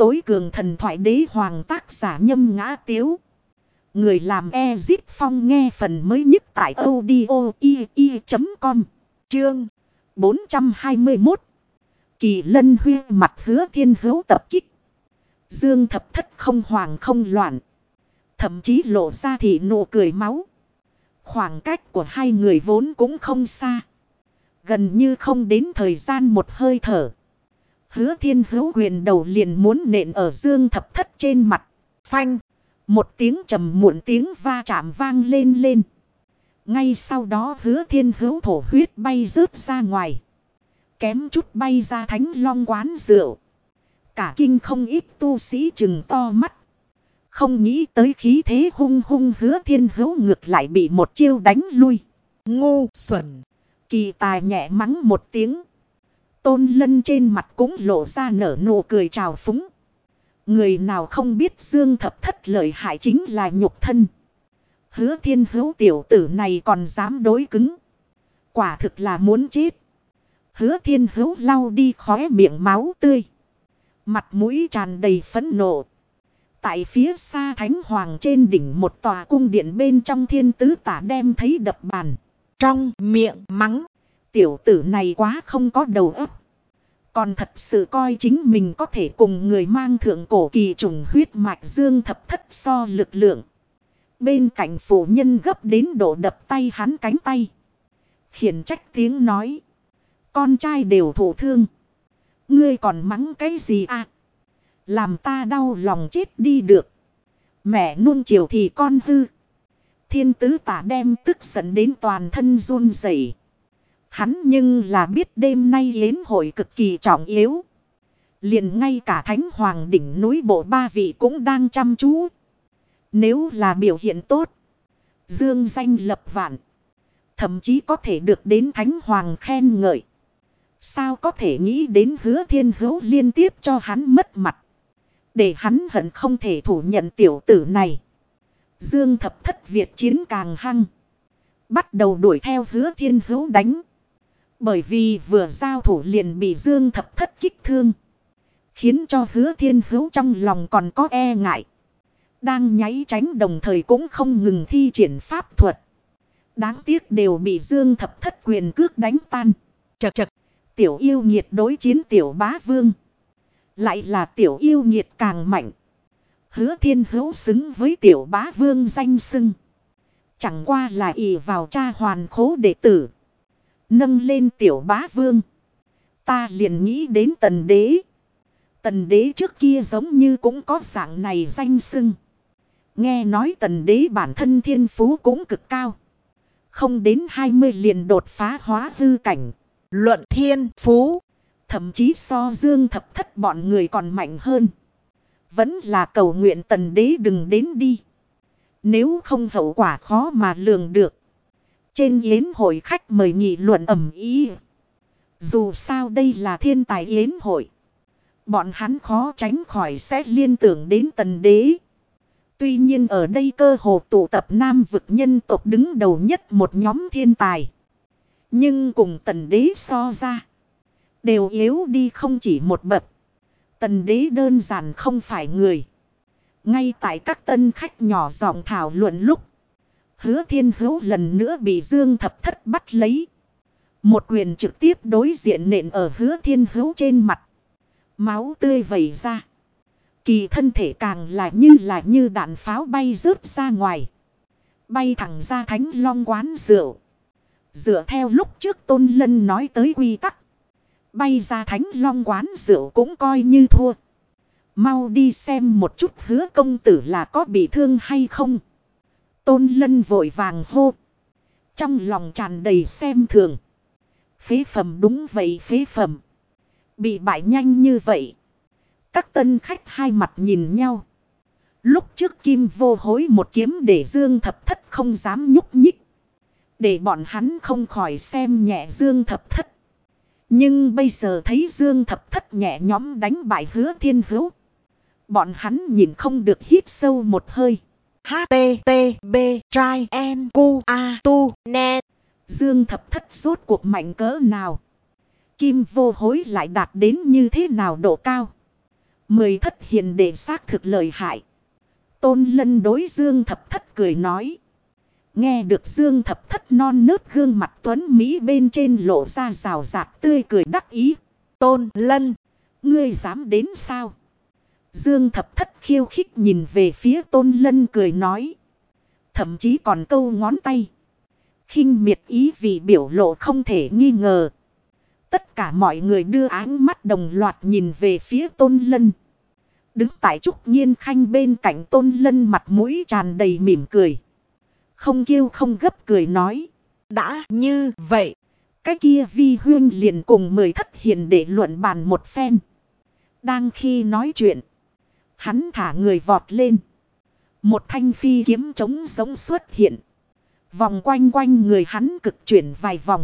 tối cường thần thoại đế hoàng, tác giả Nhâm Ngã Tiếu. Người làm Ezip Phong, nghe phần mới nhất tại audio.com. Chương 421. Kỳ Lân Huy mặt Hứa Thiên Hữu tập kích. Dương Thập Thất không hoảng không loạn, thậm chí lộ ra thì nụ cười máu. Khoảng cách của hai người vốn cũng không xa, gần như không đến thời gian một hơi thở. Hứa Thiên Hữu quyền đầu liền muốn nện ở Dương Thập Thất trên mặt. Phanh! Một tiếng trầm muộn tiếng va chạm vang lên. Ngay sau đó Hứa Thiên Hữu thổ huyết bay rớt ra ngoài, kém chút bay ra Thánh Long quán rượu. Cả kinh không ít tu sĩ trừng to mắt. Không nghĩ tới khí thế hung Hứa Thiên Hữu ngược lại bị một chiêu đánh lui. Ngu xuẩn! Kỳ Tài nhẹ mắng một tiếng. Tôn Lân trên mặt cũng lộ ra nở nụ cười trào phúng. Người nào không biết Dương Thập Thất lợi hại chính là nhục thân. Hứa Thiên Hữu tiểu tử này còn dám đối cứng, quả thực là muốn chết. Hứa Thiên Hữu lau đi khóe miệng máu tươi, mặt mũi tràn đầy phẫn nộ. Tại phía xa Thánh Hoàng trên đỉnh một tòa cung điện bên trong, Thiên Tứ Tả đem thấy đập bàn, trong miệng mắng. Tiểu tử này quá không có đầu óc, còn thật sự coi chính mình có thể cùng người mang thượng cổ kỳ trùng huyết mạch Dương Thập Thất so lực lượng. Bên cạnh phụ nhân gấp đến độ đập tay hắn cánh tay, khiển trách tiếng nói: con trai đều thụ thương, ngươi còn mắng cái gì à? Làm ta đau lòng chết đi được. Mẹ nuông chiều thì con hư. Thiên Tứ Tả đem tức giận đến toàn thân run rẩy. Hắn nhưng là biết đêm nay yến hội cực kỳ trọng yếu, liền ngay cả Thánh Hoàng đỉnh núi bộ ba vị cũng đang chăm chú. Nếu là biểu hiện tốt, dương danh lập vạn, thậm chí có thể được đến Thánh Hoàng khen ngợi. Sao có thể nghĩ đến Hứa Thiên Hữu liên tiếp cho hắn mất mặt, để hắn hận không thể thủ nhận tiểu tử này. Dương Thập Thất Việt chiến càng hăng, bắt đầu đuổi theo Hứa Thiên Hữu đánh. Bởi vì vừa giao thủ liền bị Dương Thập Thất kích thương, khiến cho Hứa Thiên Hữu trong lòng còn có e ngại. Đang nháy tránh đồng thời cũng không ngừng thi triển pháp thuật. Đáng tiếc đều bị Dương Thập Thất quyền cước đánh tan. Chật chật, tiểu yêu nghiệt đối chiến tiểu bá vương, lại là tiểu yêu nghiệt càng mạnh. Hứa Thiên Hữu xứng với tiểu bá vương danh xưng, chẳng qua là ỷ vào cha hoàn khố đệ tử, nâng lên tiểu bá vương. Ta liền nghĩ đến Tần Đế. Tần Đế trước kia giống như cũng có dạng này danh xưng. Nghe nói Tần Đế bản thân thiên phú cũng cực cao, không đến 20 liền đột phá hóa hư cảnh. Luận thiên phú, thậm chí so Dương Thập Thất bọn người còn mạnh hơn. Vẫn là cầu nguyện Tần Đế đừng đến đi, nếu không hậu quả khó mà lường được. Trên yến hội khách mời nghị luận ầm ĩ. Dù sao đây là thiên tài yến hội, bọn hắn khó tránh khỏi sẽ liên tưởng đến Tần Đế. Tuy nhiên ở đây cơ hồ tụ tập Nam vực nhân tộc đứng đầu nhất một nhóm thiên tài, nhưng cùng Tần Đế so ra, đều yếu đi không chỉ một bậc. Tần Đế đơn giản không phải người. Ngay tại các tân khách nhỏ giọng thảo luận lúc, Hứa Thiên Hữu lần nữa bị Dương Thập Thất bắt lấy. Một quyền trực tiếp đối diện nện ở Hứa Thiên Hữu trên mặt. Máu tươi vẩy ra. Kỳ thân thể càng là như đạn pháo bay rớt ra ngoài, bay thẳng ra Thánh Long quán rượu. Dựa theo lúc trước Tôn Lân nói tới quy tắc, bay ra Thánh Long quán rượu cũng coi như thua. Mau đi xem một chút Hứa công tử là có bị thương hay không. Tôn Lân vội vàng hô, trong lòng tràn đầy xem thường. Phế phẩm, đúng vậy phế phẩm, bị bại nhanh như vậy. Các tân khách hai mặt nhìn nhau. Lúc trước Kim Vô Hối một kiếm để Dương Thập Thất không dám nhúc nhích, để bọn hắn không khỏi xem nhẹ Dương Thập Thất. Nhưng bây giờ thấy Dương Thập Thất nhẹ nhõm đánh bại Hứa Thiên Hữu, bọn hắn nhìn không được hít sâu một hơi. HTTB try and cu a tu net. Dương Thập Thất rốt cuộc mạnh cỡ nào? Kim Vô Hối lại đạt đến như thế nào độ cao? Mười thất hiền đệ xác thực lợi hại. Tôn Lân đối Dương Thập Thất cười nói. Nghe được Dương Thập Thất non nớt gương mặt tuấn Mỹ bên trên lộ ra rào rạt tươi cười đắc ý. Tôn Lân, ngươi dám đến sao? Dương Thập Thất khiêu khích nhìn về phía Tôn Lân cười nói. Thậm chí còn câu ngón tay. Khinh miệt ý vì biểu lộ không thể nghi ngờ. Tất cả mọi người đưa áng mắt đồng loạt nhìn về phía Tôn Lân. Đứng tại Trúc Nhiên Khanh bên cạnh Tôn Lân mặt mũi tràn đầy mỉm cười. Không kêu không gấp cười nói. Đã như vậy, cái kia Vi Huyên liền cùng mời thất hiền để luận bàn một phen. Đang khi nói chuyện, hắn thả người vọt lên. Một thanh phi kiếm trống giống xuất hiện. Vòng quanh quanh người hắn cực chuyển vài vòng.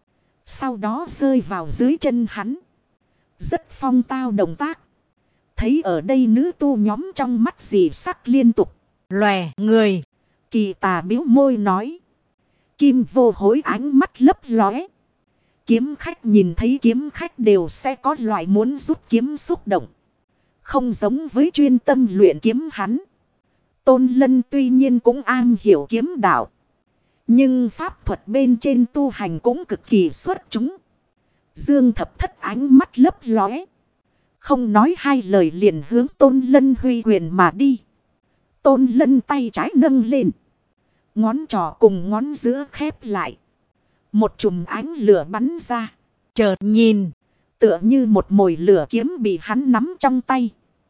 Sau đó rơi vào dưới chân hắn. Rất phong tao động tác. Thấy ở đây nữ tu nhóm trong mắt dì sắc liên tục. Lòe người. Kỳ Tà biếu môi nói. Kim Vô Hối ánh mắt lấp lóe. Kiếm khách nhìn thấy kiếm khách đều sẽ có loại muốn rút kiếm xúc động. Không giống với chuyên tâm luyện kiếm hắn. Tôn Lân tuy nhiên cũng am hiểu kiếm đạo. Nhưng pháp thuật bên trên tu hành cũng cực kỳ xuất chúng. Dương Thập Thất ánh mắt lấp lóe. Không nói hai lời liền hướng Tôn Lân huy quyền mà đi. Tôn Lân tay trái nâng lên. Ngón trỏ cùng ngón giữa khép lại. Một chùm ánh lửa bắn ra. Chợt nhìn. Tựa như một mồi lửa kiếm bị hắn nắm trong tay.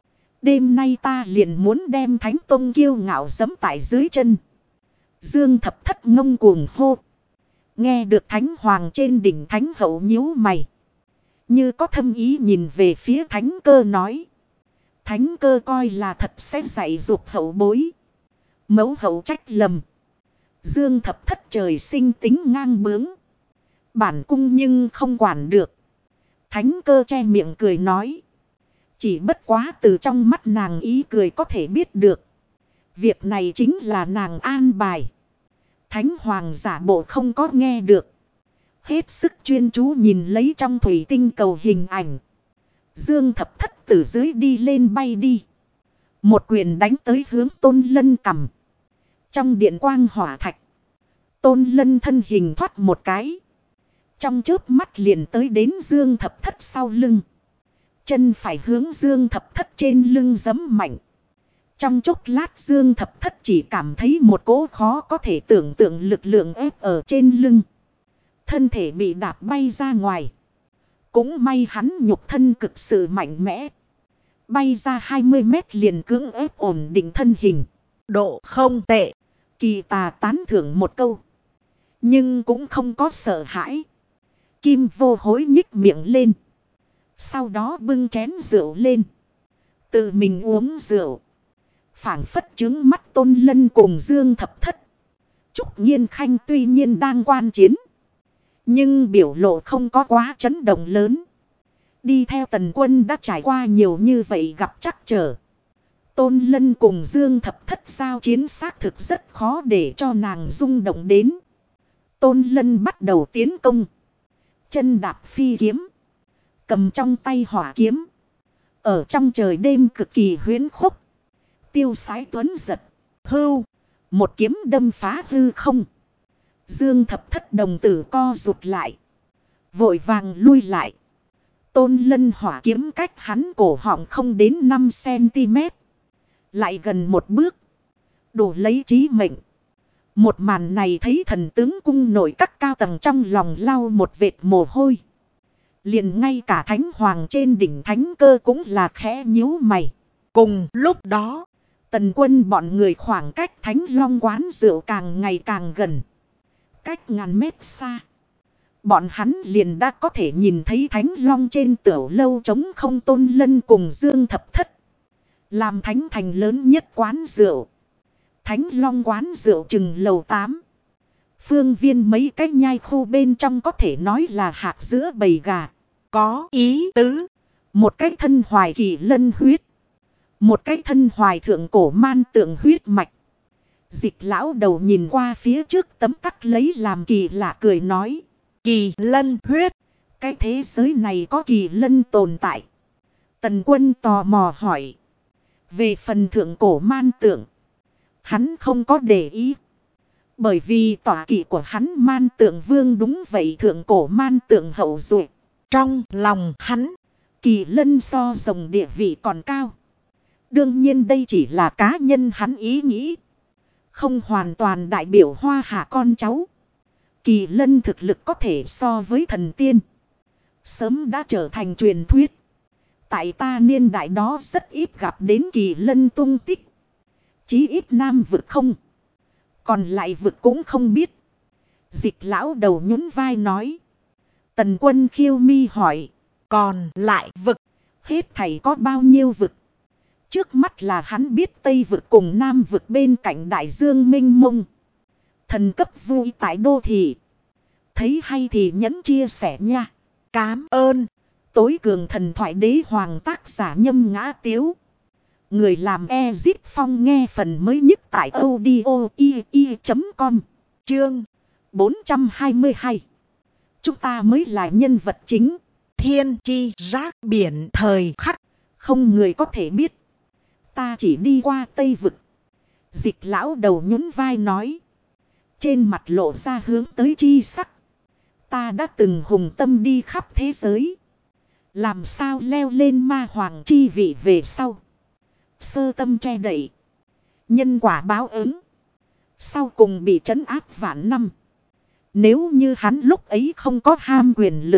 Đêm nay ta liền muốn đem Thánh Tông kiêu ngạo giẫm tại dưới chân. Dương Thập Thất ngông cuồng hô. Nghe được Thánh Hoàng trên đỉnh Thánh Hậu nhíu mày. Như có thâm ý nhìn về phía Thánh Cơ nói. Thánh Cơ coi là thật sẽ dạy dục hậu bối. Mẫu hậu trách lầm. Dương Thập Thất trời sinh tính ngang bướng. Bản cung nhưng không quản được. Thánh Cơ che miệng cười nói. Chỉ bất quá từ trong mắt nàng ý cười có thể biết được. Việc này chính là nàng an bài. Thánh Hoàng giả bộ không có nghe được. Hết sức chuyên chú nhìn lấy trong thủy tinh cầu hình ảnh. Dương Thập Thất từ dưới đi lên bay đi. Một quyền đánh tới hướng Tôn Lân cầm. Trong điện quang hỏa thạch. Tôn Lân thân hình thoát một cái. Trong chớp mắt liền tới đến Dương Thập Thất sau lưng. Chân phải hướng Dương Thập Thất trên lưng giẫm mạnh. Trong chốc lát Dương Thập Thất chỉ cảm thấy một cỗ khó có thể tưởng tượng lực lượng ép ở trên lưng. Thân thể bị đạp bay ra ngoài. Cũng may hắn nhục thân cực sự mạnh mẽ. Bay ra 20 mét liền cưỡng ép ổn định thân hình. Độ không tệ. Kỳ Tà tán thưởng một câu. Nhưng cũng không có sợ hãi. Kim Vô Hối nhích miệng lên. Sau đó bưng chén rượu lên. Tự mình uống rượu. Phảng phất trứng mắt Tôn Lân cùng Dương Thập Thất. Trúc Nhiên Khanh tuy nhiên đang quan chiến. Nhưng biểu lộ không có quá chấn động lớn. Đi theo Tần Quân đã trải qua nhiều như vậy gặp trắc trở. Tôn Lân cùng Dương Thập Thất giao chiến xác thực rất khó để cho nàng rung động đến. Tôn Lân bắt đầu tiến công. Chân đạp phi kiếm. Cầm trong tay hỏa kiếm. Ở trong trời đêm cực kỳ huyễn khúc. Tiêu sái tuấn giật. Hưu. Một kiếm đâm phá hư không. Dương Thập Thất đồng tử co rụt lại. Vội vàng lui lại. Tôn Lân hỏa kiếm cách hắn cổ họng không đến 5 cm. Lại gần một bước. Đủ lấy trí mệnh. Một màn này thấy thần tướng cung nội các cao tầng trong lòng lau một vệt mồ hôi. Liền ngay cả Thánh Hoàng trên đỉnh Thánh Cơ cũng là khẽ nhíu mày. Cùng lúc đó, Tần Quân bọn người khoảng cách Thánh Long quán rượu càng ngày càng gần. Cách ngàn mét xa. Bọn hắn liền đã có thể nhìn thấy Thánh Long trên tiểu lâu trống không Tôn Lân cùng Dương Thập Thất. Làm Thánh Thành lớn nhất quán rượu. Thánh Long quán rượu chừng lầu 8. Phương viên mấy cái nhai khu bên trong có thể nói là hạt giữa bầy gà. Có ý tứ. Một cái thân hoài kỳ lân huyết. Một cái thân hoài thượng cổ man tượng huyết mạch. Dịch lão đầu nhìn qua phía trước tấm tắc lấy làm kỳ lạ cười nói. Kỳ lân huyết. Cái thế giới này có kỳ lân tồn tại. Tần Quân tò mò hỏi. Về phần thượng cổ man tượng, hắn không có để ý. Bởi vì tọa kỵ của hắn man tượng vương đúng vậy thượng cổ man tượng hậu duệ. Trong lòng hắn, Kỳ Lân so rồng địa vị còn cao. Đương nhiên đây chỉ là cá nhân hắn ý nghĩ, không hoàn toàn đại biểu Hoa Hạ con cháu. Kỳ Lân thực lực có thể so với thần tiên, sớm đã trở thành truyền thuyết. Tại ta niên đại đó rất ít gặp đến Kỳ Lân tung tích. Chí ít Nam vực không, còn lại vực cũng không biết. Dịch lão đầu nhún vai nói. Tần Quân khiêu mi hỏi. Còn lại vực, hết thảy có bao nhiêu vực? Trước mắt là hắn biết Tây vực cùng Nam vực bên cạnh đại dương mênh mông. Thần cấp vui tại đô thị. Thấy hay thì nhấn chia sẻ nha. Cám ơn. Tối cường thần thoại đế hoàng tác giả Nhâm Ngã Tiếu. Người làm Ezit Phong nghe phần mới nhất tại audio.com. Chương 422. Chúng ta mới là nhân vật chính. Thiên chi rác biển thời khắc. Không người có thể biết. Ta chỉ đi qua Tây vực. Dịch lão đầu nhún vai nói. Trên mặt lộ ra hướng tới chi sắc. Ta đã từng hùng tâm đi khắp thế giới. Làm sao leo lên ma hoàng chi vị về sau. Sơ tâm che đậy. Nhân quả báo ứng. Sau cùng bị trấn áp vạn năm. Nếu như hắn lúc ấy không có ham quyền lực,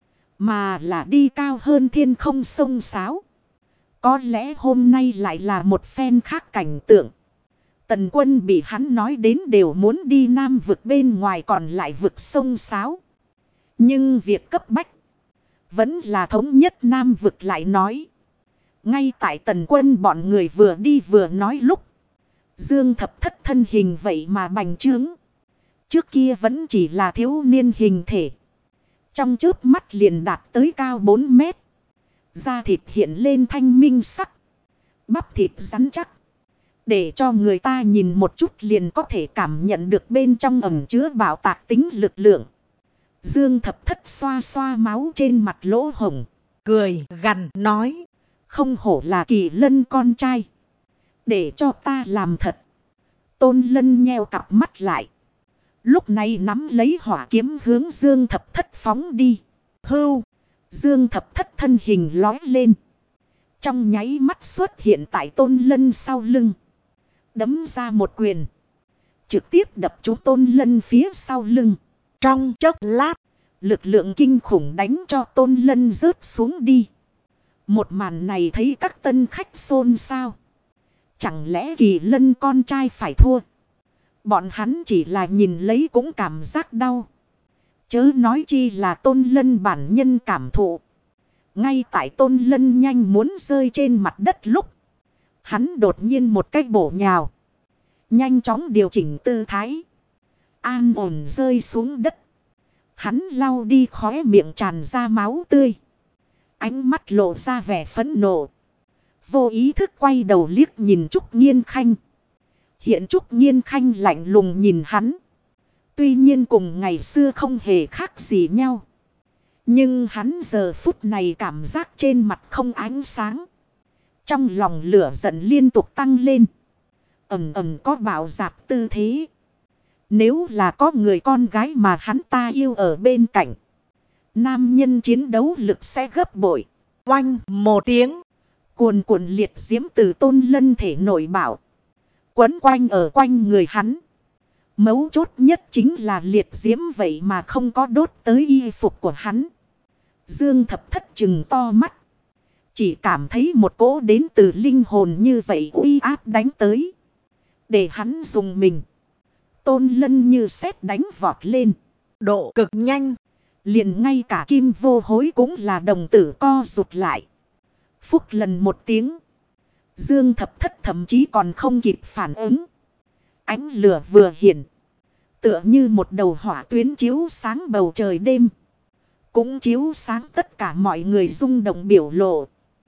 mà là đi cao hơn thiên không sông sáo, có lẽ hôm nay lại là một phen khác cảnh tượng. Tần Quân bị hắn nói đến đều muốn đi Nam vực bên ngoài còn lại vực sông sáo. Nhưng việc cấp bách vẫn là thống nhất Nam vực lại nói. Ngay tại Tần Quân bọn người vừa đi vừa nói lúc, Dương Thập Thất thân hình vậy mà bành trướng. Trước kia vẫn chỉ là thiếu niên hình thể, trong chớp mắt liền đạt tới cao 4 mét. Da thịt hiện lên thanh minh sắc, bắp thịt rắn chắc, để cho người ta nhìn một chút liền có thể cảm nhận được bên trong ẩn chứa bạo tạc tính lực lượng. Dương Thập Thất xoa xoa máu trên mặt lỗ hổng, cười gằn nói. Không hổ là Kỳ Lân con trai. Để cho ta làm thật. Tôn Lân nheo cặp mắt lại. Lúc này nắm lấy hỏa kiếm hướng Dương Thập Thất phóng đi. Hưu. Dương Thập Thất thân hình lói lên. Trong nháy mắt xuất hiện tại Tôn Lân sau lưng. Đấm ra một quyền. Trực tiếp đập trúng Tôn Lân phía sau lưng. Trong chốc lát, lực lượng kinh khủng đánh cho Tôn Lân rớt xuống đi. Một màn này thấy các tân khách xôn xao. Chẳng lẽ Kỳ Lân con trai phải thua? Bọn hắn chỉ là nhìn lấy cũng cảm giác đau. Chớ nói chi là Tôn Lân bản nhân cảm thụ. Ngay tại Tôn Lân nhanh muốn rơi trên mặt đất lúc, hắn đột nhiên một cái bổ nhào. Nhanh chóng điều chỉnh tư thái. An ổn rơi xuống đất. Hắn lau đi khóe miệng tràn ra máu tươi. Ánh mắt lộ ra vẻ phẫn nộ. Vô ý thức quay đầu liếc nhìn Trúc Nghiên Khanh. Hiện Trúc Nghiên Khanh lạnh lùng nhìn hắn. Tuy nhiên cùng ngày xưa không hề khác gì nhau. Nhưng hắn giờ phút này cảm giác trên mặt không ánh sáng. Trong lòng lửa giận liên tục tăng lên. Ầm ầm có bạo dạp tư thế. Nếu là có người con gái mà hắn ta yêu ở bên cạnh, nam nhân chiến đấu lực sẽ gấp bội. Oanh một tiếng. Cuồn cuộn liệt diễm từ Tôn Lân thể nổi bảo. Quấn quanh ở quanh người hắn. Mấu chốt nhất chính là liệt diễm vậy mà không có đốt tới y phục của hắn. Dương Thập Thất trừng to mắt. Chỉ cảm thấy một cỗ đến từ linh hồn như vậy uy áp đánh tới. Để hắn dùng mình. Tôn Lân như sét đánh vọt lên. Độ cực nhanh. Liền ngay cả Kim Vô Hối cũng là đồng tử co rụt lại. Phúc lần một tiếng. Dương Thập Thất thậm chí còn không kịp phản ứng. Ánh lửa vừa hiện. Tựa như một đầu hỏa tuyến chiếu sáng bầu trời đêm. Cũng chiếu sáng tất cả mọi người rung động biểu lộ.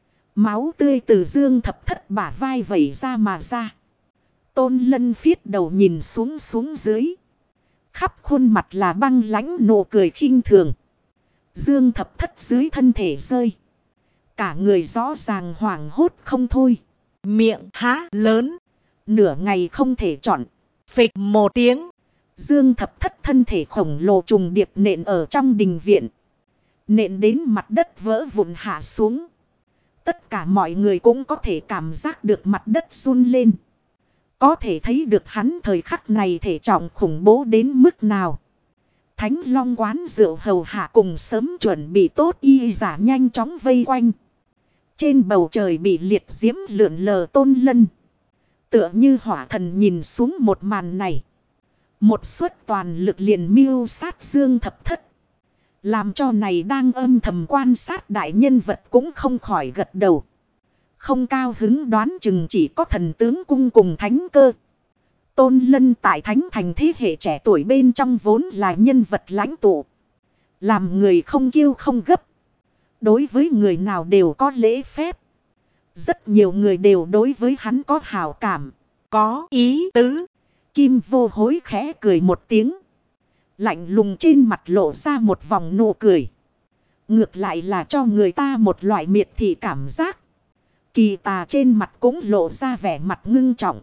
Máu tươi từ Dương Thập Thất bả vai vẩy ra mà ra. Tôn Lân phiết đầu nhìn xuống dưới. Khắp khuôn mặt là băng lãnh nụ cười khinh thường. Dương Thập Thất dưới thân thể rơi. Cả người rõ ràng hoảng hốt không thôi. Miệng há lớn. Nửa ngày không thể chọn. Phịch một tiếng. Dương Thập Thất thân thể khổng lồ trùng điệp nện ở trong đình viện. Nện đến mặt đất vỡ vụn hạ xuống. Tất cả mọi người cũng có thể cảm giác được mặt đất run lên. Có thể thấy được hắn thời khắc này thể trọng khủng bố đến mức nào. Thánh Long quán rượu hầu hạ cùng sớm chuẩn bị tốt y giả nhanh chóng vây quanh. Trên bầu trời bị liệt diễm lượn lờ Tôn Lân. Tựa như hỏa thần nhìn xuống một màn này. Một suất toàn lực liền mưu sát Dương Thập Thất. Làm cho này đang âm thầm quan sát đại nhân vật cũng không khỏi gật đầu. Không cao hứng đoán chừng chỉ có thần tướng cung cùng thánh cơ. Tôn Lân tại thánh thành thế hệ trẻ tuổi bên trong vốn là nhân vật lãnh tụ. Làm người không kiêu không gấp. Đối với người nào đều có lễ phép. Rất nhiều người đều đối với hắn có hảo cảm, có ý tứ. Kim Vô Hối khẽ cười một tiếng. Lạnh lùng trên mặt lộ ra một vòng nụ cười. Ngược lại là cho người ta một loại miệt thị cảm giác. Kỳ Tà trên mặt cũng lộ ra vẻ mặt ngưng trọng.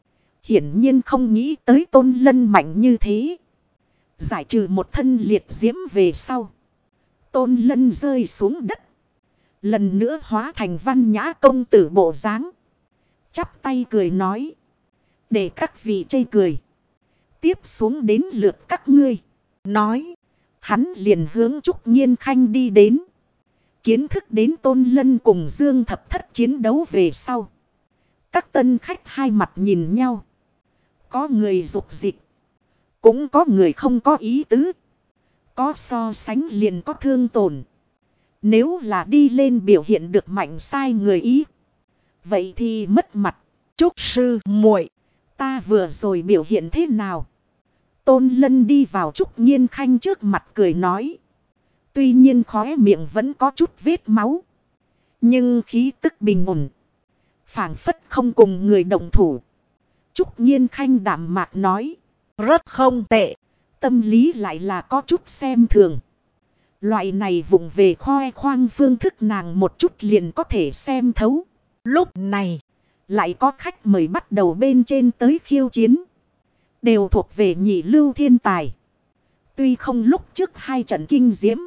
Hiển nhiên không nghĩ tới Tôn Lân mạnh như thế. Giải trừ một thân liệt diễm về sau. Tôn Lân rơi xuống đất. Lần nữa hóa thành văn nhã công tử bộ dáng. Chắp tay cười nói. Để các vị chê cười. Tiếp xuống đến lượt các ngươi. Nói. Hắn liền hướng Trúc Nhiên Khanh đi đến. Kiến thức đến Tôn Lân cùng Dương Thập Thất chiến đấu về sau. Các tân khách hai mặt nhìn nhau. Có người dục dịch. Cũng có người không có ý tứ. Có so sánh liền có thương tổn. Nếu là đi lên biểu hiện được mạnh sai người ý. Vậy thì mất mặt. Trúc sư muội, ta vừa rồi biểu hiện thế nào? Tôn Lân đi vào Trúc Nhiên Khanh trước mặt cười nói. Tuy nhiên khóe miệng vẫn có chút vết máu. Nhưng khí tức bình ổn. Phảng phất không cùng người đồng thủ. Trúc Nhiên Khanh đạm mạc nói. Rất không tệ. Tâm lý lại là có chút xem thường. Loại này vụng về khoe khoang phương thức nàng một chút liền có thể xem thấu. Lúc này, lại có khách mời bắt đầu bên trên tới khiêu chiến. Đều thuộc về nhị lưu thiên tài. Tuy không lúc trước hai trận kinh diễm,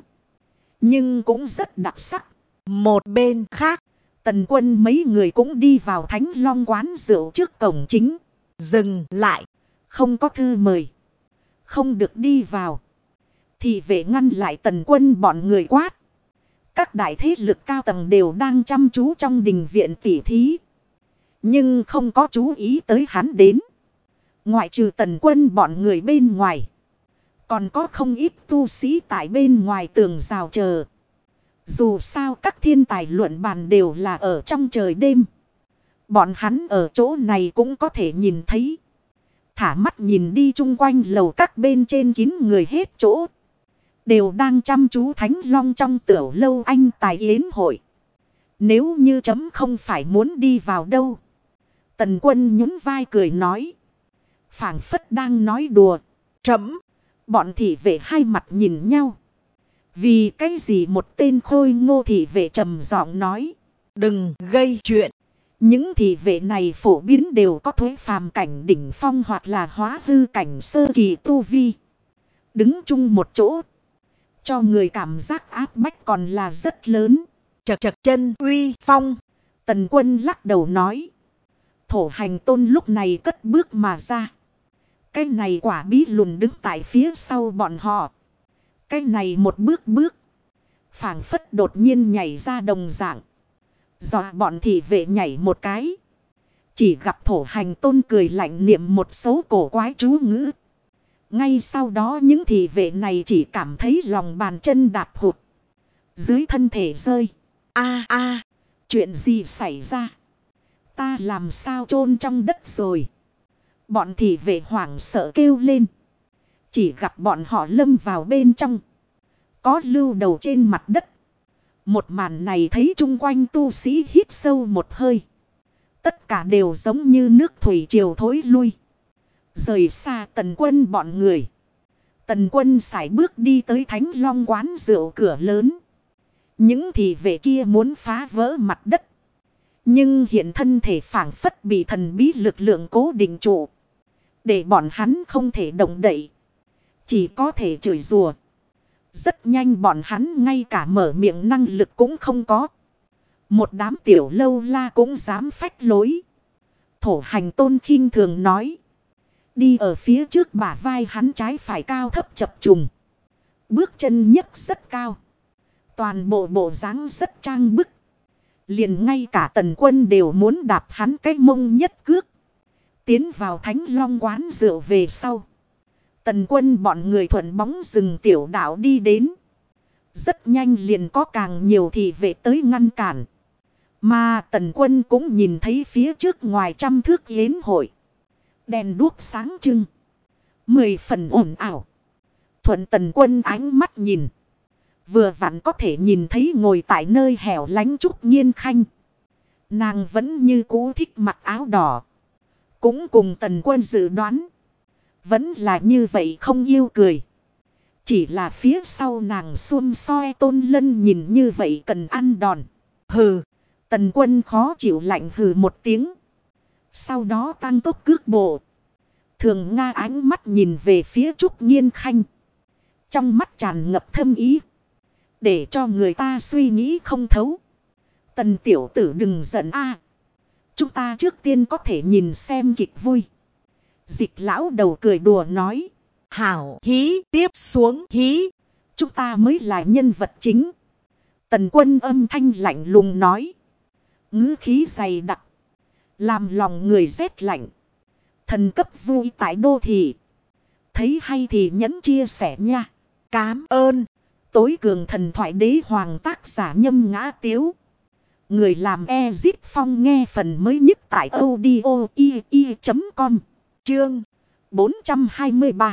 nhưng cũng rất đặc sắc. Một bên khác, Tần Quân mấy người cũng đi vào Thánh Long quán rượu trước cổng chính. Dừng lại, không có thư mời, không được đi vào. Thị vệ ngăn lại Tần Quân bọn người quát. Các đại thế lực cao tầng đều đang chăm chú trong đình viện tỉ thí. Nhưng không có chú ý tới hắn đến. Ngoại trừ Tần Quân bọn người bên ngoài. Còn có không ít tu sĩ tại bên ngoài tường rào chờ. Dù sao các thiên tài luận bàn đều là ở trong trời đêm. Bọn hắn ở chỗ này cũng có thể nhìn thấy. Thả mắt nhìn đi chung quanh lầu các bên trên kín người hết chỗ. Đều đang chăm chú Thánh Long trong tiểu lâu anh tài yến hội. Nếu như chấm không phải muốn đi vào đâu. Tần Quân nhún vai cười nói. Phảng phất đang nói đùa. Chấm. Bọn thị vệ hai mặt nhìn nhau. Vì cái gì một tên khôi ngô thị vệ trầm giọng nói. Đừng gây chuyện. Những thị vệ này phổ biến đều có thuế phàm cảnh đỉnh phong hoặc là hóa hư cảnh sơ kỳ tu vi. Đứng chung một chỗ. Cho người cảm giác áp bách còn là rất lớn. Chật chật chân uy phong. Tần Quân lắc đầu nói. Thổ Hành Tôn lúc này cất bước mà ra. Cái này quả bí lùn đứng tại phía sau bọn họ. Cái này một bước bước. Phảng phất đột nhiên nhảy ra đồng dạng. Dọa bọn thị vệ nhảy một cái. Chỉ gặp Thổ Hành Tôn cười lạnh niệm một số cổ quái chú ngữ. Ngay sau đó những thị vệ này chỉ cảm thấy lòng bàn chân đạp hụt. Dưới thân thể rơi. A, chuyện gì xảy ra? Ta làm sao chôn trong đất rồi? Bọn thị vệ hoảng sợ kêu lên. Chỉ gặp bọn họ lâm vào bên trong. Có lưu đầu trên mặt đất. Một màn này thấy chung quanh tu sĩ hít sâu một hơi. Tất cả đều giống như nước thủy triều thối lui. Rời xa Tần Quân bọn người. Tần Quân sải bước đi tới Thánh Long quán rượu cửa lớn. Những thị vệ kia muốn phá vỡ mặt đất. Nhưng hiện thân thể phảng phất bị thần bí lực lượng cố định trụ. Để bọn hắn không thể động đậy. Chỉ có thể chửi rủa. Rất nhanh bọn hắn ngay cả mở miệng năng lực cũng không có. Một đám tiểu lâu la cũng dám phách lối. Thổ hành Tôn khinh thường nói. Đi ở phía trước bả vai hắn trái phải cao thấp chập trùng. Bước chân nhấc rất cao. Toàn bộ bộ dáng rất trang bức. Liền ngay cả Tần Quân đều muốn đạp hắn cái mông nhất cước. Tiến vào Thánh Long quán rượu về sau. Tần Quân bọn người thuận bóng rừng tiểu đạo đi đến. Rất nhanh liền có càng nhiều thị vệ tới ngăn cản. Mà Tần Quân cũng nhìn thấy phía trước ngoài 100 thước yến hội. Đèn đuốc sáng trưng. 10 phần ồn ào. Thuận Tần Quân ánh mắt nhìn. Vừa vặn có thể nhìn thấy ngồi tại nơi hẻo lánh Trúc Nhiên Khanh. Nàng vẫn như cũ thích mặc áo đỏ. Cũng cùng Tần Quân dự đoán. Vẫn là như vậy không yêu cười. Chỉ là phía sau nàng xum soi Tôn Lân nhìn như vậy cần ăn đòn. Hừ. Tần Quân khó chịu lạnh hừ một tiếng. Sau đó tăng tốc cước bộ. Thường Nga ánh mắt nhìn về phía Trúc Nhiên Khanh. Trong mắt tràn ngập thâm ý. Để cho người ta suy nghĩ không thấu. Tần tiểu tử đừng giận a. Chúng ta trước tiên có thể nhìn xem kịch vui. Dịch lão đầu cười đùa nói. Hảo hí tiếp xuống hí. Chúng ta mới là nhân vật chính. Tần Quân âm thanh lạnh lùng nói. Ngữ khí dày đặc. Làm lòng người rét lạnh. Thần cấp vui tại đô thị. Thấy hay thì nhấn chia sẻ nha. Cám ơn. Tối cường thần thoại đế hoàng tác giả Nhâm Ngã Tiếu. Người làm Ezit Phong nghe phần mới nhất tại audio.com. Chương 423.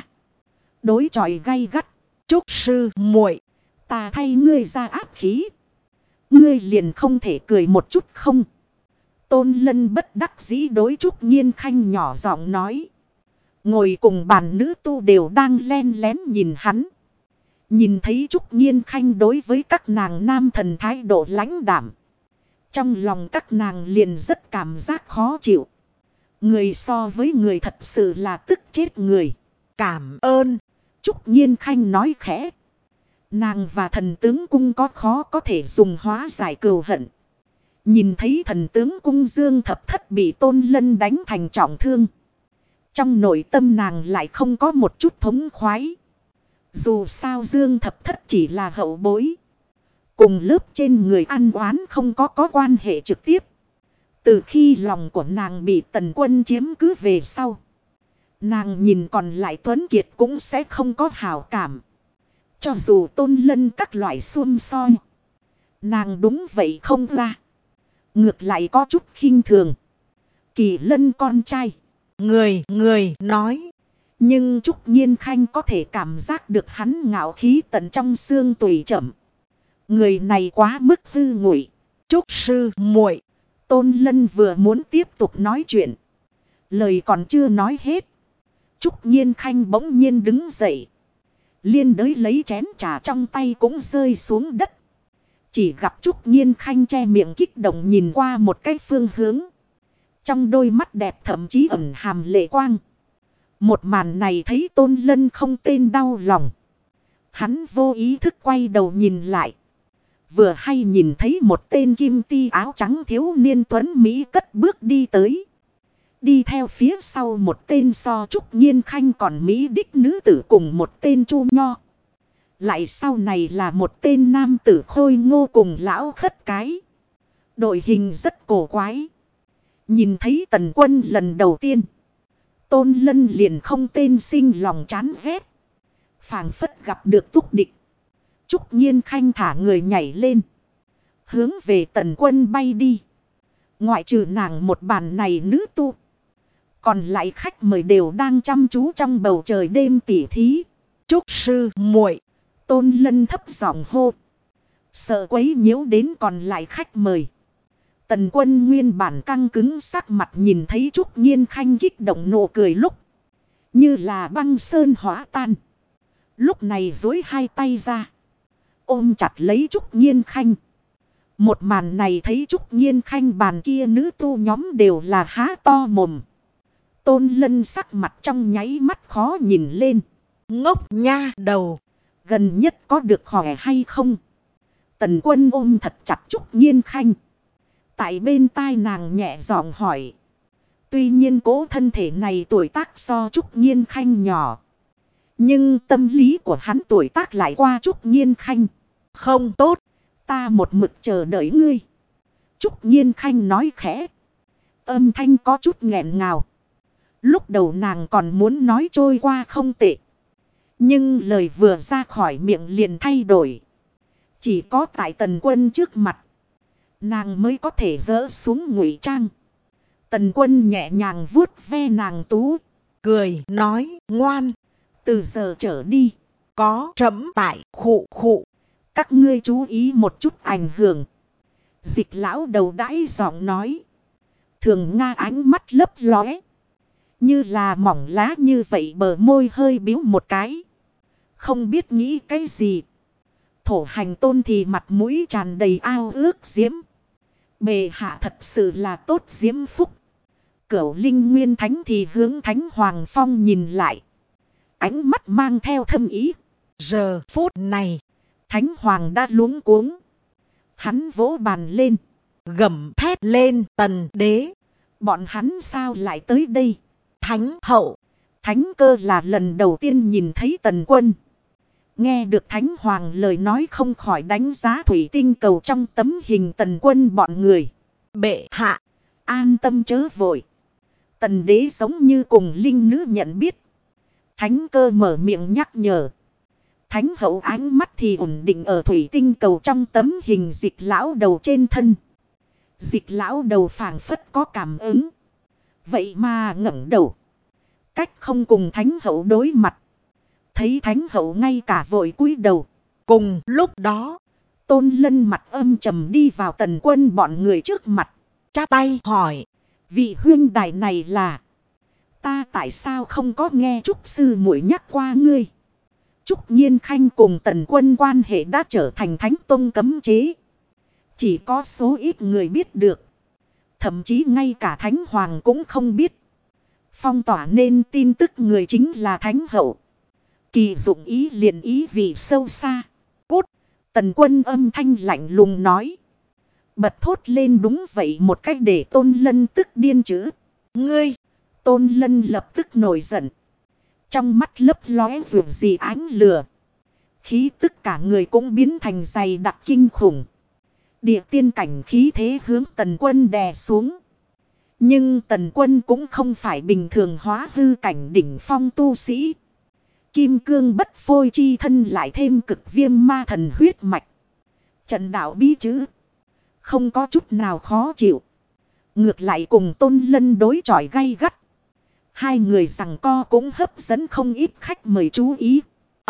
Đối chọi gay gắt. Trúc sư muội, ta thay ngươi ra áp khí. Ngươi liền không thể cười một chút không? Tôn Lân bất đắc dĩ đối Trúc Nhiên Khanh nhỏ giọng nói. Ngồi cùng bàn nữ tu đều đang len lén nhìn hắn. Nhìn thấy Trúc Nhiên Khanh đối với các nàng nam thần thái độ lãnh đạm. Trong lòng các nàng liền rất cảm giác khó chịu. Người so với người thật sự là tức chết người. cảm ơn. Trúc Nhiên Khanh nói khẽ. Nàng và thần tướng cung có khó có thể dùng hóa giải cừu hận. Nhìn thấy thần tướng cung Dương Thập Thất bị Tôn Lân đánh thành trọng thương. Trong nội tâm nàng lại không có một chút thống khoái. Dù sao Dương Thập Thất chỉ là hậu bối. Cùng lớp trên người ăn oán không có quan hệ trực tiếp. Từ khi lòng của nàng bị Tần Quân chiếm cứ về sau. Nàng nhìn còn lại Tuấn Kiệt cũng sẽ không có hảo cảm. Cho dù Tôn Lân các loại xuông soi. Nàng đúng vậy không ra. Ngược lại có chút khinh thường. Kỳ Lân con trai. Người nói. Nhưng Trúc Nhiên Khanh có thể cảm giác được hắn ngạo khí tận trong xương tùy chậm. Người này quá mức hư ngụy. Trúc sư muội. Tôn Lân vừa muốn tiếp tục nói chuyện. Lời còn chưa nói hết. Trúc Nhiên Khanh bỗng nhiên đứng dậy. Liên đới lấy chén trà trong tay cũng rơi xuống đất. Chỉ gặp Trúc Nhiên Khanh che miệng kích động nhìn qua một cái phương hướng. Trong đôi mắt đẹp thậm chí ẩn hàm lệ quang. Một màn này thấy Tôn Lân không tên đau lòng. Hắn vô ý thức quay đầu nhìn lại. Vừa hay nhìn thấy một tên kim ti áo trắng thiếu niên tuấn Mỹ cất bước đi tới. Đi theo phía sau một tên so Trúc Nhiên Khanh còn Mỹ đích nữ tử cùng một tên Chu Nho. Lại sau này là một tên nam tử khôi ngô cùng lão khất cái. Đội hình rất cổ quái. Nhìn thấy Tần Quân lần đầu tiên. Tôn Lân liền không tên sinh lòng chán ghét. Phảng phất gặp được túc địch. Trúc Nhiên Khanh thả người nhảy lên. Hướng về Tần Quân bay đi. Ngoại trừ nàng một bàn này nữ tu. Còn lại khách mời đều đang chăm chú trong bầu trời đêm tỉ thí. Trúc sư muội. Tôn Lân thấp giọng hô. Sợ quấy nhiễu đến còn lại khách mời. Tần Quân nguyên bản căng cứng sắc mặt nhìn thấy Trúc Nhiên Khanh kích động nụ cười lúc. Như là băng sơn hóa tan. Lúc này duỗi hai tay ra. ôm chặt lấy Trúc Nhiên Khanh. Một màn này thấy Trúc Nhiên Khanh bàn kia nữ tu nhóm đều là há to mồm. Tôn Lân sắc mặt trong nháy mắt khó nhìn lên. Ngốc nha đầu. Gần nhất có được khỏe hay không? Tần Quân ôm thật chặt Trúc Nhiên Khanh. Tại bên tai nàng nhẹ giọng hỏi. Tuy nhiên cố thân thể này tuổi tác so Trúc Nhiên Khanh nhỏ. Nhưng tâm lý của hắn tuổi tác lại qua Trúc Nhiên Khanh. Không tốt. Ta một mực chờ đợi ngươi. Trúc Nhiên Khanh nói khẽ. Âm thanh có chút nghẹn ngào. Lúc đầu nàng còn muốn nói trôi qua không tệ. Nhưng lời vừa ra khỏi miệng liền thay đổi. Chỉ có tại Tần Quân trước mặt. Nàng mới có thể dỡ xuống ngụy trang. Tần Quân nhẹ nhàng vuốt ve nàng tú. Cười nói ngoan. Từ giờ trở đi. Có trẫm tại khụ khụ. Các ngươi chú ý một chút ảnh hưởng. Dịch lão đầu đãi giọng nói. Thường Nga ánh mắt lấp lóe. Như là mỏng lá như vậy bờ môi hơi biếu một cái. Không biết nghĩ cái gì. Thổ Hành Tôn thì mặt mũi tràn đầy ao ước diễm. Bề hạ thật sự là tốt diễm phúc. Cửu Linh Nguyên Thánh thì hướng Thánh Hoàng Phong nhìn lại. Ánh mắt mang theo thâm ý. Giờ phút này. Thánh Hoàng đã luống cuống. Hắn vỗ bàn lên. Gầm thét lên Tần Đế. Bọn hắn sao lại tới đây? Thánh hậu. Thánh Cơ là lần đầu tiên nhìn thấy Tần Quân. Nghe được Thánh Hoàng lời nói không khỏi đánh giá thủy tinh cầu trong tấm hình Tần Quân bọn người. Bệ hạ. An tâm chớ vội. Tần Đế giống như cùng linh nữ nhận biết. Thánh Cơ mở miệng nhắc nhở. Thánh hậu ánh mắt thì ổn định ở thủy tinh cầu trong tấm hình Dịch lão đầu trên thân. Dịch lão đầu phảng phất có cảm ứng. Vậy mà ngẩng đầu. Cách không cùng Thánh hậu đối mặt. Thấy Thánh hậu ngay cả vội cúi đầu. Cùng lúc đó. Tôn Lân mặt âm trầm đi vào Tần Quân bọn người trước mặt. Chắp tay hỏi. Vị huynh đài này là. Ta tại sao không có nghe Trúc sư muội nhắc qua ngươi? Trúc Nhiên Khanh cùng Tần Quân quan hệ đã trở thành Thánh Tông cấm chế. Chỉ có số ít người biết được. Thậm chí ngay cả Thánh Hoàng cũng không biết. Phong tỏa nên tin tức người chính là Thánh Hậu. Kỳ dụng ý liền ý vì sâu xa. Cút. Tần Quân âm thanh lạnh lùng nói. Bật thốt lên đúng vậy một cách để Tôn Lân tức điên chữ. Ngươi. Tôn Lân lập tức nổi giận. Trong mắt lấp lóe vượt gì ánh lửa. Khí tức cả người cũng biến thành dày đặc kinh khủng. Địa tiên cảnh khí thế hướng Tần Quân đè xuống. Nhưng Tần Quân cũng không phải bình thường hóa hư cảnh đỉnh phong tu sĩ. Kim cương bất phôi chi thân lại thêm cực viêm ma thần huyết mạch. Trận đạo bí chữ. Không có chút nào khó chịu. Ngược lại cùng Tôn Lân đối chọi gay gắt. Hai người giằng co cũng hấp dẫn không ít khách mời chú ý.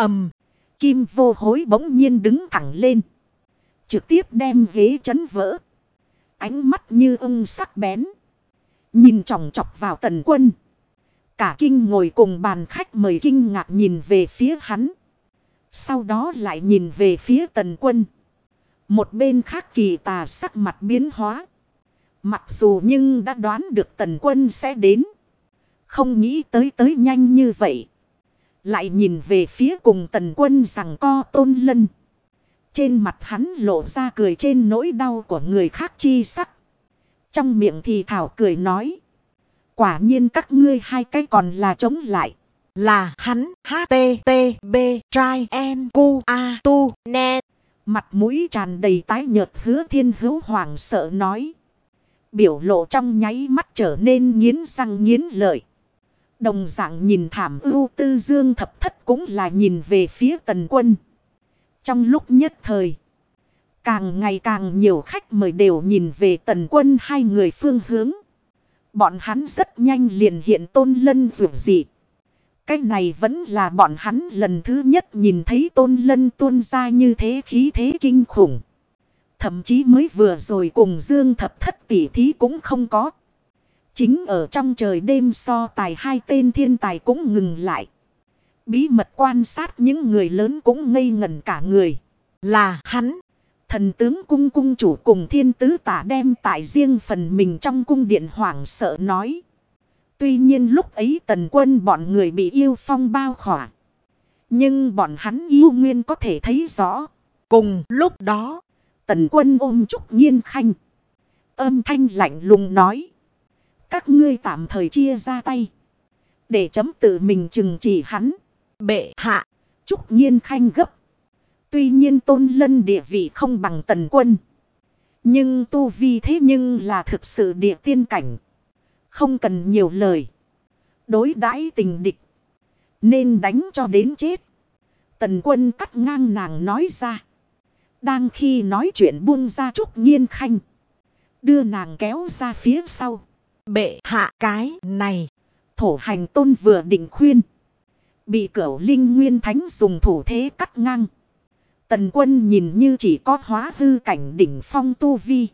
Kim Vô Hối bỗng nhiên đứng thẳng lên. Trực tiếp đem ghế chấn vỡ. Ánh mắt như ưng sắc bén. Nhìn chòng chọc vào Tần Quân. Cả kinh ngồi cùng bàn khách mời kinh ngạc nhìn về phía hắn. Sau đó lại nhìn về phía Tần Quân. Một bên khác Kỳ Tà sắc mặt biến hóa. Mặc dù nhưng đã đoán được Tần Quân sẽ đến. Không nghĩ tới nhanh như vậy. Lại nhìn về phía cùng Tần Quân giằng co Tôn Lân. Trên mặt hắn lộ ra cười trên nỗi đau của người khác chi sắc. Trong miệng thì thảo cười nói. Quả nhiên các ngươi hai cái còn là chống lại. Là hắn HTTB trai en cu a tu net. Mặt mũi tràn đầy tái nhợt Hứa Thiên Hữu hoảng sợ nói. Biểu lộ trong nháy mắt trở nên nghiến răng nghiến lợi. Đồng dạng nhìn thảm ưu tư Dương Thập Thất cũng là nhìn về phía Tần Quân. Trong lúc nhất thời. Càng ngày càng nhiều khách mời đều nhìn về Tần Quân hai người phương hướng. Bọn hắn rất nhanh liền hiện Tôn Lân vượt dị. Cái này vẫn là bọn hắn lần thứ nhất nhìn thấy Tôn Lân tuôn ra như thế khí thế kinh khủng. Thậm chí mới vừa rồi cùng Dương Thập Thất tỷ thí cũng không có. Chính ở trong trời đêm so tài hai tên thiên tài cũng ngừng lại. Bí mật quan sát những người lớn cũng ngây ngẩn cả người. là hắn. Thần tướng cung cung chủ cùng thiên tứ tả đem tại riêng phần mình trong cung điện hoảng sợ nói. Tuy nhiên lúc ấy Tần Quân bọn người bị yêu phong bao khỏa. Nhưng bọn hắn yêu nguyên có thể thấy rõ. Cùng lúc đó, Tần Quân ôm Trúc Nhiên Khanh. Âm thanh lạnh lùng nói. Các ngươi tạm thời chia ra tay. Để chấm tự mình trừng trị hắn. bệ hạ. Trúc Nhiên Khanh gấp. Tuy nhiên Tôn Lân địa vị không bằng Tần Quân. Nhưng tu vi thế nhưng là thực sự địa tiên cảnh. Không cần nhiều lời. Đối đãi tình địch. Nên đánh cho đến chết. Tần Quân cắt ngang nàng nói ra. Đang khi nói chuyện buông ra Trúc Nhiên Khanh. Đưa nàng kéo ra phía sau. Bệ hạ cái này. Thổ hành tôn vừa định khuyên. Bị Cửu Linh Nguyên Thánh dùng thủ thế cắt ngang. Tần Quân nhìn như chỉ có hóa hư cảnh đỉnh phong tu vi.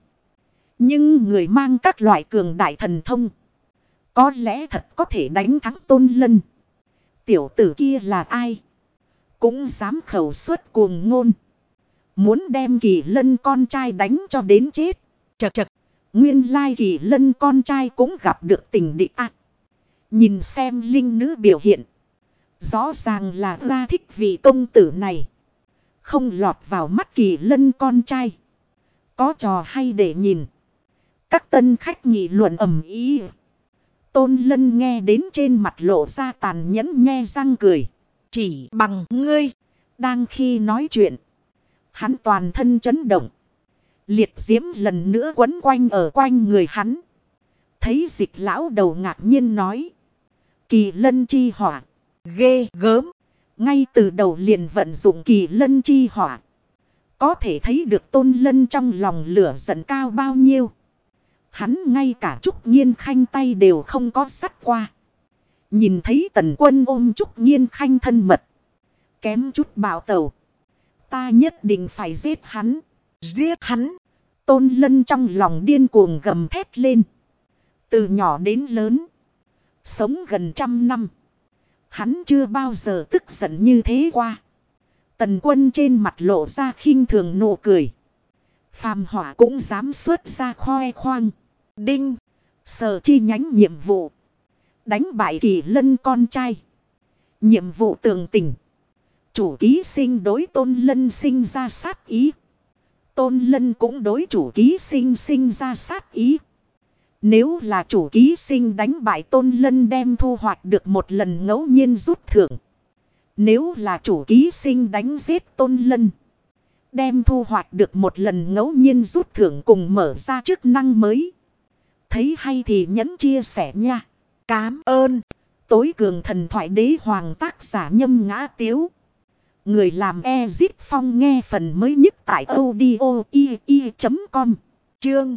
Nhưng người mang các loại cường đại thần thông. Có lẽ thật có thể đánh thắng Tôn Lân. Tiểu tử kia là ai? Cũng dám khẩu suất cuồng ngôn. Muốn đem Kỳ Lân con trai đánh cho đến chết. Chật chật. Nguyên lai Kỳ Lân con trai cũng gặp được tình địch ạ. Nhìn xem linh nữ biểu hiện. Rõ ràng là ra thích vị công tử này. Không lọt vào mắt Kỳ Lân con trai. Có trò hay để nhìn. Các tân khách nghị luận ầm ĩ. Tôn Lân nghe đến trên mặt lộ ra tàn nhẫn nhe răng cười. Chỉ bằng ngươi. Đang khi nói chuyện. Hắn toàn thân chấn động. Liệt diễm lần nữa quấn quanh ở quanh người hắn. Thấy Dịch lão đầu ngạc nhiên nói. Kỳ Lân chi hỏa. Ghê gớm. Ngay từ đầu liền vận dụng Kỳ Lân chi hỏa. Có thể thấy được Tôn Lân trong lòng lửa giận cao bao nhiêu. Hắn ngay cả Trúc Nhiên Khanh tay đều không có sắt qua. Nhìn thấy Tần Quân ôm Trúc Nhiên Khanh thân mật. Kém chút bạo tẩu. Ta nhất định phải giết hắn. Giết hắn. Tôn Lân trong lòng điên cuồng gầm thét lên. Từ nhỏ đến lớn. Sống gần 100 năm. Hắn chưa bao giờ tức giận như thế qua. Tần Quân trên mặt lộ ra khinh thường nụ cười. Phàm hỏa cũng dám xuất ra khoe khoang. Đinh. Sở chi nhánh nhiệm vụ. Đánh bại Kỳ Lân con trai. Nhiệm vụ tường tình. Chủ ký sinh đối Tôn Lân sinh ra sát ý. Tôn Lân cũng đối chủ ký sinh ra sát ý. Nếu là chủ ký sinh đánh bại Tôn Lân đem thu hoạch được một lần ngẫu nhiên rút thưởng. Nếu là chủ ký sinh đánh giết Tôn Lân. Đem thu hoạch được một lần ngẫu nhiên rút thưởng cùng mở ra chức năng mới. Thấy hay thì nhấn chia sẻ nha. Cám ơn. Tối cường thần thoại đế hoàng tác giả Nhâm Ngã Tiếu. Người làm Ezit Phong nghe phần mới nhất tại audio.com. Chương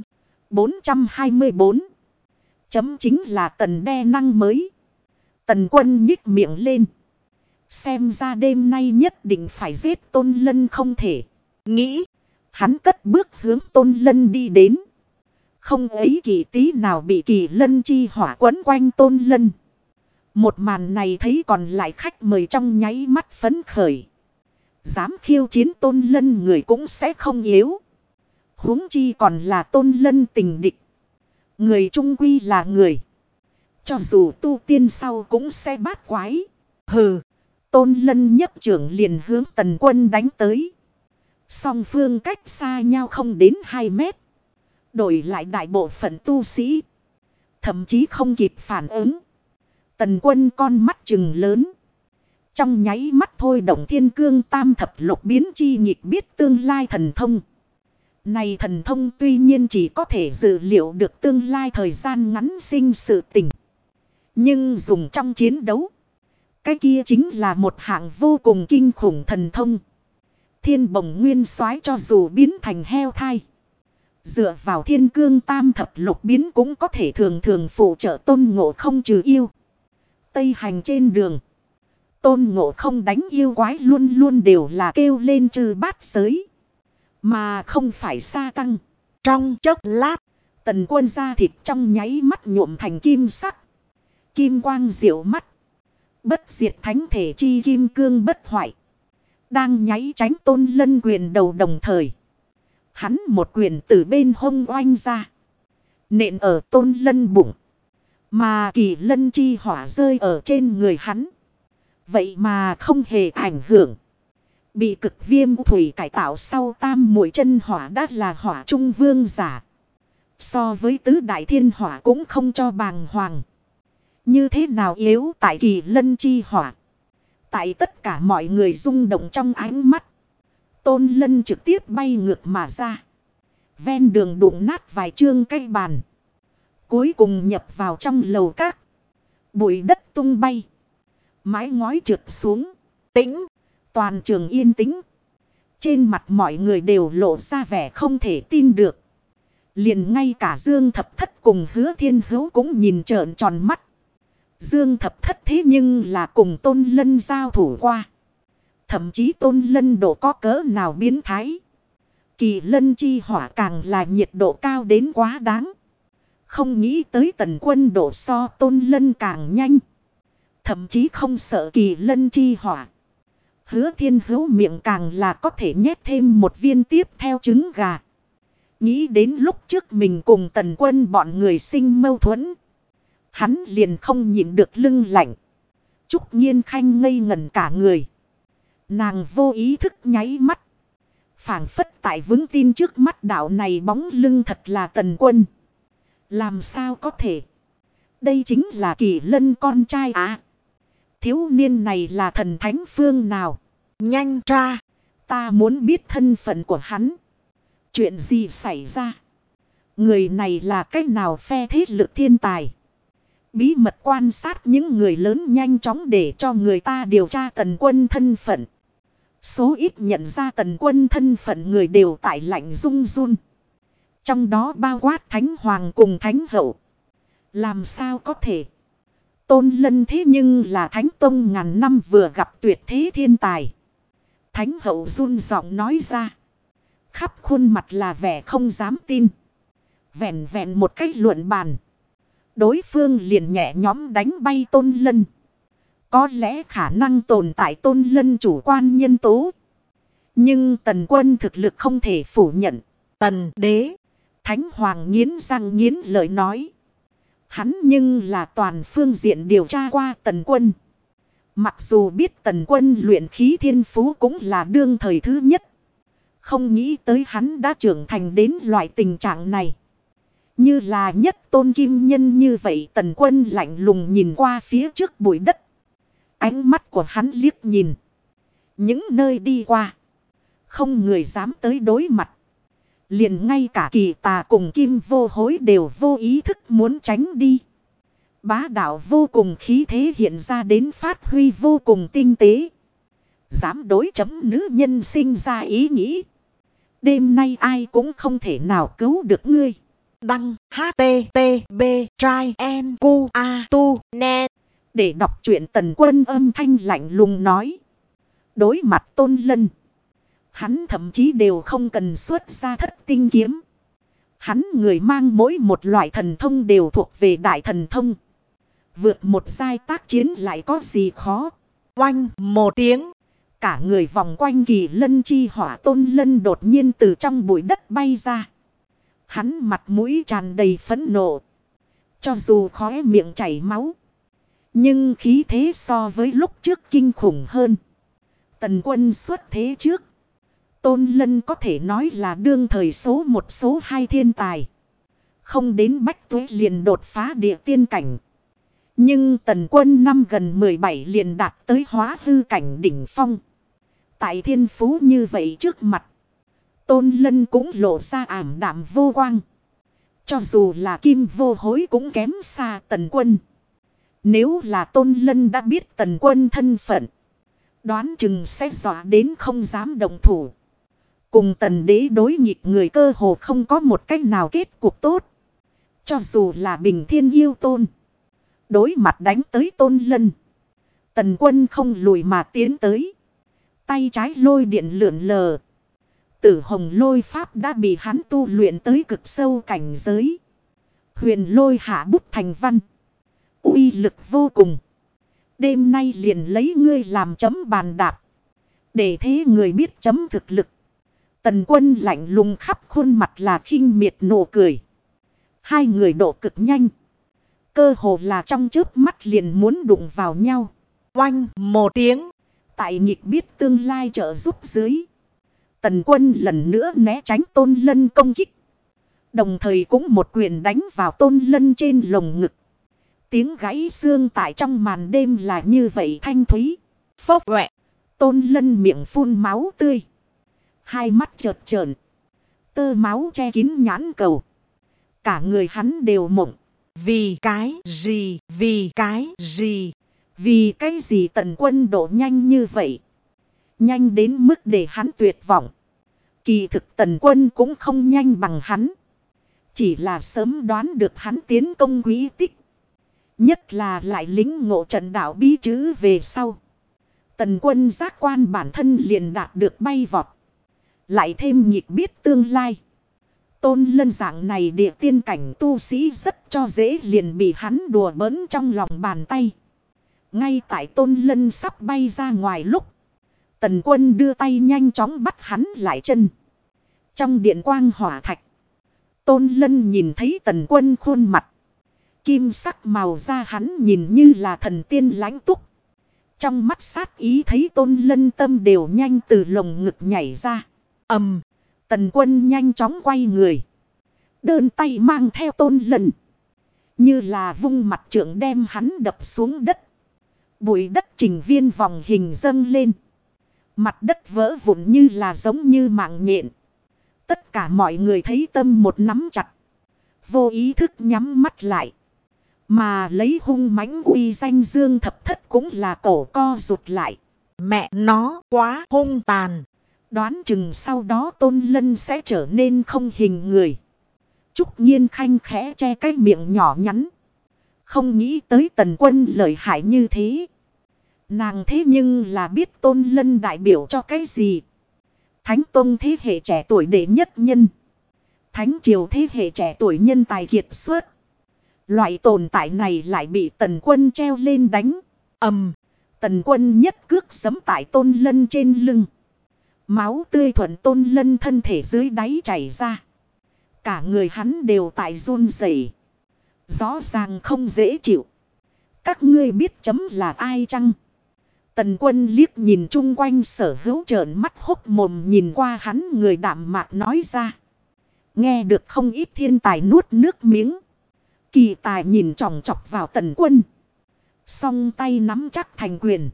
424. Chấm chính là tần đe năng mới. Tần Quân nhích miệng lên. Xem ra đêm nay nhất định phải giết Tôn Lân không thể. Nghĩ. Hắn cất bước hướng Tôn Lân đi đến. Không ấy kỳ tí nào bị Kỳ Lân chi hỏa quấn quanh Tôn Lân. Một màn này thấy còn lại khách mời trong nháy mắt phấn khởi. Dám khiêu chiến Tôn Lân người cũng sẽ không yếu. Huống chi còn là Tôn Lân tình địch. Người trung quy là người. Cho dù tu tiên sau cũng sẽ bát quái. Hừ. Tôn Lân nhấp trưởng liền hướng Tần Quân đánh tới. Song phương cách xa nhau không đến 2 mét. Đổi lại đại bộ phận tu sĩ. Thậm chí không kịp phản ứng. Tần Quân con mắt trừng lớn. Trong nháy mắt thôi động thiên cương tam thập lục biến chi nhịp biết tương lai thần thông. Này thần thông tuy nhiên chỉ có thể dự liệu được tương lai thời gian ngắn sinh sự tình. Nhưng dùng trong chiến đấu. Cái kia chính là một hạng vô cùng kinh khủng thần thông. Thiên bồng nguyên soái cho dù biến thành heo thai. Dựa vào thiên cương tam thập lục biến cũng có thể thường thường phụ trợ Tôn Ngộ Không trừ yêu. Tây hành trên đường. Tôn Ngộ Không đánh yêu quái luôn luôn đều là kêu lên trừ bát giới. Mà không phải sa tăng. Trong chốc lát. Tần Quân da thịt trong nháy mắt nhuộm thành kim sắc. Kim quang diệu mắt. Bất diệt thánh thể chi kim cương bất hoại. Đang nháy tránh Tôn Lân quyền đầu đồng thời. Hắn một quyền từ bên hông oanh ra. Nện ở Tôn Lân bụng. Mà Kỳ Lân chi hỏa rơi ở trên người hắn. Vậy mà không hề ảnh hưởng. Bị cực viêm thủy cải tạo sau tam muội chân hỏa đã là hỏa trung vương giả. So với tứ đại thiên hỏa cũng không cho bàng hoàng. Như thế nào yếu tại Kỳ Lân chi hỏa. Tại tất cả mọi người rung động trong ánh mắt. Tôn Lân trực tiếp bay ngược mà ra. Ven đường đụng nát vài trương cây bàn. Cuối cùng nhập vào trong lầu các. Bụi đất tung bay. Mái ngói trượt xuống. Tĩnh. Toàn trường yên tĩnh. Trên mặt mọi người đều lộ ra vẻ không thể tin được. Liền ngay cả Dương Thập Thất cùng Hứa Thiên Hữu cũng nhìn trợn tròn mắt. Dương Thập Thất thế nhưng là cùng Tôn Lân giao thủ qua. Thậm chí Tôn Lân độ có cỡ nào biến thái. Kỳ Lân chi hỏa càng là nhiệt độ cao đến quá đáng. Không nghĩ tới Tần Quân độ so Tôn Lân càng nhanh. Thậm chí không sợ Kỳ Lân chi hỏa. Hứa Thiên Hữu miệng càng là có thể nhét thêm một viên tiếp theo trứng gà. Nghĩ đến lúc trước mình cùng Tần Quân bọn người sinh mâu thuẫn. Hắn liền không nhịn được lưng lạnh. Trúc Nhiên Khanh ngây ngẩn cả người. Nàng vô ý thức nháy mắt. Phảng phất tại vững tin trước mắt đạo này bóng lưng thật là Tần Quân. Làm sao có thể? Đây chính là Kỳ Lân con trai à? Thiếu niên này là thần thánh phương nào? Nhanh tra! Ta muốn biết thân phận của hắn. Chuyện gì xảy ra? Người này là cách nào phe thế lực thiên tài? Bí mật quan sát những người lớn nhanh chóng để cho người ta điều tra Tần Quân thân phận. Số ít nhận ra Tần Quân thân phận người đều tại lạnh run run. Trong đó bao quát Thánh Hoàng cùng Thánh Hậu. Làm sao có thể? Tôn Lân thế nhưng là Thánh Tông ngàn năm vừa gặp tuyệt thế thiên tài. Thánh Hậu run giọng nói ra. Khắp khuôn mặt là vẻ không dám tin. Vẹn vẹn một cách luận bàn. Đối phương liền nhẹ nhõm đánh bay Tôn Lân. Có lẽ khả năng tồn tại Tôn Lân chủ quan nhân tố. Nhưng Tần Quân thực lực không thể phủ nhận. Tần đế. Thánh Hoàng nghiến răng nghiến lợi nói. Hắn nhưng là toàn phương diện điều tra qua Tần Quân. Mặc dù biết Tần Quân luyện khí thiên phú cũng là đương thời thứ nhất. Không nghĩ tới hắn đã trưởng thành đến loại tình trạng này. Như là nhất tôn kim nhân như vậy Tần Quân lạnh lùng nhìn qua phía trước bụi đất. Ánh mắt của hắn liếc nhìn. Những nơi đi qua. Không người dám tới đối mặt. Liền ngay cả Kỳ Tà cùng Kim Vô Hối đều vô ý thức muốn tránh đi. Bá đạo vô cùng khí thế hiện ra đến phát huy vô cùng tinh tế. Dám đối chấm nữ nhân sinh ra ý nghĩ. Đêm nay ai cũng không thể nào cứu được ngươi. Đăng HTTB trai NQA net. Để đọc truyện Tần Quân âm thanh lạnh lùng nói. Đối mặt Tôn Lân. Hắn thậm chí đều không cần xuất ra Thất Tinh kiếm. Hắn người mang mỗi một loại thần thông đều thuộc về đại thần thông. Vượt một giai tác chiến lại có gì khó. Oanh một tiếng. Cả người vòng quanh Kỳ Lân chi hỏa Tôn Lân đột nhiên từ trong bụi đất bay ra. Hắn mặt mũi tràn đầy phẫn nộ. Cho dù khóe miệng chảy máu. Nhưng khí thế so với lúc trước kinh khủng hơn. Tần Quân xuất thế trước. Tôn Lân có thể nói là đương thời số một số hai thiên tài. Không đến bách tuế liền đột phá địa tiên cảnh. Nhưng Tần Quân năm gần 17 liền đạt tới hóa hư cảnh đỉnh phong. Tại thiên phú như vậy trước mặt. Tôn Lân cũng lộ ra ảm đạm vô quang. Cho dù là Kim Vô Hối cũng kém xa Tần Quân. Nếu là Tôn Lân đã biết Tần Quân thân phận. Đoán chừng sẽ dọa đến không dám động thủ. Cùng Tần đế đối nghịch người cơ hồ không có một cách nào kết cục tốt. Cho dù là Bình Thiên Yêu Tôn. Đối mặt đánh tới Tôn Lân. Tần Quân không lùi mà tiến tới. Tay trái lôi điện lượn lờ. Tử hồng lôi pháp đã bị hắn tu luyện tới cực sâu cảnh giới. Huyền lôi hạ bút thành văn. Uy lực vô cùng. Đêm nay liền lấy ngươi làm chấm bàn đạp. Để thế người biết chấm thực lực. Tần Quân lạnh lùng khắp khuôn mặt là khinh miệt nụ cười. Hai người độ cực nhanh. Cơ hồ là trong chớp mắt liền muốn đụng vào nhau. Oanh một tiếng. Tại nhịp biết tương lai trợ giúp dưới. Tần Quân lần nữa né tránh Tôn Lân công kích. Đồng thời cũng một quyền đánh vào Tôn Lân trên lồng ngực. Tiếng gãy xương tại trong màn đêm là như vậy thanh thúy. Phốc quẹ. Tôn Lân miệng phun máu tươi. Hai mắt chợt trợn. Tơ máu che kín nhãn cầu. Cả người hắn đều mộng. Vì cái gì? Vì cái gì? Vì cái gì Tần Quân độ nhanh như vậy? Nhanh đến mức để hắn tuyệt vọng. Kỳ thực Tần Quân cũng không nhanh bằng hắn. Chỉ là sớm đoán được hắn tiến công quý tích. Nhất là lại lĩnh ngộ trận đạo bí chữ về sau. Tần Quân giác quan bản thân liền đạt được bay vọt. Lại thêm nhịp biết tương lai. Tôn Lân dạng này địa tiên cảnh tu sĩ rất cho dễ liền bị hắn đùa bỡn trong lòng bàn tay. Ngay tại Tôn Lân sắp bay ra ngoài lúc. Tần Quân đưa tay nhanh chóng bắt hắn lại chân. Trong điện quang hỏa thạch. Tôn Lân nhìn thấy Tần Quân khuôn mặt. Kim sắc màu da hắn nhìn như là thần tiên lãnh túc. Trong mắt sát ý thấy Tôn Lân tâm đều nhanh từ lồng ngực nhảy ra. Tần Quân nhanh chóng quay người. Đơn tay mang theo Tôn Lân. Như là vung mặt trượng đem hắn đập xuống đất. Bụi đất trình viên vòng hình dâng lên. Mặt đất vỡ vụn như là giống như mạng nhện. Tất cả mọi người thấy tâm một nắm chặt. Vô ý thức nhắm mắt lại. Mà lấy hung mãnh uy danh Dương Thập Thất cũng là cổ co rụt lại. Mẹ nó quá hung tàn. Đoán chừng sau đó Tôn Lân sẽ trở nên không hình người. Trúc Nhiên Khanh khẽ che cái miệng nhỏ nhắn. Không nghĩ tới Tần Quân lợi hại như thế. Nàng thế nhưng là biết Tôn Lân đại biểu cho cái gì. Thánh Tông thế hệ trẻ tuổi đệ nhất nhân. Thánh Triều thế hệ trẻ tuổi nhân tài kiệt xuất. Loại tồn tại này lại bị Tần Quân treo lên đánh. Tần Quân nhất cước giẫm tại Tôn Lân trên lưng. Máu tươi thuận Tôn Lân thân thể dưới đáy chảy ra. Cả người hắn đều tại run rẩy. Rõ ràng không dễ chịu. Các ngươi biết chấm là ai chăng? Tần Quân liếc nhìn chung quanh sở hữu trợn mắt hốc mồm nhìn qua hắn người đạm mạc nói ra. Nghe được không ít thiên tài nuốt nước miếng. Kỳ tài nhìn chòng chọc vào Tần Quân. Song tay nắm chắc thành quyền.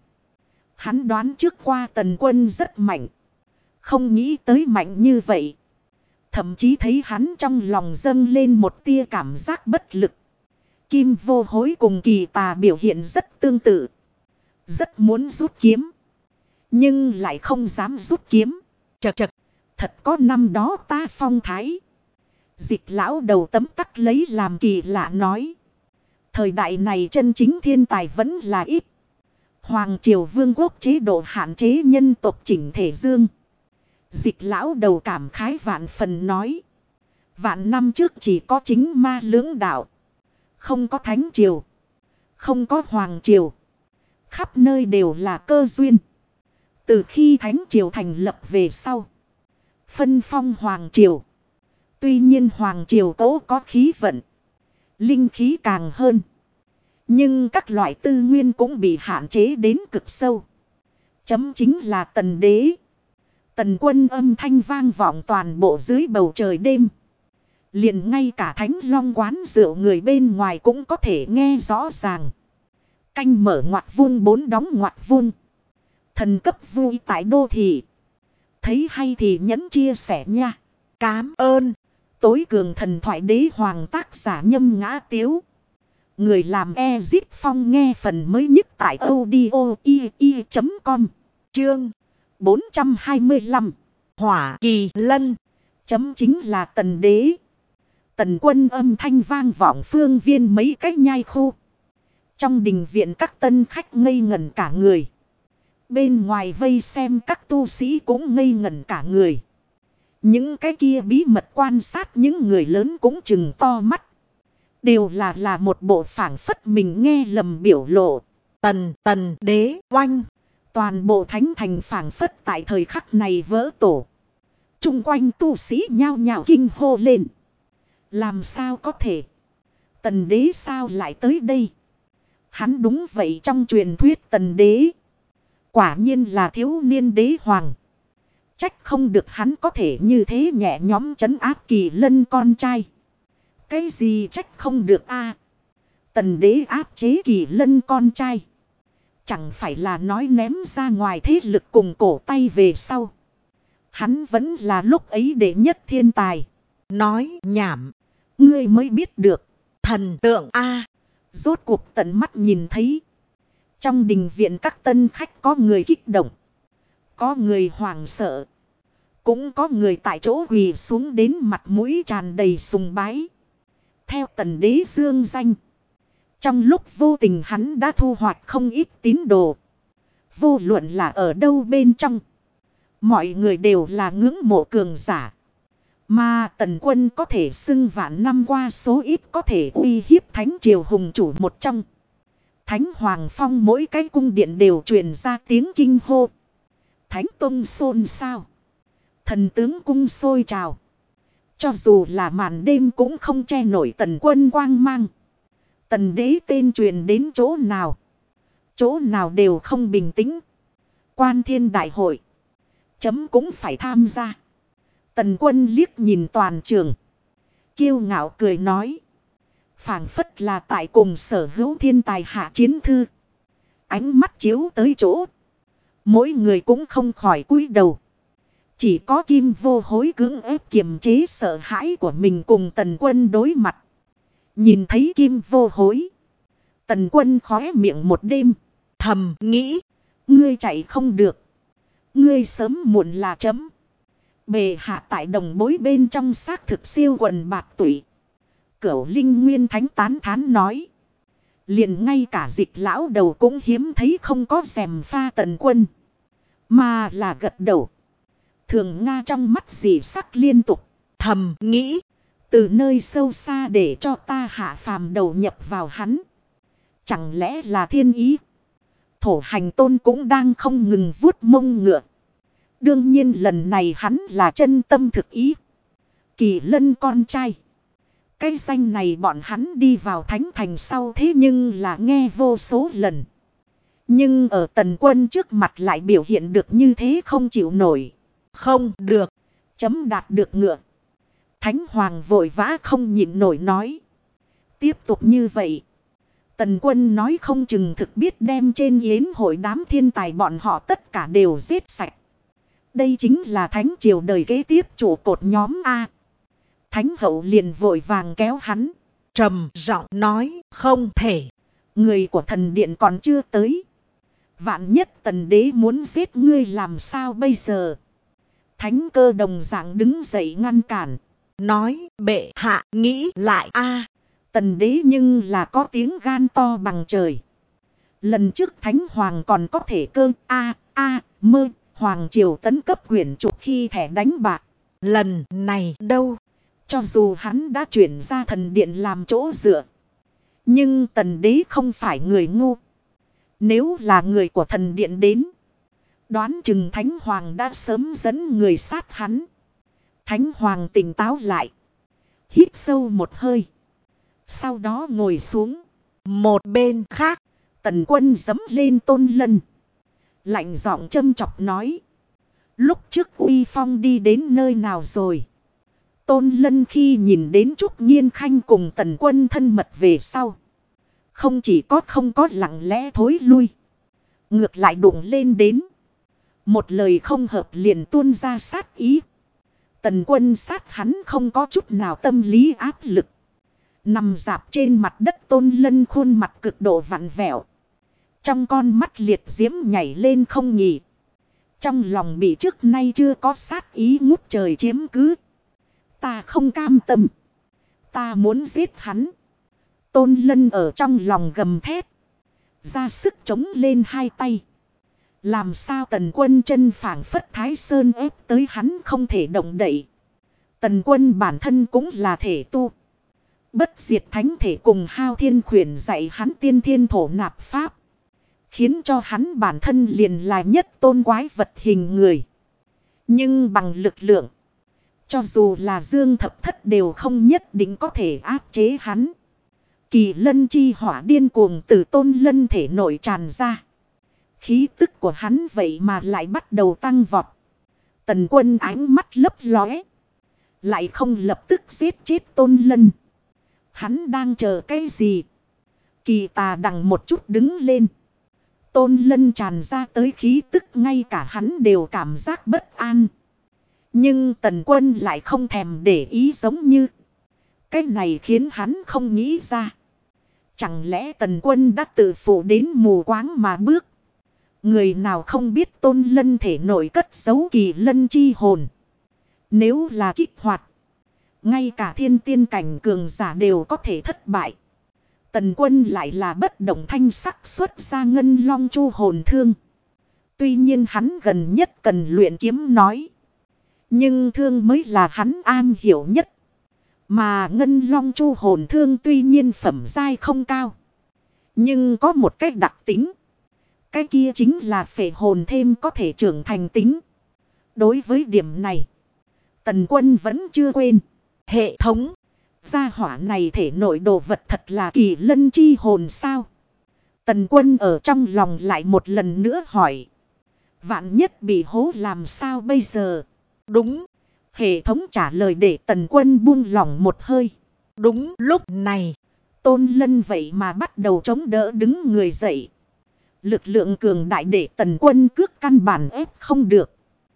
Hắn đoán trước qua Tần Quân rất mạnh. Không nghĩ tới mạnh như vậy. Thậm chí thấy hắn trong lòng dâng lên một tia cảm giác bất lực. Kim Vô Hối cùng Kỳ Tà biểu hiện rất tương tự. Rất muốn rút kiếm. Nhưng lại không dám rút kiếm. Chật. Thật có năm đó ta phong thái. Dịch lão đầu tấm tắc lấy làm kỳ lạ nói. Thời đại này chân chính thiên tài vẫn là ít. Hoàng triều vương quốc chế độ hạn chế nhân tộc chỉnh thể dương. Dịch lão đầu cảm khái vạn phần nói. Vạn năm trước chỉ có chính ma lưỡng đạo. Không có thánh triều. Không có hoàng triều. Khắp nơi đều là cơ duyên. Từ khi thánh triều thành lập về sau. Phân phong hoàng triều. Tuy nhiên hoàng triều tố có khí vận. Linh khí càng hơn. Nhưng các loại tư nguyên cũng bị hạn chế đến cực sâu. Chấm chính là Tần Đế. Tần Quân âm thanh vang vọng toàn bộ dưới bầu trời đêm. Liền ngay cả Thánh Long quán rượu người bên ngoài cũng có thể nghe rõ ràng. Canh mở ngoặc vuông 4 đóng ngoặc vuông. Thần cấp vui tại đô thị. Thấy hay thì nhấn chia sẻ nha. Cám ơn. Tối cường thần thoại đế hoàng tác giả Nhâm Ngã Tiếu. Người làm Ezip Phong nghe phần mới nhất tại audio.com. Chương 425. Hỏa Kỳ Lân. Chấm chính là Tần Đế. Tần Quân âm thanh vang vọng phương viên mấy cách nhai khu. Trong đình viện các tân khách ngây ngẩn cả người. Bên ngoài vây xem các tu sĩ cũng ngây ngẩn cả người. Những cái kia bí mật quan sát những người lớn cũng chừng to mắt. Đều là một bộ phảng phất mình nghe lầm biểu lộ. Tần Đế oanh. Toàn bộ thánh thành phảng phất tại thời khắc này vỡ tổ. Trung quanh tu sĩ nhao nhao kinh hô lên. Làm sao có thể? Tần đế sao lại tới đây? Hắn đúng vậy, trong truyền thuyết tần đế. Quả nhiên là thiếu niên đế hoàng. Trách không được hắn có thể như thế nhẹ nhõm trấn áp Kỳ Lân con trai. Cái gì trách không được a? Tần đế áp chế Kỳ Lân con trai. Chẳng phải là nói ném ra ngoài thế lực cùng cổ tay về sau. Hắn vẫn là lúc ấy đệ nhất thiên tài. Nói nhảm. Ngươi mới biết được. Thần tượng a. Rốt cuộc tận mắt nhìn thấy. Trong đình viện các tân khách có người kích động. Có người hoảng sợ. Cũng có người tại chỗ quỳ xuống đến mặt mũi tràn đầy sùng bái. Theo tần đế dương danh. Trong lúc vô tình hắn đã thu hoạch không ít tín đồ. Vô luận là ở đâu bên trong. Mọi người đều là ngưỡng mộ cường giả. Mà Tần Quân có thể xưng vạn năm qua số ít có thể uy hiếp Thánh Triều hùng chủ một trong. Thánh Hoàng Phong mỗi cái cung điện đều truyền ra tiếng kinh hô. Thánh Tông xôn xao. Thần tướng cung sôi trào. Cho dù là màn đêm cũng không che nổi Tần Quân quang mang. Tần đế tên truyền đến chỗ nào. Chỗ nào đều không bình tĩnh. Quan Thiên đại hội. Chấm cũng phải tham gia. Tần Quân liếc nhìn toàn trường. Kiêu ngạo cười nói. Phảng phất là tại cùng sở hữu thiên tài hạ chiến thư. Ánh mắt chiếu tới chỗ. Mỗi người cũng không khỏi cúi đầu. Chỉ có Kim Vô Hối cưỡng ép kiềm chế sợ hãi của mình cùng Tần Quân đối mặt. Nhìn thấy Kim Vô Hối. Tần Quân khóe miệng một đêm. Thầm nghĩ. Ngươi chạy không được. Ngươi sớm muộn là chấm. Bề hạ tại đồng bối bên trong xác thực siêu quần bạc tụy. Cửu Linh Nguyên Thánh tán thán nói. Liền ngay cả Dịch lão đầu cũng hiếm thấy không có rèm pha Tần Quân. Mà là gật đầu. Thường Nga trong mắt dì sắc liên tục. Thầm nghĩ. Từ nơi sâu xa để cho ta hạ phàm đầu nhập vào hắn. Chẳng lẽ là thiên ý? Thổ Hành Tôn cũng đang không ngừng vuốt mông ngựa. Đương nhiên lần này hắn là chân tâm thực ý. Kỳ Lân con trai. Cái danh này bọn hắn đi vào thánh thành sau thế nhưng là nghe vô số lần. Nhưng ở Tần Quân trước mặt lại biểu hiện được như thế không chịu nổi. Không được. Chấm đạt được ngựa. Thánh Hoàng vội vã không nhịn nổi nói. Tiếp tục như vậy. Tần Quân nói không chừng thực biết đem trên yến hội đám thiên tài bọn họ tất cả đều giết sạch. Đây chính là Thánh Triều đời kế tiếp trụ cột nhóm A. Thánh Hậu liền vội vàng kéo hắn. Trầm giọng nói không thể. Người của thần điện còn chưa tới. Vạn nhất Tần Đế muốn giết ngươi làm sao bây giờ? Thánh Cơ đồng dạng đứng dậy ngăn cản. Nói bệ hạ nghĩ lại a. Tần Đế nhưng là có tiếng gan to bằng trời. Lần trước Thánh Hoàng còn có thể cơ mơ Hoàng Triều tấn cấp quyển trục khi thẻ đánh bạc. Lần này đâu? Cho dù hắn đã chuyển ra thần điện làm chỗ dựa. Nhưng Tần Đế không phải người ngu. Nếu là người của thần điện đến. Đoán chừng Thánh Hoàng đã sớm dẫn người sát hắn. Thánh Hoàng tỉnh táo lại. Hít sâu một hơi. Sau đó ngồi xuống. Một bên khác. Tần Quân giẫm lên Tôn Lân. Lạnh giọng châm chọc nói. Lúc trước uy phong đi đến nơi nào rồi? Tôn Lân khi nhìn đến Trúc Nhiên Khanh cùng Tần Quân thân mật về sau. Không chỉ không có lặng lẽ thối lui. Ngược lại đụng lên đến. Một lời không hợp liền tuôn ra sát ý. Tần Quân sát hắn không có chút nào tâm lý áp lực. Nằm dạp trên mặt đất Tôn Lân khuôn mặt cực độ vặn vẹo. Trong con mắt liệt diễm nhảy lên không nghỉ. Trong lòng bị trước nay chưa có sát ý ngút trời chiếm cứ. Ta không cam tâm. Ta muốn giết hắn. Tôn Lân ở trong lòng gầm thét. Ra sức chống lên hai tay. Làm sao Tần Quân chân phảng phất Thái Sơn ép tới hắn không thể động đậy. Tần Quân bản thân cũng là thể tu. Bất diệt thánh thể cùng Hao Thiên Khuyển dạy hắn tiên thiên thổ nạp pháp. Khiến cho hắn bản thân liền là nhất tôn quái vật hình người. Nhưng bằng lực lượng, cho dù là Dương Thập Thất đều không nhất định có thể áp chế hắn. Kỳ lân chi hỏa điên cuồng từ Tôn Lân thể nội tràn ra. Khí tức của hắn vậy mà lại bắt đầu tăng vọt. Tần Quân ánh mắt lấp lóe, lại không lập tức giết chết Tôn Lân. Hắn đang chờ cái gì? Kỳ Tà đằng một chút đứng lên. Tôn Lân tràn ra tới khí tức ngay cả hắn đều cảm giác bất an. Nhưng Tần Quân lại không thèm để ý giống như. Cái này khiến hắn không nghĩ ra. Chẳng lẽ Tần Quân đã tự phụ đến mù quáng mà bước? Người nào không biết Tôn Lân thể nội cất giấu kỳ lân chi hồn. Nếu là kích hoạt, ngay cả thiên tiên cảnh cường giả đều có thể thất bại. Tần Quân lại là bất động thanh sắc xuất ra ngân long chu hồn thương. Tuy nhiên hắn gần nhất cần luyện kiếm nói. Nhưng thương mới là hắn am hiểu nhất. Mà ngân long chu hồn thương tuy nhiên phẩm giai không cao. Nhưng có một cách đặc tính. Cái kia chính là phệ hồn thêm có thể trưởng thành tính. Đối với điểm này, Tần Quân vẫn chưa quên. Hệ thống, gia hỏa này thể nội đồ vật thật là kỳ lân chi hồn sao? Tần Quân ở trong lòng lại một lần nữa hỏi. Vạn nhất bị hố làm sao bây giờ? Đúng. Hệ thống trả lời để Tần Quân buông lỏng một hơi. Đúng lúc này, Tôn Lân vậy mà bắt đầu chống đỡ đứng người dậy. Lực lượng cường đại để Tần Quân cước căn bản ép không được.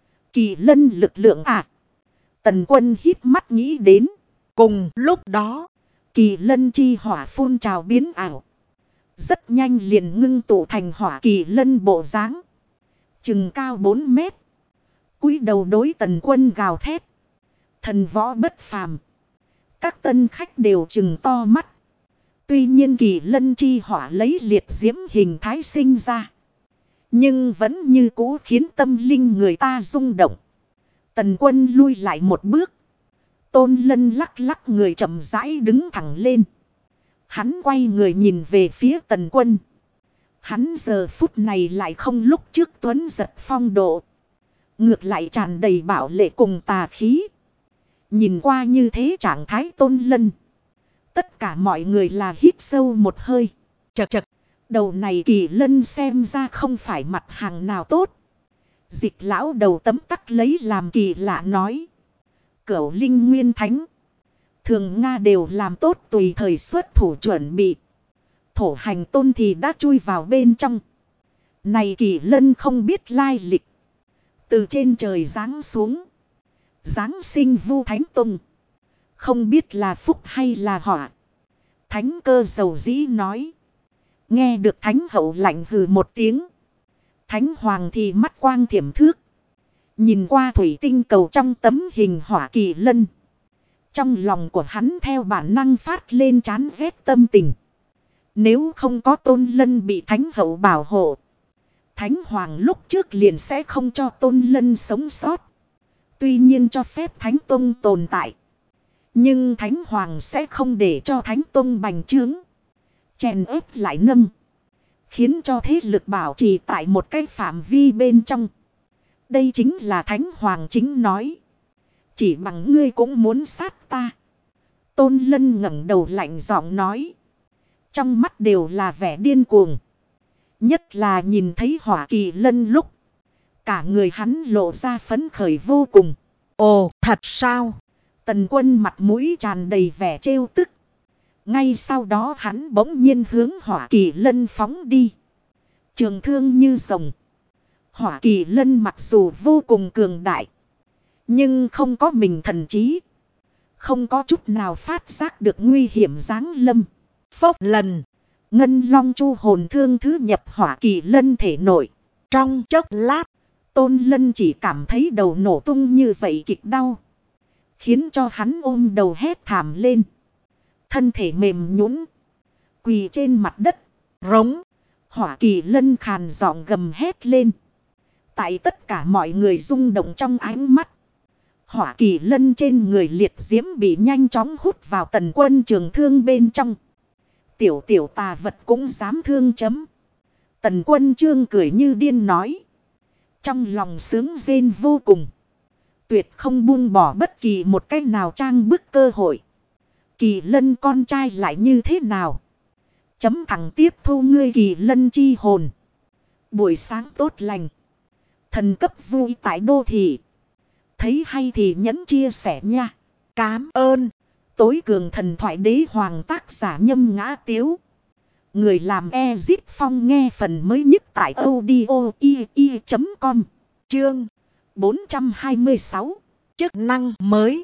Kỳ lân lực lượng à? Tần Quân hít mắt nghĩ đến. Cùng lúc đó, kỳ lân chi hỏa phun trào biến ảo. Rất nhanh liền ngưng tụ thành hỏa kỳ lân bộ dáng. Chừng cao 4 mét. Cúi đầu đối Tần Quân gào thét. Thần võ bất phàm. Các tân khách đều chừng to mắt. Tuy nhiên kỳ lân chi hỏa lấy liệt diễm hình thái sinh ra. Nhưng vẫn như cũ khiến tâm linh người ta rung động. Tần Quân lui lại một bước. Tôn Lân lắc lắc người chậm rãi đứng thẳng lên. Hắn quay người nhìn về phía Tần Quân. Hắn giờ phút này lại không lúc trước tuấn giật phong độ. Ngược lại tràn đầy bạo lệ cùng tà khí. Nhìn qua như thế trạng thái Tôn Lân. Tất cả mọi người là hít sâu một hơi. Chật chật. Đầu này kỳ lân xem ra không phải mặt hàng nào tốt. Dịch lão đầu tấm tắc lấy làm kỳ lạ nói. Cửu linh nguyên thánh. Thường Nga đều làm tốt tùy thời xuất thủ chuẩn bị. Thổ hành tôn thì đã chui vào bên trong. Này kỳ lân không biết lai lịch. Từ trên trời giáng xuống. Giáng sinh vu thánh tông. Không biết là phúc hay là họa. Thánh cơ dầu dĩ nói. Nghe được thánh hậu lạnh hừ một tiếng. Thánh hoàng thì mắt quang thiểm thước. Nhìn qua thủy tinh cầu trong tấm hình hỏa kỳ lân. Trong lòng của hắn theo bản năng phát lên chán ghét tâm tình. Nếu không có Tôn Lân bị thánh hậu bảo hộ. Thánh hoàng lúc trước liền sẽ không cho Tôn Lân sống sót. Tuy nhiên cho phép thánh tông tồn tại. Nhưng thánh hoàng sẽ không để cho thánh tông bành trướng. Chèn ép lại nâng. Khiến cho thế lực bảo trì tại một cái phạm vi bên trong. Đây chính là thánh hoàng chính nói. Chỉ bằng ngươi cũng muốn sát ta. Tôn Lân ngẩng đầu lạnh giọng nói. Trong mắt đều là vẻ điên cuồng. Nhất là nhìn thấy hỏa kỳ lân lúc. Cả người hắn lộ ra phấn khởi vô cùng. Ồ, thật sao? Tần Quân mặt mũi tràn đầy vẻ trêu tức. Ngay sau đó hắn bỗng nhiên hướng hỏa kỳ lân phóng đi. Trường thương như rồng. Hỏa kỳ lân mặc dù vô cùng cường đại. Nhưng không có mình thần trí. Không có chút nào phát giác được nguy hiểm giáng lâm. Phốc lần. Ngân long chu hồn thương thứ nhập hỏa kỳ lân thể nội. Trong chốc lát. Tôn Lân chỉ cảm thấy đầu nổ tung như vậy kịch đau. Khiến cho hắn ôm đầu hét thảm lên. Thân thể mềm nhũn quỳ trên mặt đất. Rống. Hỏa kỳ lân khàn giọng gầm hét lên. Tại tất cả mọi người rung động trong ánh mắt. Hỏa kỳ lân trên người liệt diễm bị nhanh chóng hút vào Tần Quân trường thương bên trong. Tiểu tà vật cũng dám thương chấm. Tần Quân Trương cười như điên nói. Trong lòng sướng rên vô cùng. Tuyệt không buông bỏ bất kỳ một cách nào trang bức cơ hội. Kỳ Lân con trai lại như thế nào? Chấm thẳng tiếp thu ngươi Kỳ Lân chi hồn. Buổi sáng tốt lành. Thần cấp vui tại đô thị. Thấy hay thì nhấn chia sẻ nha. Cám ơn. Tối cường thần thoại đế hoàng tác giả Nhâm Ngã Tiếu. Người làm Ezip Phong nghe phần mới nhất tại audio.com. Chương 426. chức năng mới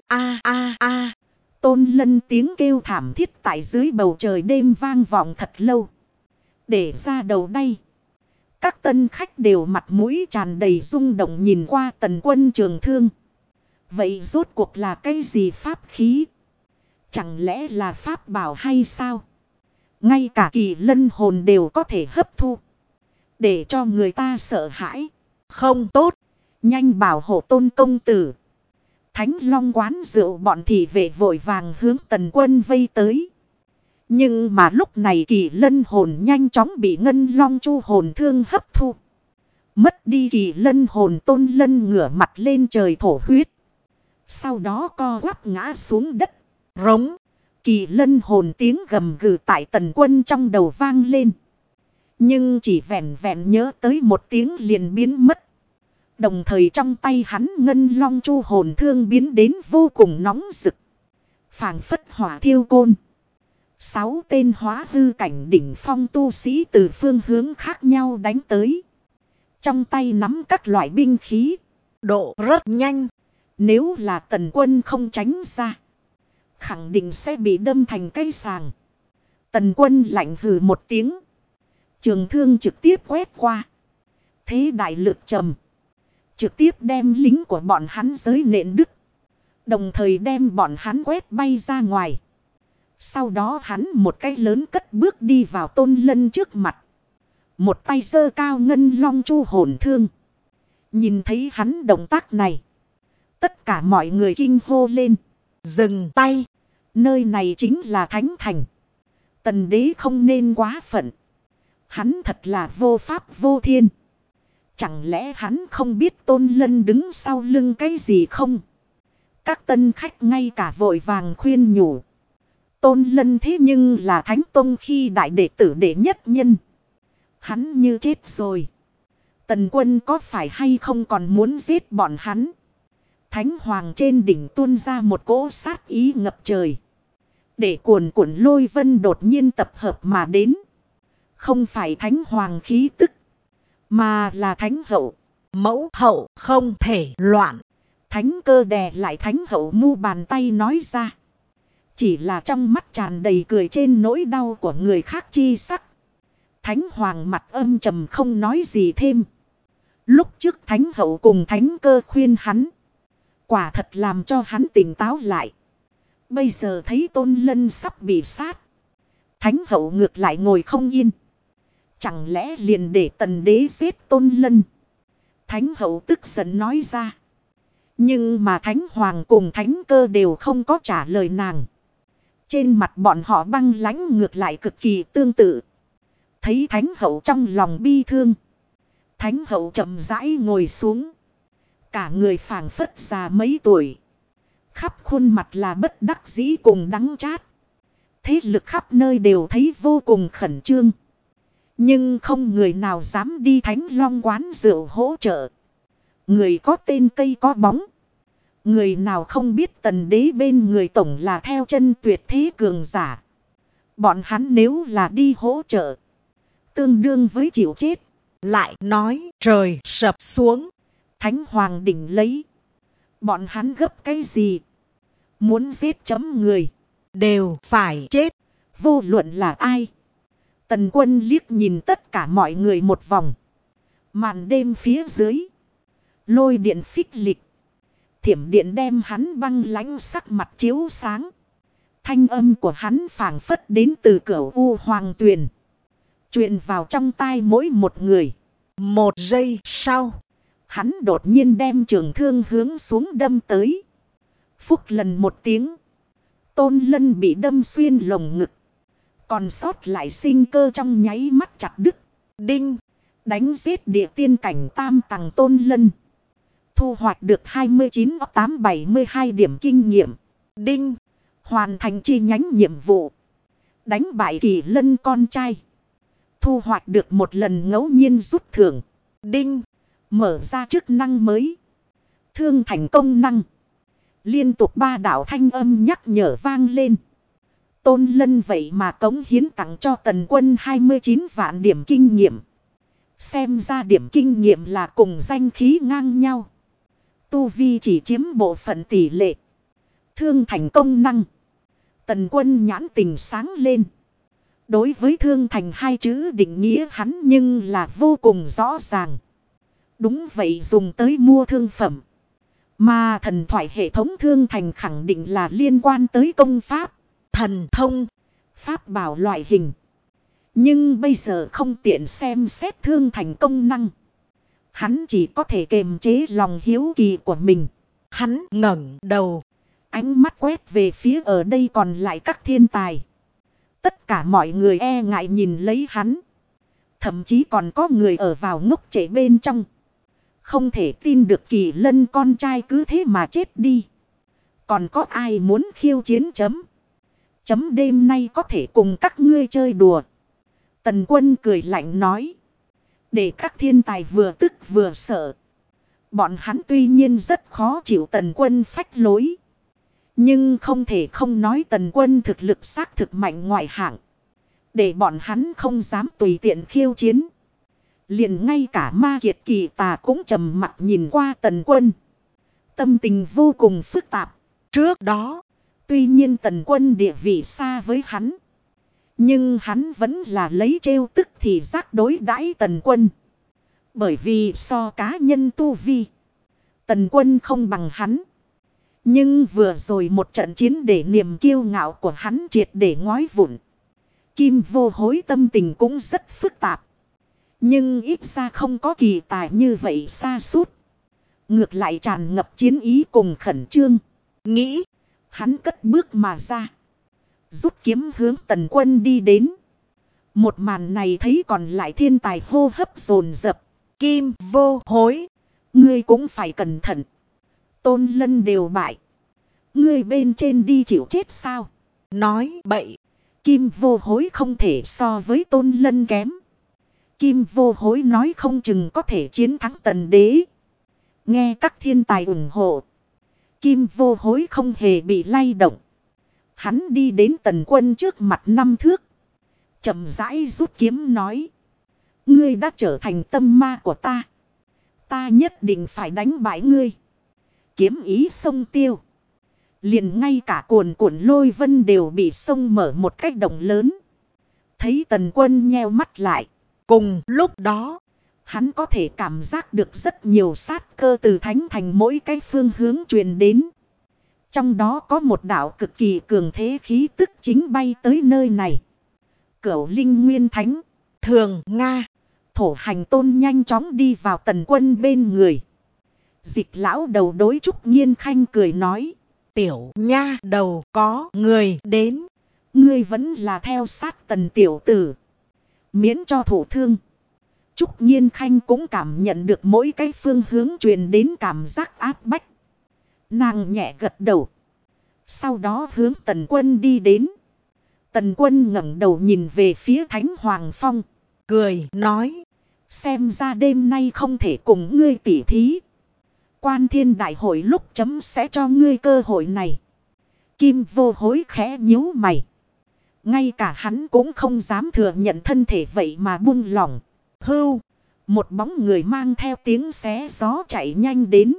Tôn Lân tiếng kêu thảm thiết tại dưới bầu trời đêm vang vọng thật lâu. Để ra đầu đây. Các tân khách đều mặt mũi tràn đầy rung động nhìn qua Tần Quân trường thương. Vậy rốt cuộc là cái gì pháp khí? Chẳng lẽ là pháp bảo hay sao? Ngay cả Kỳ Lân hồn đều có thể hấp thu. Để cho người ta sợ hãi. không tốt. Nhanh bảo hộ Tôn công tử. Thánh Long quán rượu bọn thị vệ vội vàng hướng Tần Quân vây tới. Nhưng mà lúc này Kỳ Lân hồn nhanh chóng bị Ngân Long chu hồn thương hấp thu. Mất đi Kỳ Lân hồn, Tôn Lân ngửa mặt lên trời thổ huyết. Sau đó co quắp ngã xuống đất. Rống. Kỳ Lân hồn tiếng gầm gừ tại Tần Quân trong đầu vang lên. Nhưng chỉ vẹn vẹn nhớ tới một tiếng liền biến mất. Đồng thời trong tay hắn Ngân Long chu hồn thương biến đến vô cùng nóng rực. Phảng phất hỏa thiêu côn. 6 tên hóa hư cảnh đỉnh phong tu sĩ từ phương hướng khác nhau đánh tới. Trong tay nắm các loại binh khí. Độ rất nhanh. Nếu là Tần Quân không tránh ra, khẳng định sẽ bị đâm thành cây sàng. Tần Quân lạnh hừ một tiếng. Trường thương trực tiếp quét qua. Thế đại lực trầm. Trực tiếp đem lính của bọn hắn giới nện đứt. Đồng thời đem bọn hắn quét bay ra ngoài. Sau đó hắn một cái lớn cất bước đi vào Tôn Lân trước mặt. Một tay giơ cao Ngân Long chu hồn thương. Nhìn thấy hắn động tác này. Tất cả mọi người kinh hô lên. Dừng tay. Nơi này chính là Thánh Thành. Tần đế không nên quá phận. Hắn thật là vô pháp vô thiên. Chẳng lẽ hắn không biết Tôn Lân đứng sau lưng cái gì không? Các tân khách ngay cả vội vàng khuyên nhủ. Tôn Lân thế nhưng là Thánh Tông khi đại đệ tử đệ nhất nhân. Hắn như chết rồi. Tần Quân có phải hay không còn muốn giết bọn hắn? Thánh Hoàng trên đỉnh tuôn ra một cỗ sát ý ngập trời. Để cuồn cuộn lôi vân đột nhiên tập hợp mà đến. Không phải Thánh Hoàng khí tức, mà là Thánh Hậu. Mẫu hậu không thể loạn. Thánh Cơ đè lại Thánh Hậu mu bàn tay nói ra. Chỉ là trong mắt tràn đầy cười trên nỗi đau của người khác chi sắc. Thánh Hoàng mặt âm trầm không nói gì thêm. Lúc trước Thánh Hậu cùng Thánh Cơ khuyên hắn. Quả thật làm cho hắn tỉnh táo lại. Bây giờ thấy Tôn Lân sắp bị sát. Thánh Hậu ngược lại ngồi không yên. Chẳng lẽ liền để Tần đế giết Tôn Lân? Thánh Hậu tức giận nói ra. Nhưng mà Thánh Hoàng cùng Thánh Cơ đều không có trả lời nàng. Trên mặt bọn họ băng lãnh ngược lại cực kỳ tương tự. Thấy Thánh Hậu trong lòng bi thương. Thánh Hậu chậm rãi ngồi xuống. Cả người phảng phất già mấy tuổi. Khắp khuôn mặt là bất đắc dĩ cùng đắng chát. Thế lực khắp nơi đều thấy vô cùng khẩn trương. Nhưng không người nào dám đi Thánh Long quán rượu hỗ trợ. Người có tên cây có bóng. Người nào không biết Tần đế bên người tổng là theo chân tuyệt thế cường giả. Bọn hắn nếu là đi hỗ trợ, tương đương với chịu chết. Lại nói trời sập xuống. Thánh Hoàng đỉnh lấy. Bọn hắn gấp cái gì? Muốn giết chấm người. Đều phải chết. Vô luận là ai? Tần Quân liếc nhìn tất cả mọi người một vòng. Màn đêm phía dưới. Lôi điện phích lịch. Thiểm điện đem hắn băng lãnh sắc mặt chiếu sáng. Thanh âm của hắn phảng phất đến từ Cửu U Hoàng Tuyền. Truyền vào trong tai mỗi một người. Một giây sau. Hắn đột nhiên đem trường thương hướng xuống đâm tới. Phúc lần một tiếng. Tôn Lân bị đâm xuyên lồng ngực. Còn sót lại sinh cơ trong nháy mắt chặt đứt. Đinh. Đánh giết địa tiên cảnh tam tầng Tôn Lân. Thu hoạch được 29.872 điểm kinh nghiệm. Đinh. Hoàn thành chi nhánh nhiệm vụ. Đánh bại Kỳ Lân con trai. Thu hoạch được một lần ngẫu nhiên rút thưởng. Đinh. Mở ra chức năng mới. Thương thành công năng. Liên tục 3 đạo thanh âm nhắc nhở vang lên. Tôn Lân vậy mà cống hiến tặng cho Tần Quân 29 vạn điểm kinh nghiệm. Xem ra điểm kinh nghiệm là cùng danh khí ngang nhau. Tu vi chỉ chiếm bộ phận tỷ lệ. Thương thành công năng. Tần Quân nhãn tình sáng lên. Đối với thương thành 2 chữ định nghĩa hắn nhưng là vô cùng rõ ràng. Đúng vậy, dùng tới mua thương phẩm. Mà thần thoại hệ thống thương thành khẳng định là liên quan tới công pháp, thần thông, pháp bảo loại hình. Nhưng bây giờ không tiện xem xét thương thành công năng. Hắn chỉ có thể kiềm chế lòng hiếu kỳ của mình. Hắn ngẩng đầu, ánh mắt quét về phía ở đây còn lại các thiên tài. Tất cả mọi người e ngại nhìn lấy hắn. Thậm chí còn có người ở vào ngốc trệ bên trong. Không thể tin được Kỳ Lân con trai cứ thế mà chết đi. Còn có ai muốn khiêu chiến chấm? Chấm đêm nay có thể cùng các ngươi chơi đùa. Tần Quân cười lạnh nói. Để các thiên tài vừa tức vừa sợ. Bọn hắn tuy nhiên rất khó chịu Tần Quân phách lối. Nhưng không thể không nói Tần Quân thực lực xác thực mạnh ngoại hạng. Để bọn hắn không dám tùy tiện khiêu chiến. Liền ngay cả Ma Kiệt Kỳ Tà cũng trầm mặt nhìn qua Tần Quân. Tâm tình vô cùng phức tạp. Trước đó, tuy nhiên Tần Quân địa vị xa với hắn. Nhưng hắn vẫn là lấy trêu tức thì giác đối đãi Tần Quân. Bởi vì so cá nhân tu vi, Tần Quân không bằng hắn. Nhưng vừa rồi một trận chiến để niềm kiêu ngạo của hắn triệt để ngói vụn. Kim Vô Hối tâm tình cũng rất phức tạp. Nhưng ít ra không có Kỳ Tài như vậy sa sút. Ngược lại tràn ngập chiến ý cùng khẩn trương. Nghĩ, hắn cất bước mà ra. Rút kiếm hướng Tần Quân đi đến. Một màn này thấy còn lại thiên tài hô hấp dồn dập. Kim Vô Hối, ngươi cũng phải cẩn thận. Tôn Lân đều bại. Ngươi bên trên đi chịu chết sao? Nói bậy. Kim Vô Hối không thể so với Tôn Lân kém. Kim Vô Hối nói không chừng có thể chiến thắng Tần Đế. Nghe các thiên tài ủng hộ. Kim Vô Hối không hề bị lay động. Hắn đi đến Tần Quân trước mặt 5 thước. Chậm rãi rút kiếm nói. Ngươi đã trở thành tâm ma của ta. Ta nhất định phải đánh bại ngươi. Kiếm ý sông tiêu. Liền ngay cả cuồn cuộn lôi vân đều bị sông mở một cách động lớn. Thấy Tần Quân nheo mắt lại. Cùng lúc đó, hắn có thể cảm giác được rất nhiều sát cơ từ thánh thành mỗi cái phương hướng truyền đến. Trong đó có một đạo cực kỳ cường thế khí tức chính bay tới nơi này. Cửu Linh Nguyên Thánh, Thường Nga, Thổ Hành Tôn nhanh chóng đi vào Tần Quân bên người. Dịch lão đầu đối Trúc Nhiên Khanh cười nói. Tiểu nha đầu có người đến. Ngươi vẫn là theo sát Tần tiểu tử. Miễn cho thổ thương. Trúc Nhiên Khanh cũng cảm nhận được mỗi cái phương hướng truyền đến cảm giác áp bách. Nàng nhẹ gật đầu. Sau đó hướng Tần Quân đi đến. Tần Quân ngẩng đầu nhìn về phía Thánh Hoàng Phong. Cười nói. Xem ra đêm nay không thể cùng ngươi tỉ thí. Quan Thiên Đại hội lúc chấm sẽ cho ngươi cơ hội này. Kim Vô Hối khẽ nhíu mày. Ngay cả hắn cũng không dám thừa nhận thân thể vậy mà buông lỏng. Hưu. Một bóng người mang theo tiếng xé gió chạy nhanh đến.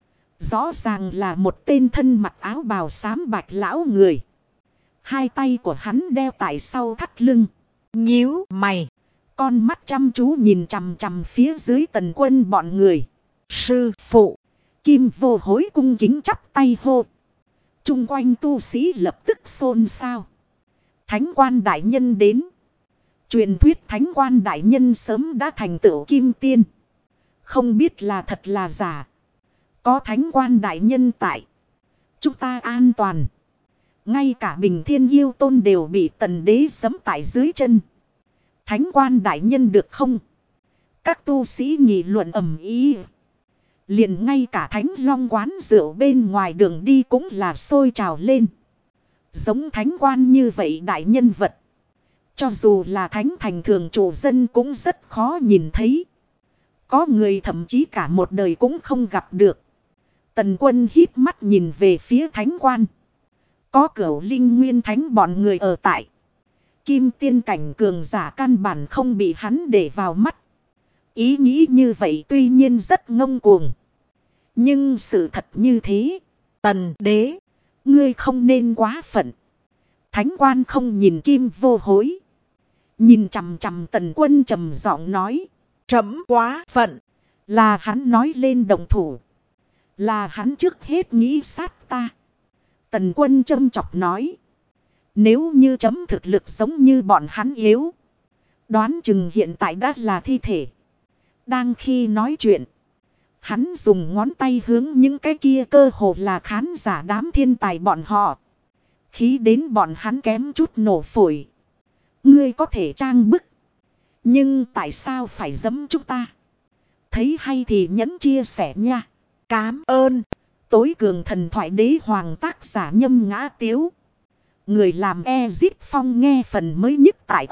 Rõ ràng là một tên thân mặc áo bào xám bạch lão người. Hai tay của hắn đeo tại sau thắt lưng. Nhíu mày. Con mắt chăm chú nhìn chằm chằm phía dưới Tần Quân bọn người. Sư phụ. Kim Vô Hối cung kính chắp tay hô. Chung quanh tu sĩ lập tức xôn xao. Thánh quan đại nhân đến. Truyền thuyết thánh quan đại nhân sớm đã thành tựu kim tiên. Không biết là thật là giả. Có thánh quan đại nhân tại. Chúng ta an toàn. Ngay cả Bình Thiên Yêu Tôn đều bị Tần Đế giẫm tại dưới chân. Thánh quan đại nhân được không? Các tu sĩ nghị luận ầm ĩ. Liền ngay cả Thánh Long quán rượu bên ngoài đường đi cũng là sôi trào lên. Giống thánh quan như vậy đại nhân vật, cho dù là thánh thành thường chủ dân cũng rất khó nhìn thấy. Có người thậm chí cả một đời cũng không gặp được. Tần Quân híp mắt nhìn về phía thánh quan. Có Cửu Linh Nguyên Thánh bọn người ở tại. Kim tiên cảnh cường giả căn bản không bị hắn để vào mắt. Ý nghĩ như vậy tuy nhiên rất ngông cuồng. Nhưng sự thật như thế. Tần đế, ngươi không nên quá phận. Thánh quan không nhìn Kim Vô Hối. Nhìn chằm chằm Tần Quân trầm giọng nói. Trẫm quá phận. Là hắn nói lên động thủ. Là hắn trước hết nghĩ sát ta. Tần Quân châm chọc nói. Nếu như chấm thực lực giống như bọn hắn yếu, đoán chừng hiện tại đã là thi thể. Đang khi nói chuyện, hắn dùng ngón tay hướng những cái kia cơ hồ là khán giả đám thiên tài bọn họ. Khí đến bọn hắn kém chút nổ phổi. Ngươi có thể trang bức, nhưng tại sao phải giẫm chúng ta? Thấy hay thì nhấn chia sẻ nha. Cám ơn. Tối cường thần thoại đế hoàng tác giả Nhâm Ngã Tiếu. Người làm Ezip Phong nghe phần mới nhất tại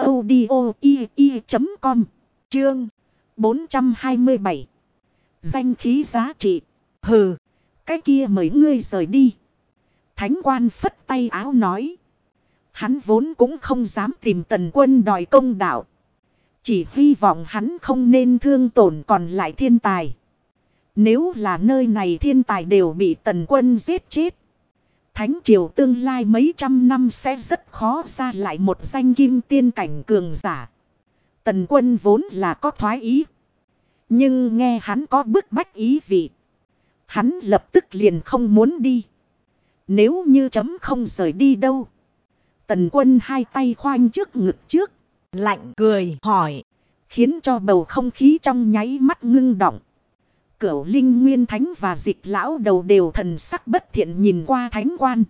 audio.com. Chương 427. Danh khí giá trị. Hừ, cái kia mời ngươi rời đi. Thánh quan phất tay áo nói. Hắn vốn cũng không dám tìm Tần Quân đòi công đạo. Chỉ hy vọng hắn không nên thương tổn còn lại thiên tài. Nếu là nơi này thiên tài đều bị Tần Quân giết chết, Thánh triều tương lai mấy trăm năm sẽ rất khó ra lại một danh kim tiên cảnh cường giả. Tần Quân vốn là có thoái ý, nhưng nghe hắn có bức bách ý vị, hắn lập tức liền không muốn đi. Nếu như chấm không rời đi đâu? Tần Quân hai tay khoanh trước ngực trước, lạnh cười hỏi, khiến cho bầu không khí trong nháy mắt ngưng động. Cửu Linh Nguyên Thánh và Dịch Lão Đầu đều thần sắc bất thiện nhìn qua thánh quan.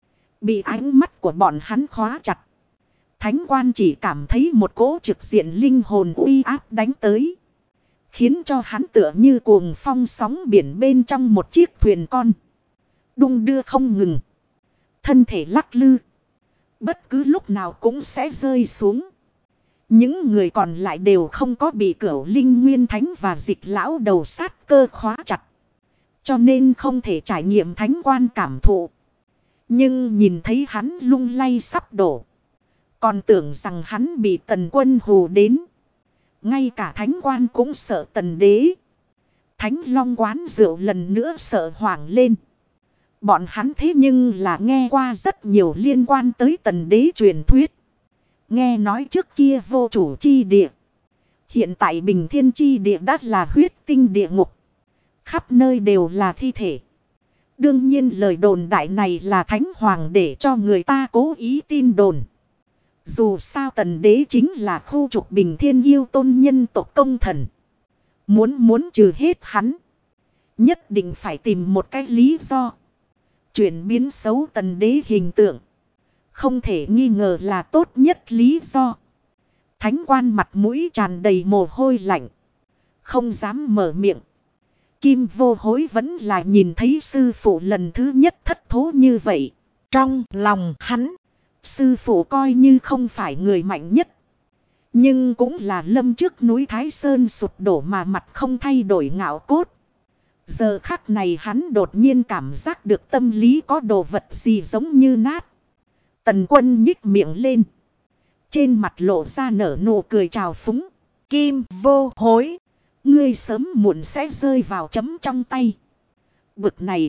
Bị ánh mắt của bọn hắn khóa chặt. Thánh quan chỉ cảm thấy một cỗ trực diện linh hồn uy áp đánh tới, khiến cho hắn tựa như cuồng phong sóng biển bên trong một chiếc thuyền con, đung đưa không ngừng. Thân thể lắc lư, bất cứ lúc nào cũng sẽ rơi xuống. Những người còn lại đều không có bị Cửu Linh Nguyên Thánh và Dịch Lão Đầu sát cơ khóa chặt, cho nên không thể trải nghiệm thánh quan cảm thụ. Nhưng nhìn thấy hắn lung lay sắp đổ, còn tưởng rằng hắn bị Tần Quân hù đến. Ngay cả thánh quan cũng sợ Tần đế. Thánh Long quán rượu lần nữa sợ hoảng lên. Bọn hắn thế nhưng là nghe qua rất nhiều liên quan tới Tần đế truyền thuyết. Nghe nói trước kia vô chủ chi địa, hiện tại Bình Thiên chi địa đã là huyết tinh địa ngục, khắp nơi đều là thi thể. Đương nhiên lời đồn đại này là thánh hoàng để cho người ta cố ý tin đồn. Dù sao Tần đế chính là khu trục Bình Thiên yêu tôn nhân tộc công thần. Muốn trừ hết hắn, nhất định phải tìm một cái lý do. Chuyển biến xấu Tần đế hình tượng, không thể nghi ngờ là tốt nhất lý do. Thánh quan mặt mũi tràn đầy mồ hôi lạnh, không dám mở miệng. Kim Vô Hối vẫn là nhìn thấy sư phụ lần thứ nhất thất thố như vậy. Trong lòng hắn, sư phụ coi như không phải người mạnh nhất, nhưng cũng là lâm trước núi Thái Sơn sụp đổ mà mặt không thay đổi ngạo cốt. Giờ khắc này hắn đột nhiên cảm giác được tâm lý có đồ vật gì giống như nát. Tần Quân nhích miệng lên, trên mặt lộ ra nở nụ cười trào phúng. Kim Vô Hối, ngươi sớm muộn sẽ rơi vào chấm trong tay. Bực này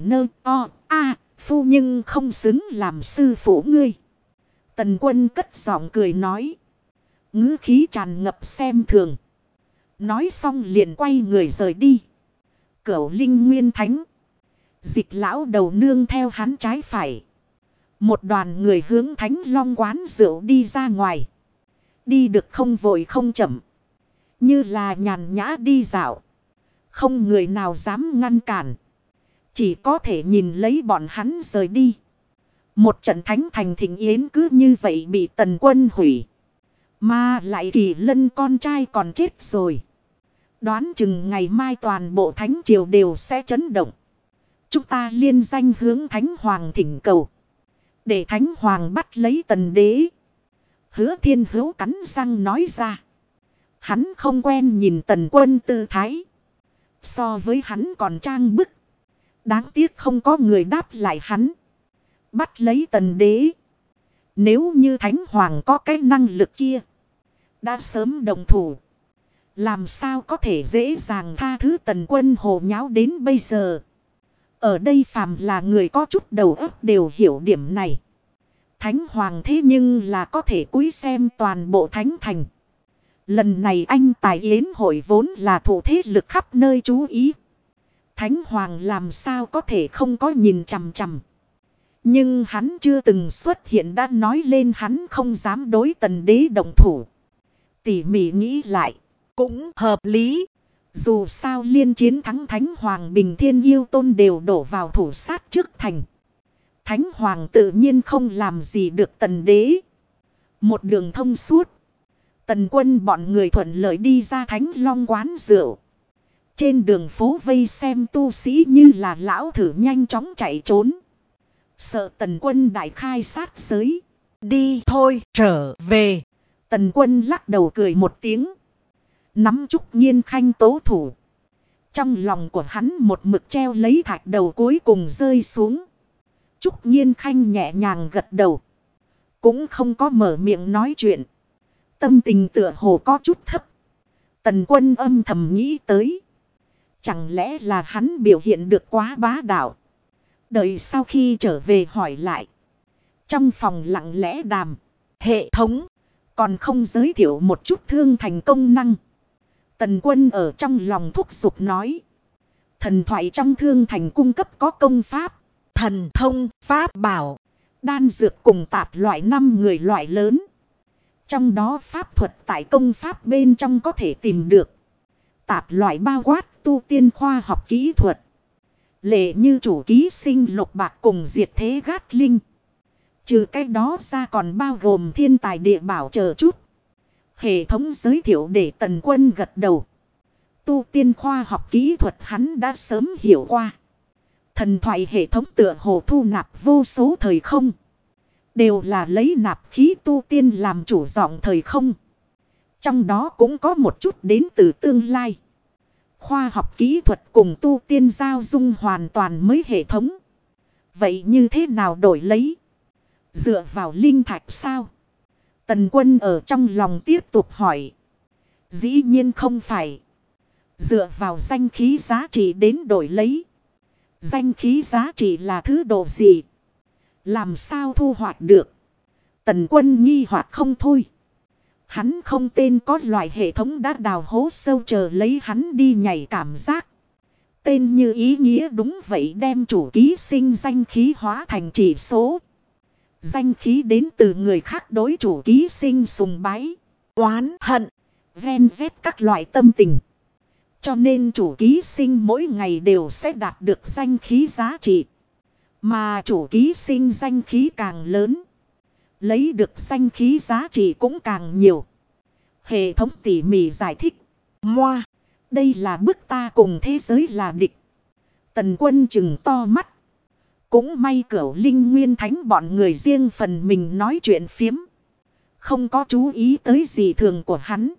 phu nhưng không xứng làm sư phụ ngươi. Tần Quân cất giọng cười nói, ngữ khí tràn ngập xem thường. Nói xong liền quay người rời đi. Cửu Linh Nguyên Thánh, Dịch Lão Đầu nương theo hắn trái phải. Một đoàn người hướng Thánh Long quán rượu đi ra ngoài. Đi được không vội không chậm, như là nhàn nhã đi dạo. Không người nào dám ngăn cản, chỉ có thể nhìn lấy bọn hắn rời đi. Một trận thánh thành thịnh yến cứ như vậy bị Tần Quân hủy. Mà lại Kỳ Lân con trai còn chết rồi. Đoán chừng ngày mai toàn bộ thánh triều đều sẽ chấn động. Chúng ta liên danh hướng thánh hoàng thỉnh cầu. Để thánh hoàng bắt lấy tần đế. Hứa Thiên Hữu cắn răng nói ra. Hắn không quen nhìn Tần Quân tư thái. So với hắn còn trang bức. Đáng tiếc không có người đáp lại hắn. Bắt lấy Tần đế. Nếu như thánh hoàng có cái năng lực kia. Đã sớm đồng thủ. Làm sao có thể dễ dàng tha thứ Tần Quân hồ nháo đến bây giờ. Ở đây phàm là người có chút đầu óc đều hiểu điểm này. Thánh hoàng thế nhưng là có thể cúi xem toàn bộ thánh thành. Lần này anh tài yến hội vốn là thủ thế lực khắp nơi chú ý. Thánh hoàng làm sao có thể không có nhìn chằm chằm. Nhưng hắn chưa từng xuất hiện đã nói lên hắn không dám đối tần đế động thủ. Tỉ mỉ nghĩ lại. Cũng hợp lý. Dù sao liên chiến thắng thánh hoàng bình thiên yêu tôn đều đổ vào thủ sát trước thành. Thánh hoàng tự nhiên không làm gì được tần đế. Một đường thông suốt. Tần Quân bọn người thuận lợi đi ra Thánh Long quán rượu. Trên đường phố vây xem tu sĩ như là lão thử nhanh chóng chạy trốn. Sợ Tần Quân đại khai sát giới. Đi thôi trở về. Tần Quân lắc đầu cười một tiếng. Nắm Trúc Nhiên Khanh tố thủ. Trong lòng của hắn một mực treo lấy thạch đầu cuối cùng rơi xuống. Trúc Nhiên Khanh nhẹ nhàng gật đầu. Cũng không có mở miệng nói chuyện. Tâm tình tựa hồ có chút thấp. Tần Quân âm thầm nghĩ tới. Chẳng lẽ là hắn biểu hiện được quá bá đạo. Đợi sau khi trở về hỏi lại. Trong phòng lặng lẽ đàm. Hệ thống. Còn không giới thiệu một chút thương thành công năng. Tần Quân ở trong lòng thúc giục nói. Thần thoại trong thương thành cung cấp có công pháp. Thần thông, pháp bảo. Đan dược cùng tạp loại 5 người loại lớn. Trong đó pháp thuật tại công pháp bên trong có thể tìm được. Tạp loại bao quát tu tiên khoa học kỹ thuật. Lệ như chủ ký sinh lục bạc cùng diệt thế gát linh. Trừ cái đó ra còn bao gồm thiên tài địa bảo chờ chút. Hệ thống giới thiệu để Tần Quân gật đầu. Tu tiên khoa học kỹ thuật hắn đã sớm hiểu qua. Thần thoại hệ thống tựa hồ thu nạp vô số thời không. Đều là lấy nạp khí tu tiên làm chủ giọng thời không. Trong đó cũng có một chút đến từ tương lai. Khoa học kỹ thuật cùng tu tiên giao dung hoàn toàn mới hệ thống. Vậy như thế nào đổi lấy? Dựa vào linh thạch sao? Tần Quân ở trong lòng tiếp tục hỏi. Dĩ nhiên không phải. Dựa vào danh khí giá trị đến đổi lấy. Danh khí giá trị là thứ độ gì? Làm sao thu hoạch được? Tần Quân nghi hoặc không thôi. Hắn không tên có loại hệ thống đã đào hố sâu chờ lấy hắn đi nhảy cảm giác. Tên như ý nghĩa đúng vậy đem chủ ký sinh danh khí hóa thành chỉ số. Danh khí đến từ người khác đối chủ ký sinh sùng bái, oán hận, ghen ghét các loại tâm tình. Cho nên chủ ký sinh mỗi ngày đều sẽ đạt được danh khí giá trị. Mà chủ ký sinh danh khí càng lớn. Lấy được danh khí giá trị cũng càng nhiều. Hệ thống tỉ mỉ giải thích. Moa, đây là bức ta cùng thế giới là địch. Tần Quân chừng to mắt. Cũng may Cửu Linh Nguyên Thánh bọn người riêng phần mình nói chuyện phiếm. Không có chú ý tới gì thường của hắn.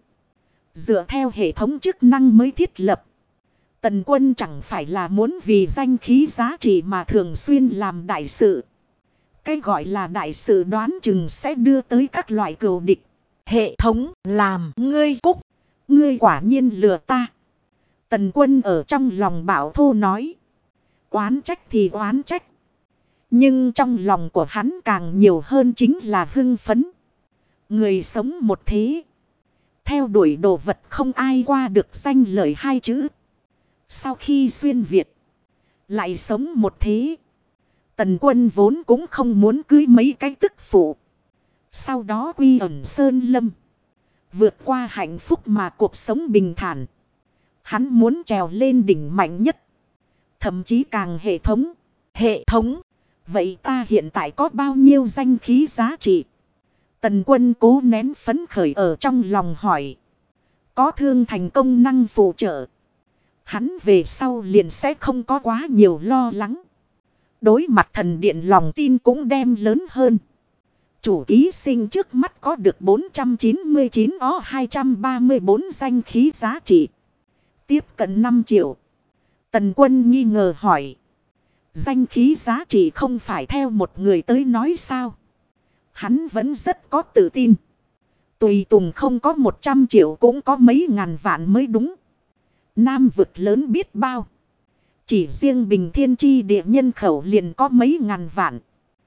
Dựa theo hệ thống chức năng mới thiết lập. Tần Quân chẳng phải là muốn vì danh khí giá trị mà thường xuyên làm đại sự. Cái gọi là đại sự đoán chừng sẽ đưa tới các loại cừu địch. Hệ thống làm ngươi cúc. Ngươi quả nhiên lừa ta. Tần Quân ở trong lòng bảo thô nói. Oán trách thì oán trách. Nhưng trong lòng của hắn càng nhiều hơn chính là hưng phấn. Người sống một thế. Theo đuổi đồ vật không ai qua được danh lợi 2 chữ. Sau khi xuyên Việt. Lại sống một thế. Tần Quân vốn cũng không muốn cưới mấy cái tức phụ. Sau đó quy ẩn sơn lâm. Vượt qua hạnh phúc mà cuộc sống bình thản. Hắn muốn trèo lên đỉnh mạnh nhất. Thậm chí càng hệ thống. Hệ thống. Vậy ta hiện tại có bao nhiêu danh khí giá trị? Tần Quân cố nén phấn khởi ở trong lòng hỏi. Có thương thành công năng phụ trợ. Hắn về sau liền sẽ không có quá nhiều lo lắng. Đối mặt thần điện lòng tin cũng đem lớn hơn. Chủ ký sinh trước mắt có được 499 234 danh khí giá trị. Tiếp cận 5 triệu. Tần Quân nghi ngờ hỏi. Danh khí giá trị không phải theo một người tới nói sao? Hắn vẫn rất có tự tin. Tùy tùng không có 100 triệu cũng có mấy ngàn vạn mới đúng. Nam vực lớn biết bao. Chỉ riêng Bình Thiên Chi địa nhân khẩu liền có mấy ngàn vạn.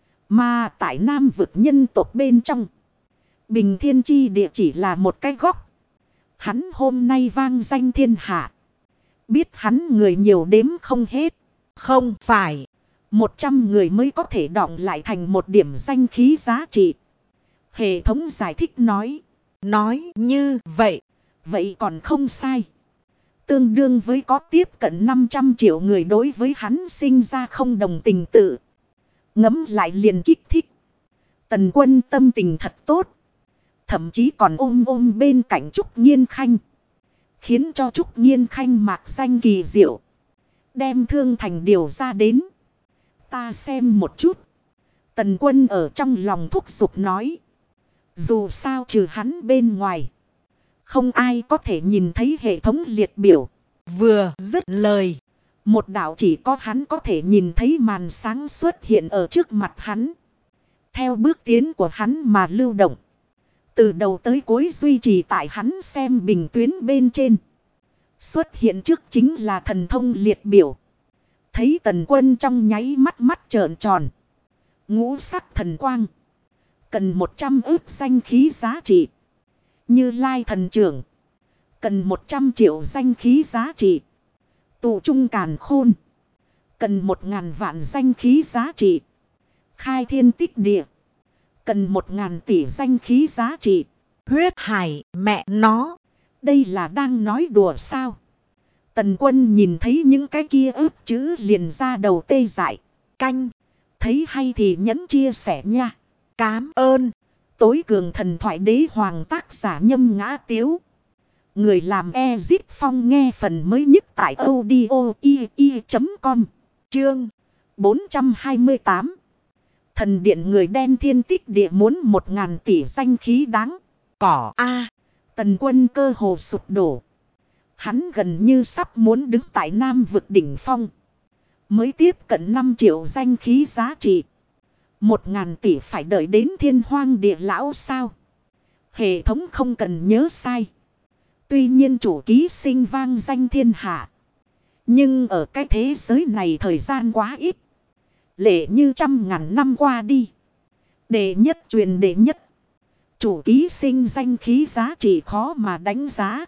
Mà tại Nam vực nhân tộc bên trong, Bình Thiên Chi địa chỉ là một cái góc. Hắn hôm nay vang danh thiên hạ. Biết hắn người nhiều đếm không hết. Không phải 100 người mới có thể đọng lại thành một điểm danh khí giá trị. Hệ thống giải thích nói. Nói như vậy. Vậy còn không sai. Tương đương với có tiếp cận 500 triệu người đối với hắn sinh ra không đồng tình tự. Ngẫm lại liền kích thích. Tần Quân tâm tình thật tốt. Thậm chí còn ôm bên cạnh Trúc Nhiên Khanh. Khiến cho Trúc Nhiên Khanh mạc danh kỳ diệu. Đem Thương Thành điều ra đến. Ta xem một chút. Tần Quân ở trong lòng thúc giục nói. Dù sao trừ hắn bên ngoài. Không ai có thể nhìn thấy hệ thống liệt biểu. Vừa dứt lời. Một đạo chỉ có hắn có thể nhìn thấy màn sáng xuất hiện ở trước mặt hắn. Theo bước tiến của hắn mà lưu động. Từ đầu tới cuối duy trì tại hắn xem bình tuyến bên trên. Xuất hiện trước chính là thần thông liệt biểu. Thấy Tần Quân trong nháy mắt mắt trợn tròn. Ngũ sắc thần quang. Cần 100 ức danh khí giá trị. Như Lai thần trưởng. Cần 100 triệu danh khí giá trị. Tụ trung càn khôn. Cần 1000 vạn danh khí giá trị. Khai thiên tích địa. Cần 1000 tỷ danh khí giá trị. Huyết hải mẹ nó. Đây là đang nói đùa sao? Tần Quân nhìn thấy những cái kia ức chữ liền ra đầu tê dại. Canh. Thấy hay thì nhấn chia sẻ nha. Cám ơn. Tối cường thần thoại đế hoàng tác giả Nhâm Ngã Tiếu. Người làm Ezip Phong nghe phần mới nhất tại audio.com. Chương 428. Thần điện người đen thiên tích địa muốn 1000 tỷ danh khí đáng. Cỏ A. Tần Quân cơ hồ sụp đổ. Hắn gần như sắp muốn đứng tại Nam vực đỉnh phong. Mới tiếp cận 5 triệu danh khí giá trị. 1000 tỷ phải đợi đến Thiên Hoang Địa Lão sao? Hệ thống không cần nhớ sai. Tuy nhiên chủ ký sinh vang danh thiên hạ. Nhưng ở cái thế giới này thời gian quá ít. Lệ như 100.000 năm qua đi. Đệ nhất truyền đệ nhất. Chủ ký sinh danh khí giá trị khó mà đánh giá.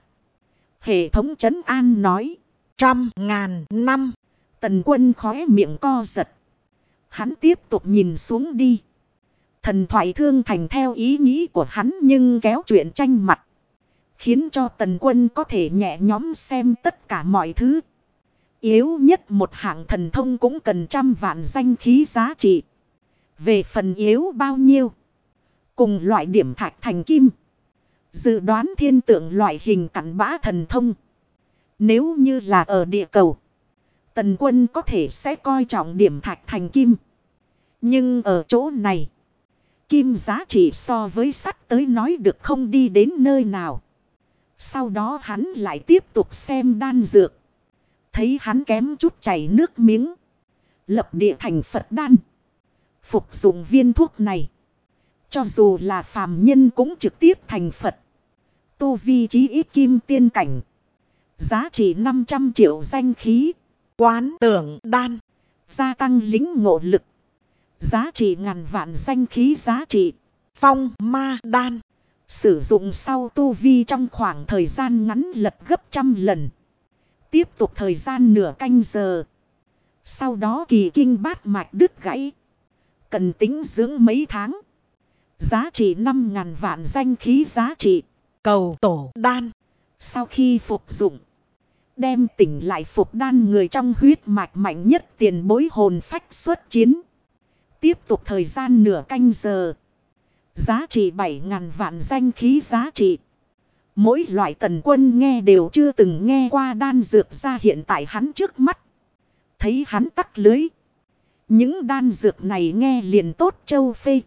Hệ thống trấn an nói. 100.000 năm. Tần Quân khóe miệng co giật. Hắn tiếp tục nhìn xuống đi. Thần thoại Thương Thành theo ý nghĩ của hắn nhưng kéo chuyện tranh mặt. Khiến cho Tần Quân có thể nhẹ nhõm xem tất cả mọi thứ. Yếu nhất một hạng thần thông cũng cần 100 vạn danh khí giá trị. Về phần yếu bao nhiêu? Cùng loại điểm thạch thành kim. Dự đoán thiên tượng loại hình cặn bã thần thông. Nếu như là ở địa cầu. Tần Quân có thể sẽ coi trọng điểm thạch thành kim. Nhưng ở chỗ này. Kim giá trị so với sắt tới nói được không đi đến nơi nào. Sau đó hắn lại tiếp tục xem đan dược. Thấy hắn kém chút chảy nước miếng. Lập địa thành Phật đan. Phục dụng viên thuốc này. Cho dù là phàm nhân cũng trực tiếp thành Phật. Tu vi chí ít kim tiên cảnh. Giá trị 500 triệu danh khí. Quán tưởng đan. Gia tăng lính ngộ lực. Giá trị ngàn vạn danh khí giá trị. Phong ma đan. Sử dụng sau tu vi trong khoảng thời gian ngắn lật gấp 100 lần. Tiếp tục thời gian nửa canh giờ. Sau đó kỳ kinh bát mạch đứt gãy. Cần tính dưỡng mấy tháng. Giá trị 5.000 vạn danh khí giá trị. Cầu tổ đan. Sau khi phục dụng. Đem tỉnh lại phục đan người trong huyết mạch mạnh nhất tiền bối hồn phách xuất chiến. Tiếp tục thời gian nửa canh giờ. Giá trị 7.000 vạn danh khí giá trị. Mỗi loại Tần Quân nghe đều chưa từng nghe qua đan dược ra hiện tại hắn trước mắt. Thấy hắn tắc lưới. Những đan dược này nghe liền tốt châu phê.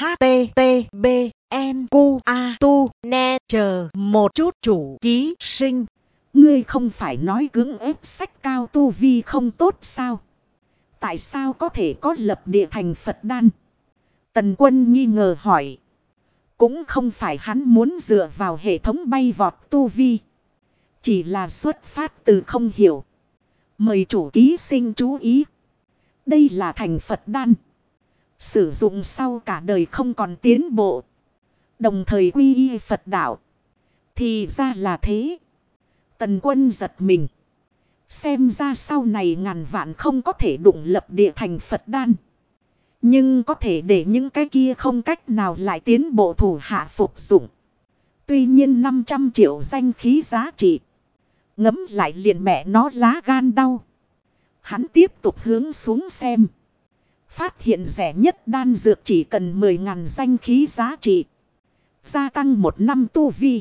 HTTBNQA ne chờ một chút chủ ký sinh. Ngươi không phải nói cưỡng ép sách cao tu vi không tốt sao? Tại sao có thể có lập địa thành Phật đan? Tần Quân nghi ngờ hỏi. Cũng không phải hắn muốn dựa vào hệ thống bay vọt tu vi. Chỉ là xuất phát từ không hiểu. Mời chủ ký sinh chú ý. Đây là thành Phật đan. Sử dụng sau cả đời không còn tiến bộ. Đồng thời quy y Phật đạo. Thì ra là thế. Tần Quân giật mình. Xem ra sau này ngàn vạn không có thể đụng lập địa thành Phật đan. Nhưng có thể để những cái kia không cách nào lại tiến bộ thủ hạ phục dụng. Tuy nhiên 500 triệu danh khí giá trị. Ngấm lại liền mẹ nó lá gan đau. Hắn tiếp tục hướng xuống xem. Phát hiện rẻ nhất đan dược chỉ cần 10.000 danh khí giá trị. Gia tăng 1 năm tu vi.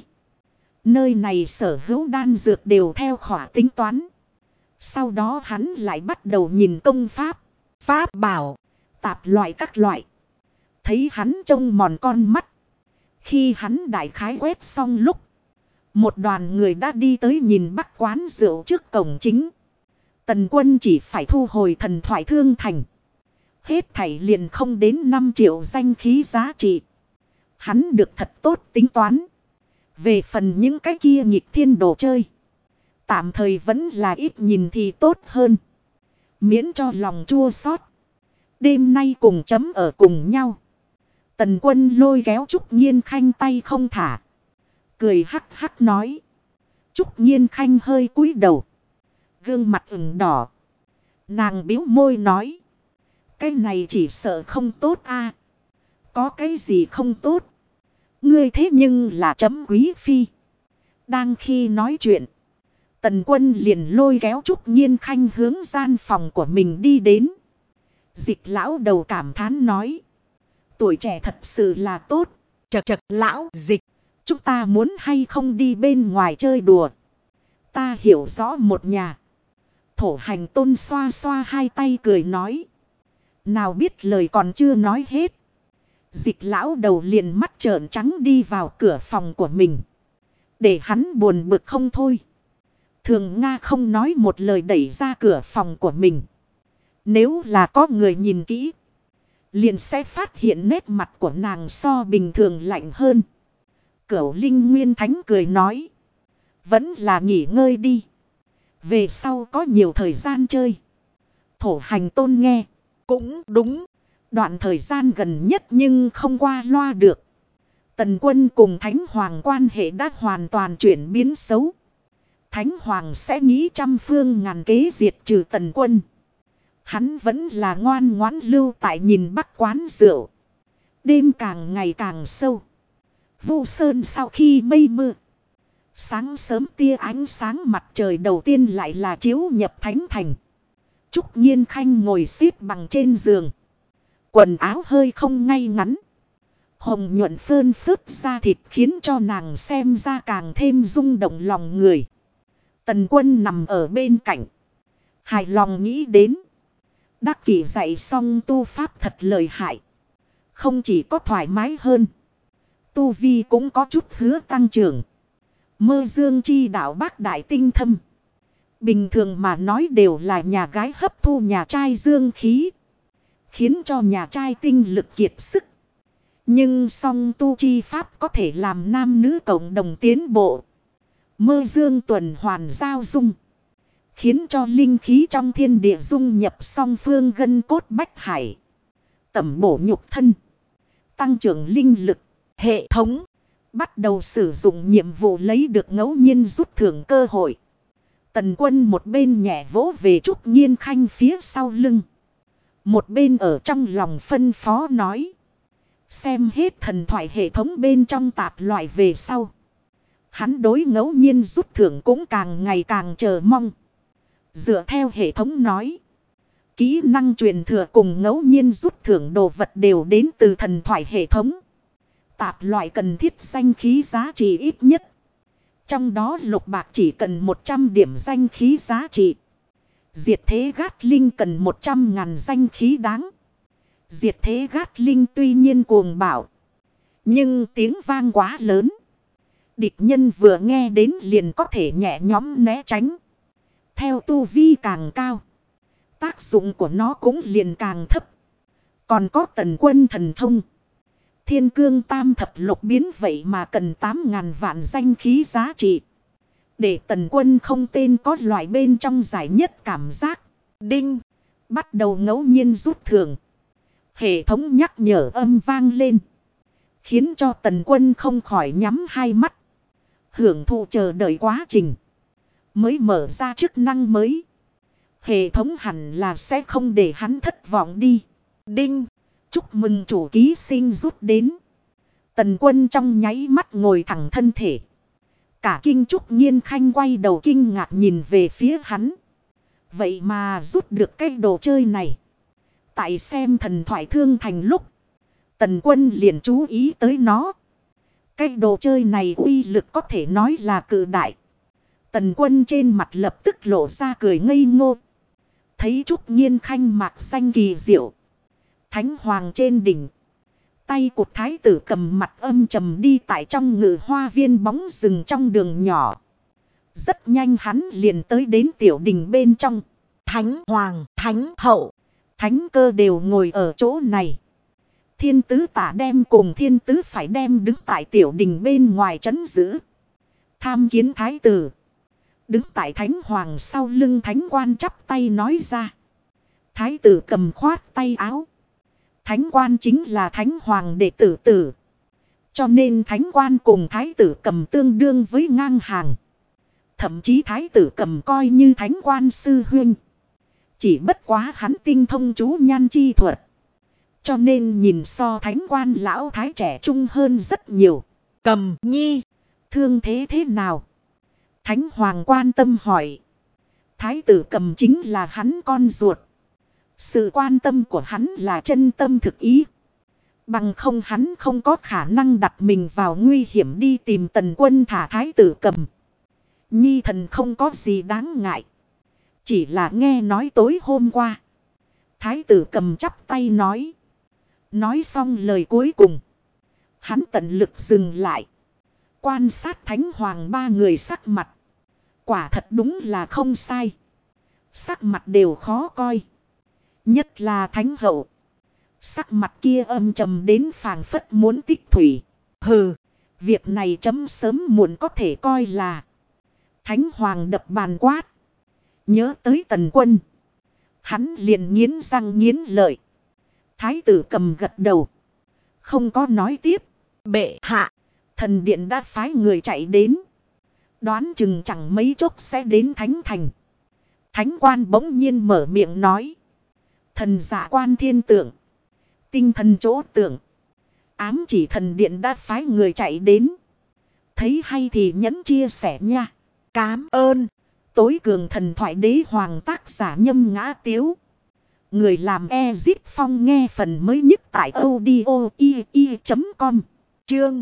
Nơi này sở hữu đan dược đều theo khỏa tính toán. Sau đó hắn lại bắt đầu nhìn công pháp. Pháp bảo. Tạp loại các loại. Thấy hắn trông mòn con mắt. Khi hắn đại khái quét xong lúc. Một đoàn người đã đi tới nhìn Bắc quán rượu trước cổng chính. Tần Quân chỉ phải thu hồi thần thoại thương thành. Hết thảy liền không đến 5 triệu danh khí giá trị. Hắn được thật tốt tính toán. Về phần những cái kia nghịch thiên đồ chơi. Tạm thời vẫn là ít nhìn thì tốt hơn. Miễn cho lòng chua xót. Đêm nay cùng chấm ở cùng nhau. Tần Quân lôi kéo Trúc Nhiên Khanh tay không thả. Cười hắc hắc nói. Trúc Nhiên Khanh hơi cúi đầu. Gương mặt ửng đỏ. Nàng bĩu môi nói. Cái này chỉ sợ không tốt a. Có cái gì không tốt? Ngươi thế nhưng là chấm quý phi. Đang khi nói chuyện. Tần Quân liền lôi kéo Trúc Nhiên Khanh hướng gian phòng của mình đi đến. Dịch lão đầu cảm thán nói. Tuổi trẻ thật sự là tốt. Chật lão Dịch. Chúng ta muốn hay không đi bên ngoài chơi đùa. Ta hiểu rõ một nhà. Thổ Hành Tôn xoa xoa hai tay cười nói. Nào biết lời còn chưa nói hết. Dịch lão đầu liền mắt trợn trắng đi vào cửa phòng của mình. Để hắn buồn bực không thôi. Thường Nga không nói một lời đẩy ra cửa phòng của mình. Nếu là có người nhìn kỹ. Liền sẽ phát hiện nét mặt của nàng so bình thường lạnh hơn. Cửu Linh Nguyên Thánh cười nói. Vẫn là nghỉ ngơi đi. Về sau có nhiều thời gian chơi. Thổ Hành Tôn nghe. Cũng đúng. Đoạn thời gian gần nhất nhưng không qua loa được. Tần Quân cùng Thánh Hoàng quan hệ đã hoàn toàn chuyển biến xấu. Thánh Hoàng sẽ nghĩ trăm phương ngàn kế diệt trừ Tần Quân. Hắn vẫn là ngoan ngoãn lưu tại nhìn Bắc quán rượu. Đêm càng ngày càng sâu. Vu Sơn sau khi mây mưa. Sáng sớm tia ánh sáng mặt trời đầu tiên lại là chiếu nhập thánh thành. Trúc Nhiên Khanh ngồi xếp bằng trên giường. Quần áo hơi không ngay ngắn. Hồng nhuận phơn phớt da thịt khiến cho nàng xem ra càng thêm rung động lòng người. Tần Quân nằm ở bên cạnh. Hài lòng nghĩ đến. Đắc Kỷ dạy xong tu pháp thật lợi hại. Không chỉ có thoải mái hơn. Tu vi cũng có chút hứa tăng trưởng. Mơ dương chi đạo bác đại tinh thâm. Bình thường mà nói đều là nhà gái hấp thu nhà trai dương khí. Khiến cho nhà trai tinh lực kiệt sức. Nhưng song tu chi pháp có thể làm nam nữ cộng đồng tiến bộ. Mơ dương tuần hoàn giao dung. Khiến cho linh khí trong thiên địa dung nhập song phương gân cốt bách hải. Tẩm bổ nhục thân. Tăng trưởng linh lực. Hệ thống. Bắt đầu sử dụng nhiệm vụ lấy được ngẫu nhiên rút thưởng cơ hội. Tần Quân một bên nhẹ vỗ về Trúc Nhiên Khanh phía sau lưng. Một bên ở trong lòng phân phó nói. Xem hết thần thoại hệ thống bên trong tạp loại về sau. Hắn đối ngẫu nhiên rút thưởng cũng càng ngày càng chờ mong. Dựa theo hệ thống nói. Kỹ năng truyền thừa cùng ngẫu nhiên rút thưởng đồ vật đều đến từ thần thoại hệ thống. Tạp loại cần thiết danh khí giá trị ít nhất. Trong đó lục bạc chỉ cần 100 điểm danh khí giá trị. Diệt thế gát linh cần 100.000 danh khí đáng. Diệt thế gát linh tuy nhiên cuồng bạo, nhưng tiếng vang quá lớn. Địch nhân vừa nghe đến liền có thể nhẹ nhõm né tránh. Theo tu vi càng cao, tác dụng của nó cũng liền càng thấp. Còn có Tần Quân thần thông Thiên Cương Tam Thập Lục biến vậy mà cần 8.000 vạn danh khí giá trị. Để Tần Quân không tên có loại bên trong giải nhất cảm giác. Đinh. Bắt đầu ngẫu nhiên rút thưởng. Hệ thống nhắc nhở âm vang lên, khiến cho Tần Quân không khỏi nhắm hai mắt, hưởng thụ chờ đợi quá trình. Mới mở ra chức năng mới, hệ thống hẳn là sẽ không để hắn thất vọng đi. Đinh. Chúc mừng chủ ký sinh rút đến. Tần Quân trong nháy mắt ngồi thẳng thân thể. Cả kinh Trúc Nhiên Khanh quay đầu kinh ngạc nhìn về phía hắn. Vậy mà rút được cái đồ chơi này. Tại xem thần thoại thương thành lúc, Tần Quân liền chú ý tới nó. Cái đồ chơi này uy lực có thể nói là cự đại. Tần Quân trên mặt lập tức lộ ra cười ngây ngô. Thấy Trúc Nhiên Khanh mạc xanh kỳ diệu. Thánh Hoàng trên đỉnh, tay cụt thái tử cầm mặt âm trầm đi tại trong ngự hoa viên bóng rừng trong đường nhỏ. Rất nhanh hắn liền tới đến tiểu đình bên trong. Thánh Hoàng, Thánh Hậu, Thánh Cơ đều ngồi ở chỗ này. Thiên tứ tả đem cùng thiên tứ phải đem đứng tại tiểu đình bên ngoài trấn giữ, tham kiến thái tử. Đứng tại Thánh Hoàng sau lưng Thánh Quan chắp tay nói ra. Thái tử cầm khoát tay áo. Thánh Quan chính là Thánh Hoàng đệ tử tử, cho nên Thánh Quan cùng Thái tử cầm tương đương với ngang hàng. Thậm chí Thái tử cầm coi như Thánh Quan sư huynh. Chỉ bất quá hắn tinh thông chú nhan chi thuật, cho nên nhìn so Thánh Quan lão thái trẻ trung hơn rất nhiều. Cầm nhi, thương thế thế nào? Thánh Hoàng quan tâm hỏi. Thái tử cầm chính là hắn con ruột. Sự quan tâm của hắn là chân tâm thực ý. Bằng không hắn không có khả năng đặt mình vào nguy hiểm đi tìm Tần Quân thả thái tử cầm. Nhi thần không có gì đáng ngại. Chỉ là nghe nói tối hôm qua, thái tử cầm chắp tay nói. Nói xong lời cuối cùng, hắn tận lực dừng lại, quan sát Thánh Hoàng ba người sắc mặt. Quả thật đúng là không sai, sắc mặt đều khó coi. Nhất là Thánh Hậu, sắc mặt kia âm trầm đến phảng phất muốn tích thủy. Hừ, việc này chấm sớm muộn có thể coi là. Thánh Hoàng đập bàn quát. Nhớ tới Tần Quân, hắn liền nghiến răng nghiến lợi. Thái tử cầm gật đầu, không có nói tiếp. Bệ hạ, thần điện đã phái người chạy đến, đoán chừng chẳng mấy chốc sẽ đến Thánh Thành. Thánh Quan bỗng nhiên mở miệng nói. Thần dạ quan thiên tượng, tinh thần chỗ tượng, ám chỉ thần điện đã phái người chạy đến. Thấy hay thì nhấn chia sẻ nha. Cám ơn. Tối cường thần thoại đế hoàng tác giả Nhâm Ngã Tiếu. Người làm Ezit Phong nghe phần mới nhất tại audio.com. Chương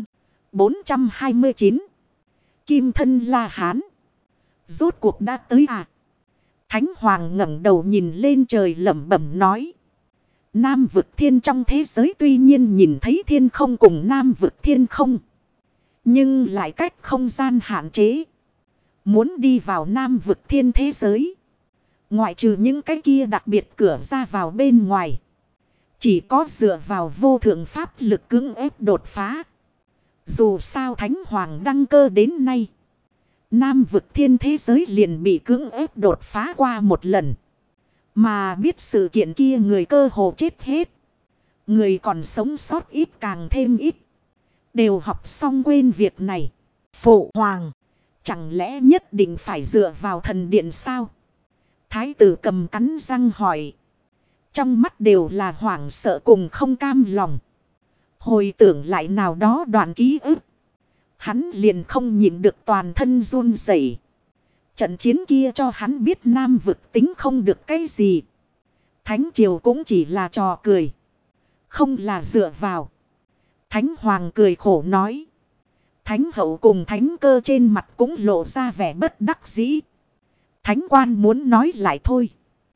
429. Kim thân La Hán. Rốt cuộc đã tới à? Thánh Hoàng ngẩng đầu nhìn lên trời lẩm bẩm nói. Nam vực thiên trong thế giới tuy nhiên nhìn thấy thiên không cùng Nam vực thiên không, nhưng lại cách không gian hạn chế. Muốn đi vào Nam vực thiên thế giới, ngoại trừ những cái kia đặc biệt cửa ra vào bên ngoài, chỉ có dựa vào vô thượng pháp lực cưỡng ép đột phá. Dù sao Thánh Hoàng đăng cơ đến nay, Nam vực thiên thế giới liền bị cưỡng ép đột phá qua một lần. Mà biết sự kiện kia người cơ hồ chết hết. Người còn sống sót ít càng thêm ít. Đều học xong quên việc này. Phụ Hoàng, chẳng lẽ nhất định phải dựa vào thần điện sao? Thái tử cầm cắn răng hỏi. Trong mắt đều là hoảng sợ cùng không cam lòng. Hồi tưởng lại nào đó đoạn ký ức, hắn liền không nhịn được toàn thân run rẩy. Trận chiến kia cho hắn biết Nam vực tính không được cái gì. Thánh triều cũng chỉ là trò cười, không là dựa vào. Thánh Hoàng cười khổ nói. Thánh hậu cùng thánh cơ trên mặt cũng lộ ra vẻ bất đắc dĩ. Thánh quan muốn nói lại thôi.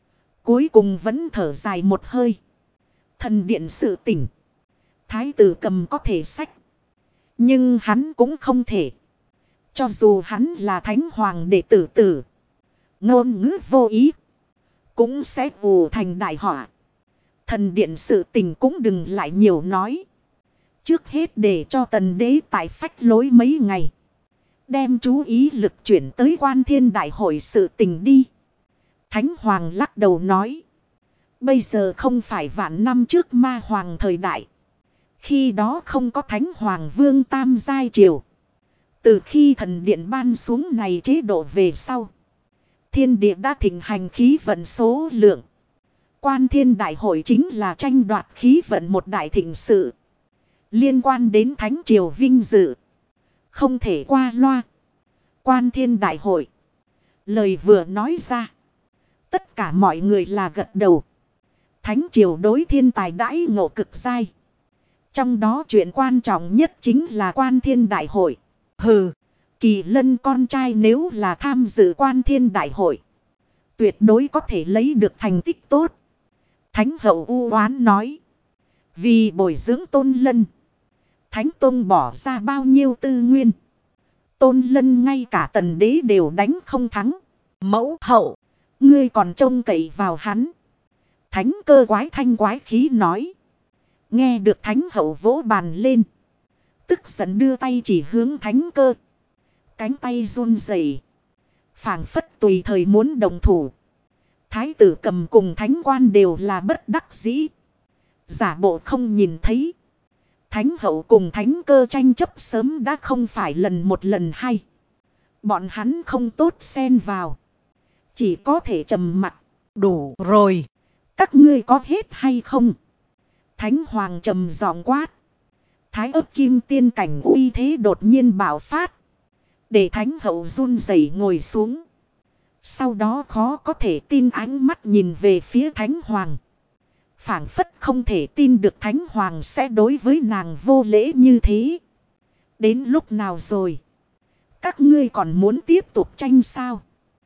Cuối cùng vẫn thở dài một hơi. Thần điện sự tỉnh. Thái tử Cầm có thể xách. Nhưng hắn cũng không thể. Cho dù hắn là thánh hoàng đệ tử. Ngôn ngữ vô ý. Cũng sẽ vù thành đại họa. Thần điện sự tình cũng đừng lại nhiều nói. Trước hết để cho tần đế tại phách lối mấy ngày. Đem chú ý lực chuyển tới Quan Thiên đại hội sự tình đi. Thánh hoàng lắc đầu nói. Bây giờ không phải vạn năm trước ma hoàng thời đại. Khi đó không có thánh hoàng vương tam giai triều. Từ khi thần điện ban xuống này chế độ về sau. Thiên địa đã thịnh hành khí vận số lượng. Quan Thiên đại hội chính là tranh đoạt khí vận một đại thịnh sự. Liên quan đến thánh triều vinh dự. Không thể qua loa. Quan Thiên đại hội. Lời vừa nói ra. Tất cả mọi người là gật đầu. Thánh triều đối thiên tài đãi ngộ cực giai. Trong đó chuyện quan trọng nhất chính là Quan Thiên đại hội. Hừ, Kỳ Lân con trai nếu là tham dự Quan Thiên đại hội. Tuyệt đối có thể lấy được thành tích tốt. Thánh hậu u oán nói. Vì bồi dưỡng Tôn Lân. Thánh Tôn bỏ ra bao nhiêu tư nguyên. Tôn Lân ngay cả tần đế đều đánh không thắng. Mẫu hậu. Ngươi còn trông cậy vào hắn. Thánh cơ quái thanh quái khí nói. Nghe được thánh hậu vỗ bàn lên. Tức giận đưa tay chỉ hướng thánh cơ. Cánh tay run rẩy, phảng phất tùy thời muốn đồng thủ. Thái tử Cầm cùng thánh quan đều là bất đắc dĩ. Giả bộ không nhìn thấy. Thánh hậu cùng thánh cơ tranh chấp sớm đã không phải lần một lần hai. Bọn hắn không tốt xen vào. Chỉ có thể trầm mặc. Đủ rồi. Các ngươi có hết hay không? Thánh hoàng trầm giọng quát. Thái ấp kim tiên cảnh uy thế đột nhiên bạo phát. Để thánh hậu run rẩy ngồi xuống. Sau đó khó có thể tin ánh mắt nhìn về phía thánh hoàng. Phảng phất không thể tin được thánh hoàng sẽ đối với nàng vô lễ như thế. Đến lúc nào rồi? Các ngươi còn muốn tiếp tục tranh sao?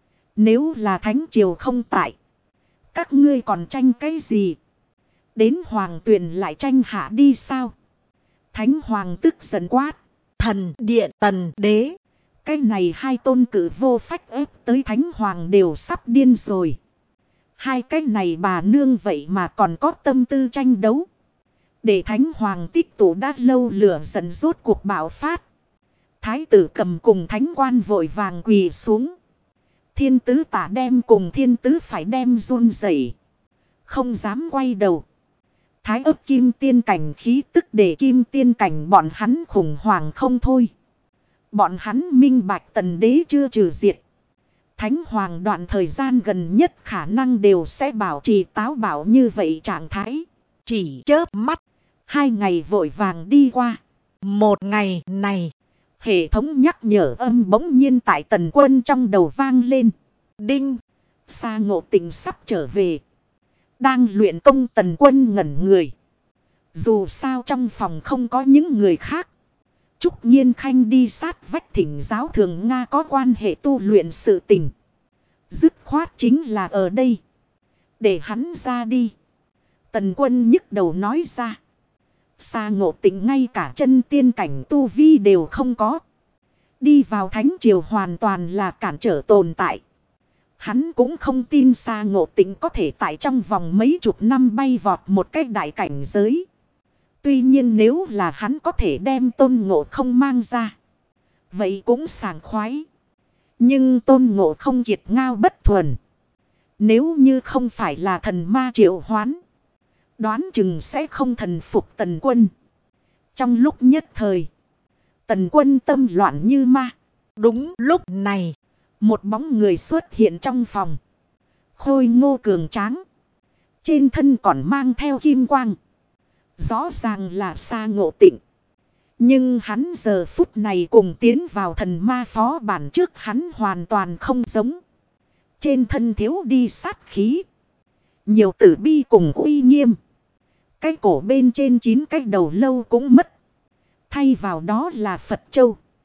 Nếu là thánh triều không tại. Các ngươi còn tranh cái gì? Đến hoàng tuyền lại tranh hạ đi sao? Thánh hoàng tức giận quát. Thần điện tần đế. Cái này hai tôn cử vô phách ép tới thánh hoàng đều sắp điên rồi. Hai cái này bà nương vậy mà còn có tâm tư tranh đấu. Để thánh hoàng tích tụ đã lâu lửa giận rốt cuộc bạo phát. Thái tử Cầm cùng thánh quan vội vàng quỳ xuống. Thiên tứ tả đem cùng thiên tứ phải đem run rẩy, không dám quay đầu. Thái ấp kim tiên cảnh khí tức để kim tiên cảnh bọn hắn khủng hoảng không thôi. Bọn hắn minh bạch tần đế chưa trừ diệt. Thánh hoàng đoạn thời gian gần nhất khả năng đều sẽ bảo trì táo bạo như vậy trạng thái. Chỉ chớp mắt, 2 ngày vội vàng đi qua. Một ngày này, hệ thống nhắc nhở âm bỗng nhiên tại Tần Quân trong đầu vang lên. Đinh, Sa Ngộ Tịnh sắp trở về. Đang luyện công Tần Quân ngẩn người. Dù sao trong phòng không có những người khác. Trúc Nhiên Khanh đi sát vách thỉnh giáo thường Nga có quan hệ tu luyện sự tình. Dứt khoát chính là ở đây. Để hắn ra đi. Tần Quân nhức đầu nói ra. Sa Ngộ Tịnh ngay cả chân tiên cảnh tu vi đều không có. Đi vào thánh triều hoàn toàn là cản trở tồn tại. Hắn cũng không tin Sa Ngộ Tịnh có thể tại trong vòng mấy chục năm bay vọt một cách đại cảnh giới. Tuy nhiên nếu là hắn có thể đem Tôn Ngộ không mang ra. Vậy cũng sảng khoái. Nhưng Tôn Ngộ không kiệt ngao bất thuần. Nếu như không phải là thần ma triệu hoán. Đoán chừng sẽ không thần phục Tần Quân. Trong lúc nhất thời. Tần Quân tâm loạn như ma. Đúng lúc này. Một bóng người xuất hiện trong phòng. Khôi ngô cường tráng. Trên thân còn mang theo kim quang. Rõ ràng là Sa Ngộ Tịnh. Nhưng hắn giờ phút này cùng tiến vào thần ma phó bản trước hắn hoàn toàn không giống. Trên thân thiếu đi sát khí. Nhiều tử bi cùng uy nghiêm. Cái cổ bên trên 9 cái đầu lâu cũng mất. Thay vào đó là Phật Châu.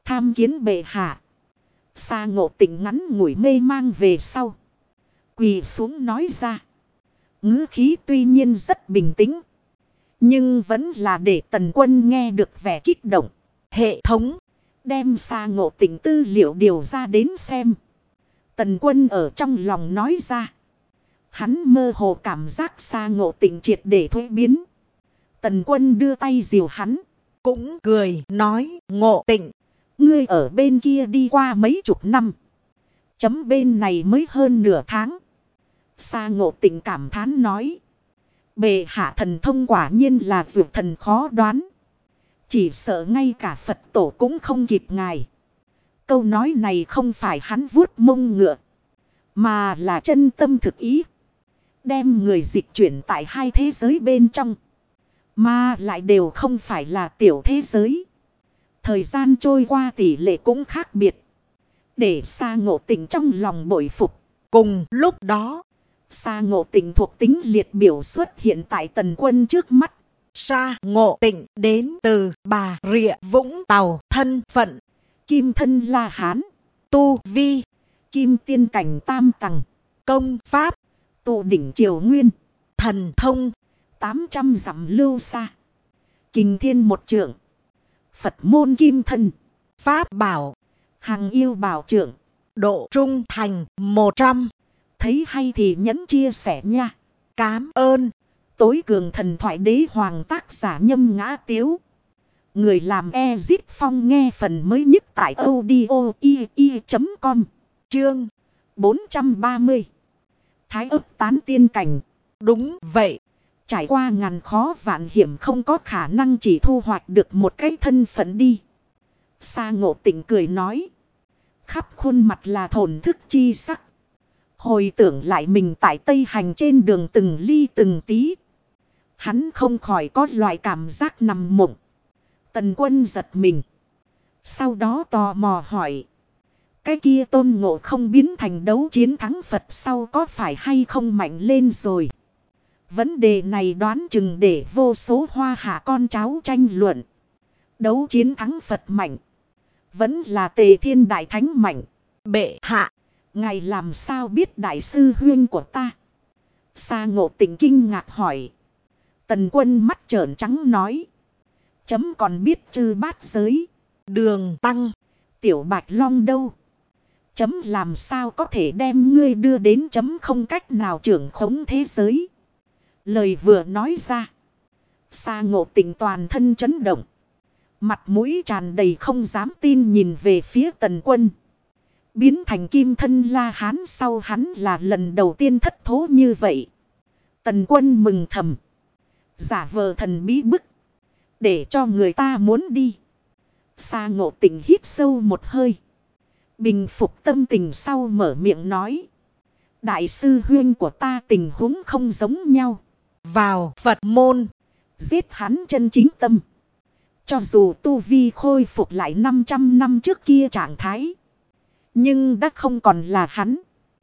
Tham kiến bệ hạ. Sa Ngộ Tịnh ngắn ngủi mê mang về sau. Quỳ xuống nói ra. Ngữ khí tuy nhiên rất bình tĩnh. Nhưng vẫn là để Tần Quân nghe được vẻ kích động. Hệ thống. Đem Sa Ngộ Tịnh tư liệu điều ra đến xem. Tần Quân ở trong lòng nói ra. Hắn mơ hồ cảm giác Sa Ngộ Tịnh triệt để thuế biến. Tần Quân đưa tay dìu hắn. Cũng cười nói Ngộ Tịnh. Ngươi ở bên kia đi qua mấy chục năm. Chấm bên này mới hơn nửa tháng. Sa Ngộ Tịnh cảm thán nói. Bệ hạ thần thông quả nhiên là vượt thần khó đoán. Chỉ sợ ngay cả Phật tổ cũng không kịp ngài. Câu nói này không phải hắn vuốt mông ngựa. Mà là chân tâm thực ý. Đem người dịch chuyển tại hai thế giới bên trong. Mà lại đều không phải là tiểu thế giới. Thời gian trôi qua tỷ lệ cũng khác biệt. Để Sa Ngộ Tịnh trong lòng bội phục. Cùng lúc đó, Sa Ngộ Tịnh thuộc tính liệt biểu xuất hiện tại Tần Quân trước mắt. Sa Ngộ Tịnh đến từ Bà Rịa Vũng Tàu. Thân phận Kim thân La Hán. tu vi Kim tiên cảnh tam tầng. công pháp Tụ đỉnh triều nguyên. thần thông 800 dặm lưu xa. Kình thiên một trượng. Phật môn kim thân. pháp bảo Hằng yêu bảo trượng. độ trung thành 100. Thấy hay thì nhấn chia sẻ nha. Cám ơn. Tối cường thần thoại đế hoàng tác giả Nhâm Ngã Tiếu. Người làm Ezit Phong nghe phần mới nhất tại audio.com. Chương 430. Thái ấp tán tiên cảnh. Đúng vậy. Trải qua ngàn khó vạn hiểm không có khả năng chỉ thu hoạch được một cái thân phận đi. Sa Ngộ Tịnh cười nói. Khắp khuôn mặt là thổn thức chi sắc. Hồi tưởng lại mình tại Tây Hành trên đường từng ly từng tí. Hắn không khỏi có loại cảm giác nằm mộng. Tần Quân giật mình. Sau đó tò mò hỏi. Cái kia Tôn Ngộ không biến thành đấu chiến thắng Phật sau có phải hay không mạnh lên rồi? Vấn đề này đoán chừng để vô số hoa hạ con cháu tranh luận. Đấu chiến thắng Phật mạnh. Vẫn là Tề Thiên Đại Thánh mạnh. Bệ hạ. Ngài làm sao biết đại sư huynh của ta? Sa Ngộ Tịnh kinh ngạc hỏi. Tần Quân mắt trợn trắng nói. Chấm còn biết chư bát giới. Đường Tăng. Tiểu Bạch Long đâu? Chấm làm sao có thể đem ngươi đưa đến chấm không cách nào trưởng khống thế giới. Lời vừa nói ra. Sa Ngộ Tịnh toàn thân chấn động. Mặt mũi tràn đầy không dám tin nhìn về phía Tần Quân. Biến thành kim thân La Hán sau hắn là lần đầu tiên thất thố như vậy. Tần Quân mừng thầm. Giả vờ thần bí bức. Để cho người ta muốn đi. Sa Ngộ Tịnh hít sâu một hơi. Bình phục tâm tình sau mở miệng nói. Đại sư huynh của ta tình huống không giống nhau. Vào Phật môn. Giết hắn chân chính tâm. Cho dù tu vi khôi phục lại 500 năm trước kia trạng thái. Nhưng đã không còn là hắn.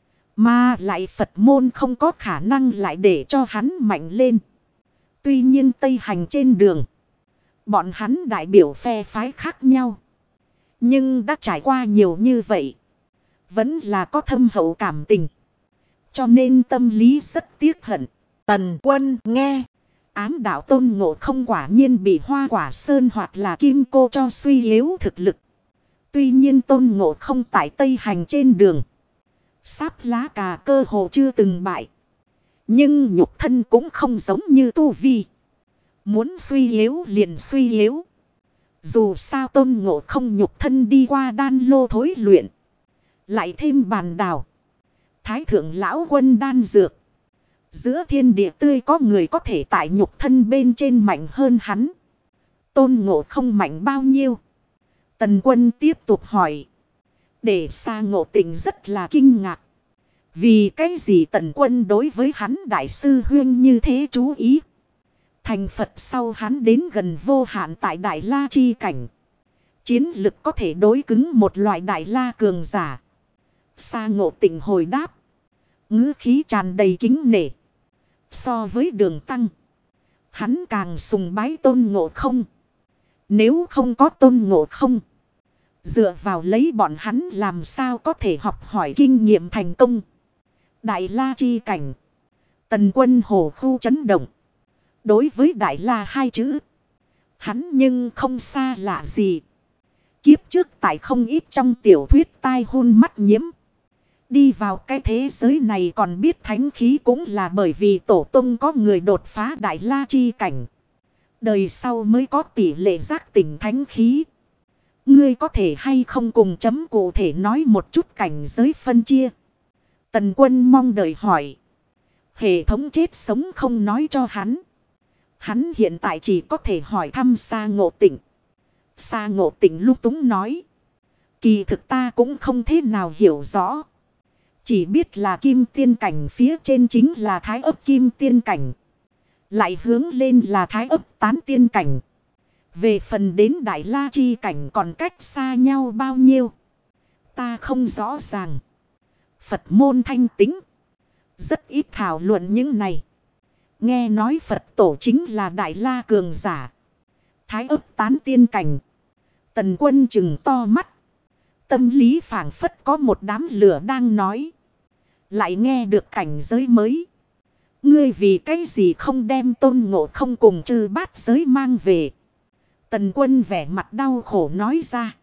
Mà lại Phật môn không có khả năng lại để cho hắn mạnh lên. Tuy nhiên Tây Hành trên đường. Bọn hắn đại biểu phe phái khác nhau. Nhưng đã trải qua nhiều như vậy. Vẫn là có thâm hậu cảm tình. Cho nên tâm lý rất tiếc hận. Tần Quân nghe. Ám đạo Tôn Ngộ không quả nhiên bị Hoa Quả Sơn hoặc là Kim Cô cho suy yếu thực lực. Tuy nhiên Tôn Ngộ không tại Tây Hành trên đường. Sáp lá cà cơ hồ chưa từng bại. Nhưng nhục thân cũng không giống như tu vi. Muốn suy yếu liền suy yếu. Dù sao Tôn Ngộ không nhục thân đi qua đan lô thối luyện. Lại thêm bàn đào. Thái thượng lão quân đan dược. Giữa thiên địa tươi có người có thể tại nhục thân bên trên mạnh hơn hắn. Tôn Ngộ không mạnh bao nhiêu? Tần Quân tiếp tục hỏi. Để Sa Ngộ Tịnh rất là kinh ngạc. Vì cái gì Tần Quân đối với hắn đại sư huynh như thế chú ý? Thành Phật sau hắn đến gần vô hạn tại Đại La chi cảnh. Chiến lực có thể đối cứng một loại Đại La cường giả. Sa Ngộ Tịnh hồi đáp. Ngữ khí tràn đầy kính nể. So với Đường Tăng. Hắn càng sùng bái Tôn Ngộ không. Nếu không có Tôn Ngộ không. Dựa vào lấy bọn hắn làm sao có thể học hỏi kinh nghiệm thành công. Đại La chi cảnh. Tần Quân hổ khu chấn động. Đối với Đại La hai chữ, hắn nhưng không xa lạ gì. Kiếp trước tại không ít trong tiểu thuyết tai hôn mắt nhiễm. Đi vào cái thế giới này còn biết thánh khí cũng là bởi vì tổ tông có người đột phá Đại La chi cảnh. Đời sau mới có tỷ lệ giác tỉnh thánh khí. Ngươi có thể hay không cùng chấm cụ thể nói một chút cảnh giới phân chia. Tần Quân mong đợi hỏi. Hệ thống chết sống không nói cho hắn. Hắn hiện tại chỉ có thể hỏi thăm Sa Ngộ Tịnh. Sa Ngộ Tịnh lúc túng nói. Kỳ thực ta cũng không thế nào hiểu rõ. Chỉ biết là kim tiên cảnh phía trên chính là thái ấp kim tiên cảnh. Lại hướng lên là thái ấp tán tiên cảnh. Về phần đến Đại La chi cảnh còn cách xa nhau bao nhiêu. Ta không rõ ràng. Phật môn thanh tính. Rất ít thảo luận những này. Nghe nói Phật tổ chính là Đại La cường giả. Thái ấp tán tiên cảnh. Tần Quân chừng to mắt. Tâm lý phảng phất có một đám lửa đang nói. Lại nghe được cảnh giới mới. Ngươi vì cái gì không đem Tôn Ngộ Không cùng Chư Bát giới mang về. Tần Quân vẻ mặt đau khổ nói ra.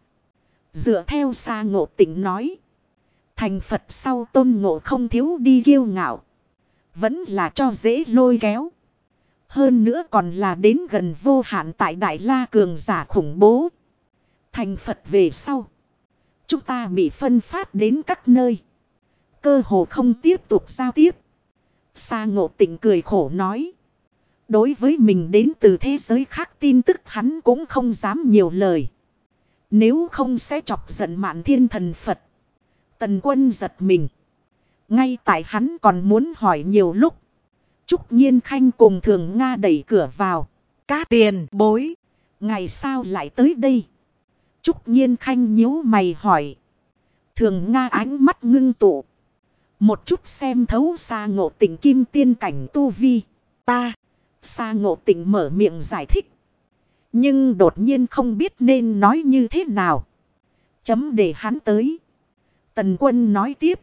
Dựa theo Sa Ngộ Tịnh nói. Thành Phật sau Tôn Ngộ Không thiếu đi kiêu ngạo. Vẫn là cho dễ lôi kéo. Hơn nữa còn là đến gần vô hạn tại Đại La cường giả khủng bố. Thành Phật về sau. Chúng ta bị phân phát đến các nơi. Cơ hồ không tiếp tục giao tiếp. Sa Ngộ Tịnh cười khổ nói. Đối với mình đến từ thế giới khác tin tức hắn cũng không dám nhiều lời. Nếu không sẽ chọc giận Mạn Thiên Thần Phật. Tần Quân giật mình. Ngay tại hắn còn muốn hỏi nhiều lúc. Trúc Nhiên Khanh cùng Thường Nga đẩy cửa vào. Các tiền bối. Ngày sao lại tới đây? Trúc Nhiên Khanh nhíu mày hỏi. Thường Nga ánh mắt ngưng tụ. Một chút xem thấu Sa Ngộ Tịnh kim tiên cảnh tu vi. Ta. Sa Ngộ Tịnh mở miệng giải thích. Nhưng đột nhiên không biết nên nói như thế nào. Chấm để hắn tới. Tần Quân nói tiếp.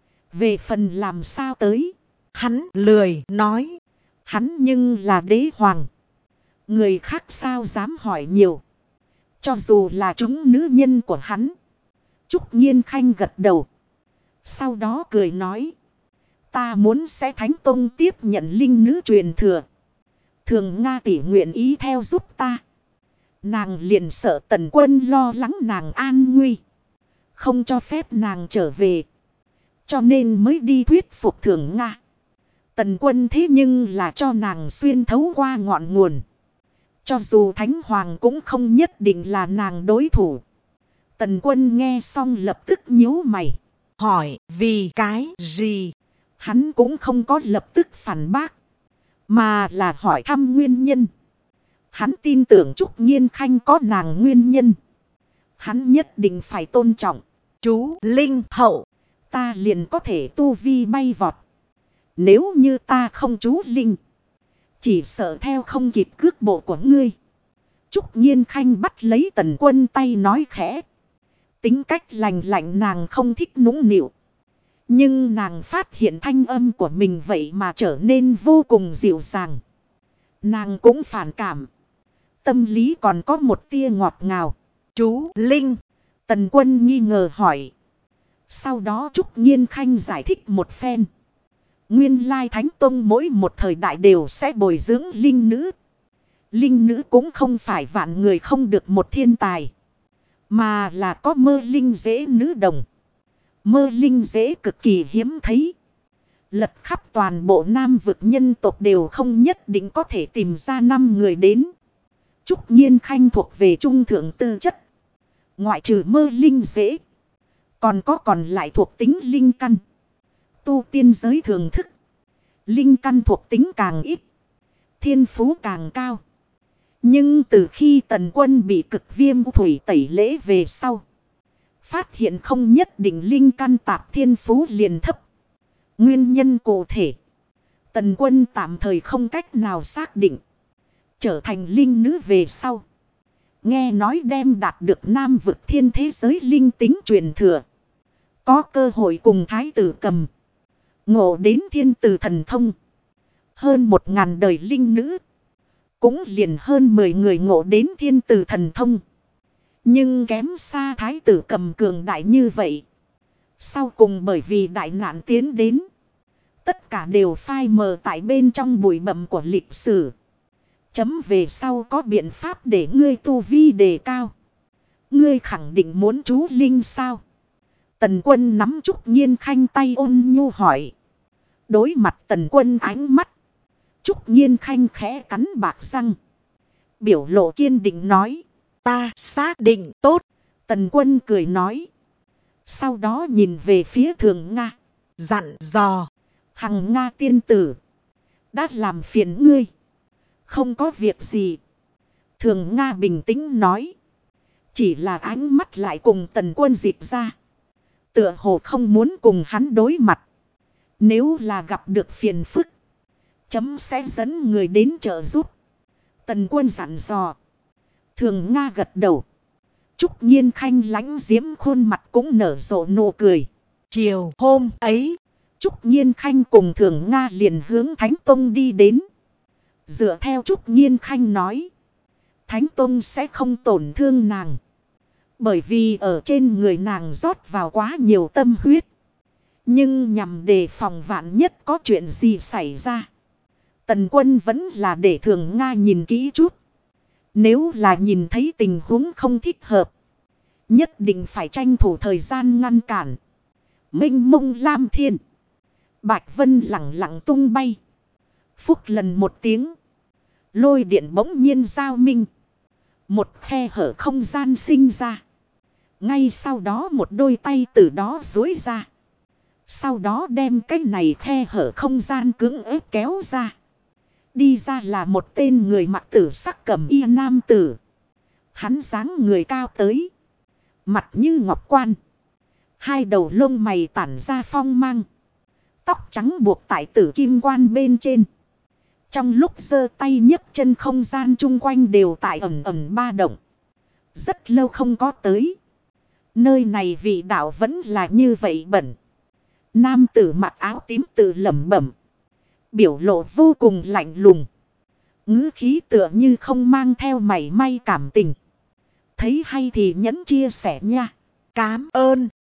Về phần làm sao tới. Hắn lười nói. Hắn nhưng là đế hoàng. Người khác sao dám hỏi nhiều. Cho dù là chúng nữ nhân của hắn. Trúc Nhiên Khanh gật đầu. Sau đó cười nói. Ta muốn sẽ Thánh Tông tiếp nhận linh nữ truyền thừa. Thường Nga tỷ nguyện ý theo giúp ta. Nàng liền sợ Tần Quân lo lắng nàng an nguy. Không cho phép nàng trở về. Cho nên mới đi thuyết phục Thường Nga. Tần Quân thế nhưng là cho nàng xuyên thấu qua ngọn nguồn. Cho dù Thánh Hoàng cũng không nhất định là nàng đối thủ. Tần Quân nghe xong lập tức nhíu mày. Hỏi vì cái gì? Hắn cũng không có lập tức phản bác. Mà là hỏi thăm nguyên nhân. Hắn tin tưởng Trúc Nhiên Khanh có nàng nguyên nhân. Hắn nhất định phải tôn trọng. Chú Linh Hậu. Ta liền có thể tu vi bay vọt. Nếu như ta không chú Linh. Chỉ sợ theo không kịp cước bộ của ngươi. Trúc Nhiên Khanh bắt lấy Tần Quân tay nói khẽ. Tính cách lành lạnh nàng không thích nũng nịu. Nhưng nàng phát hiện thanh âm của mình vậy mà trở nên vô cùng dịu dàng. Nàng cũng phản cảm. Tâm lý còn có một tia ngọt ngào. Chú Linh. Tần Quân nghi ngờ hỏi. Sau đó Trúc Nhiên Khanh giải thích một phen. Nguyên lai Thánh Tông mỗi một thời đại đều sẽ bồi dưỡng linh nữ. Linh nữ cũng không phải vạn người không được một thiên tài. Mà là có mơ linh dễ nữ đồng. Mơ linh dễ cực kỳ hiếm thấy. Lật khắp toàn bộ Nam vực nhân tộc đều không nhất định có thể tìm ra 5 người đến. Trúc Nhiên Khanh thuộc về trung thượng tư chất. Ngoại trừ mơ linh dễ. Còn lại thuộc tính linh căn. Tu tiên giới thường thức. Linh căn thuộc tính càng ít. Thiên phú càng cao. Nhưng từ khi Tần Quân bị cực viêm thủy tẩy lễ về sau. Phát hiện không nhất định linh căn tạp thiên phú liền thấp. Nguyên nhân cụ thể. Tần Quân tạm thời không cách nào xác định. Trở thành linh nữ về sau. Nghe nói đem đạt được Nam vực thiên thế giới linh tính truyền thừa. Có cơ hội cùng thái tử Cầm ngộ đến thiên tử thần thông. Hơn 1000 đời linh nữ. Cũng liền hơn 10 người ngộ đến thiên tử thần thông. Nhưng kém xa thái tử Cầm cường đại như vậy. Sau cùng bởi vì đại nạn tiến đến. Tất cả đều phai mờ tại bên trong bụi bặm của lịch sử. Chấm về sau có biện pháp để ngươi tu vi đề cao. Ngươi khẳng định muốn chú linh sao? Tần Quân nắm Trúc Nhiên Khanh tay ôn nhu hỏi. Đối mặt Tần Quân ánh mắt. Trúc Nhiên Khanh khẽ cắn bạc răng. Biểu lộ kiên định nói. Ta xác định tốt. Tần Quân cười nói. Sau đó nhìn về phía Thường Nga. Dặn dò. Hằng Nga tiên tử. Đã làm phiền ngươi. Không có việc gì. Thường Nga bình tĩnh nói. Chỉ là ánh mắt lại cùng Tần Quân dịp ra. Tựa hồ không muốn cùng hắn đối mặt. Nếu là gặp được phiền phức. Chấm sẽ dẫn người đến trợ giúp. Tần Quân dặn dò. Thường Nga gật đầu. Trúc Nhiên Khanh lãnh diễm khuôn mặt cũng nở rộ nụ cười. Chiều hôm ấy. Trúc Nhiên Khanh cùng Thường Nga liền hướng Thánh Tông đi đến. Dựa theo Trúc Nhiên Khanh nói. Thánh Tông sẽ không tổn thương nàng. Bởi vì ở trên người nàng rót vào quá nhiều tâm huyết. Nhưng nhằm đề phòng vạn nhất có chuyện gì xảy ra. Tần Quân vẫn là để Thường Nga nhìn kỹ chút. Nếu là nhìn thấy tình huống không thích hợp. Nhất định phải tranh thủ thời gian ngăn cản. Mênh mông lam thiên. Bạch vân lẳng lặng tung bay. Phúc lần một tiếng. Lôi điện bỗng nhiên giao minh. Một khe hở không gian sinh ra. Ngay sau đó một đôi tay từ đó duỗi ra. Sau đó đem cái này khe hở không gian cưỡng ép kéo ra. Đi ra là một tên người mặc tử sắc cẩm y nam tử. Hắn dáng người cao tới. Mặt như ngọc quan. Hai đầu lông mày tản ra phong mang. Tóc trắng buộc tại tử kim quan bên trên. Trong lúc giơ tay nhấc chân không gian chung quanh đều tại ẩn ẩn ba động. Rất lâu không có tới. Nơi này vị đạo vẫn là như vậy bẩn. Nam tử mặc áo tím tự lẩm bẩm. Biểu lộ vô cùng lạnh lùng. Ngữ khí tựa như không mang theo mảy may cảm tình. Thấy hay thì nhẫn chia sẻ nha. Cám ơn.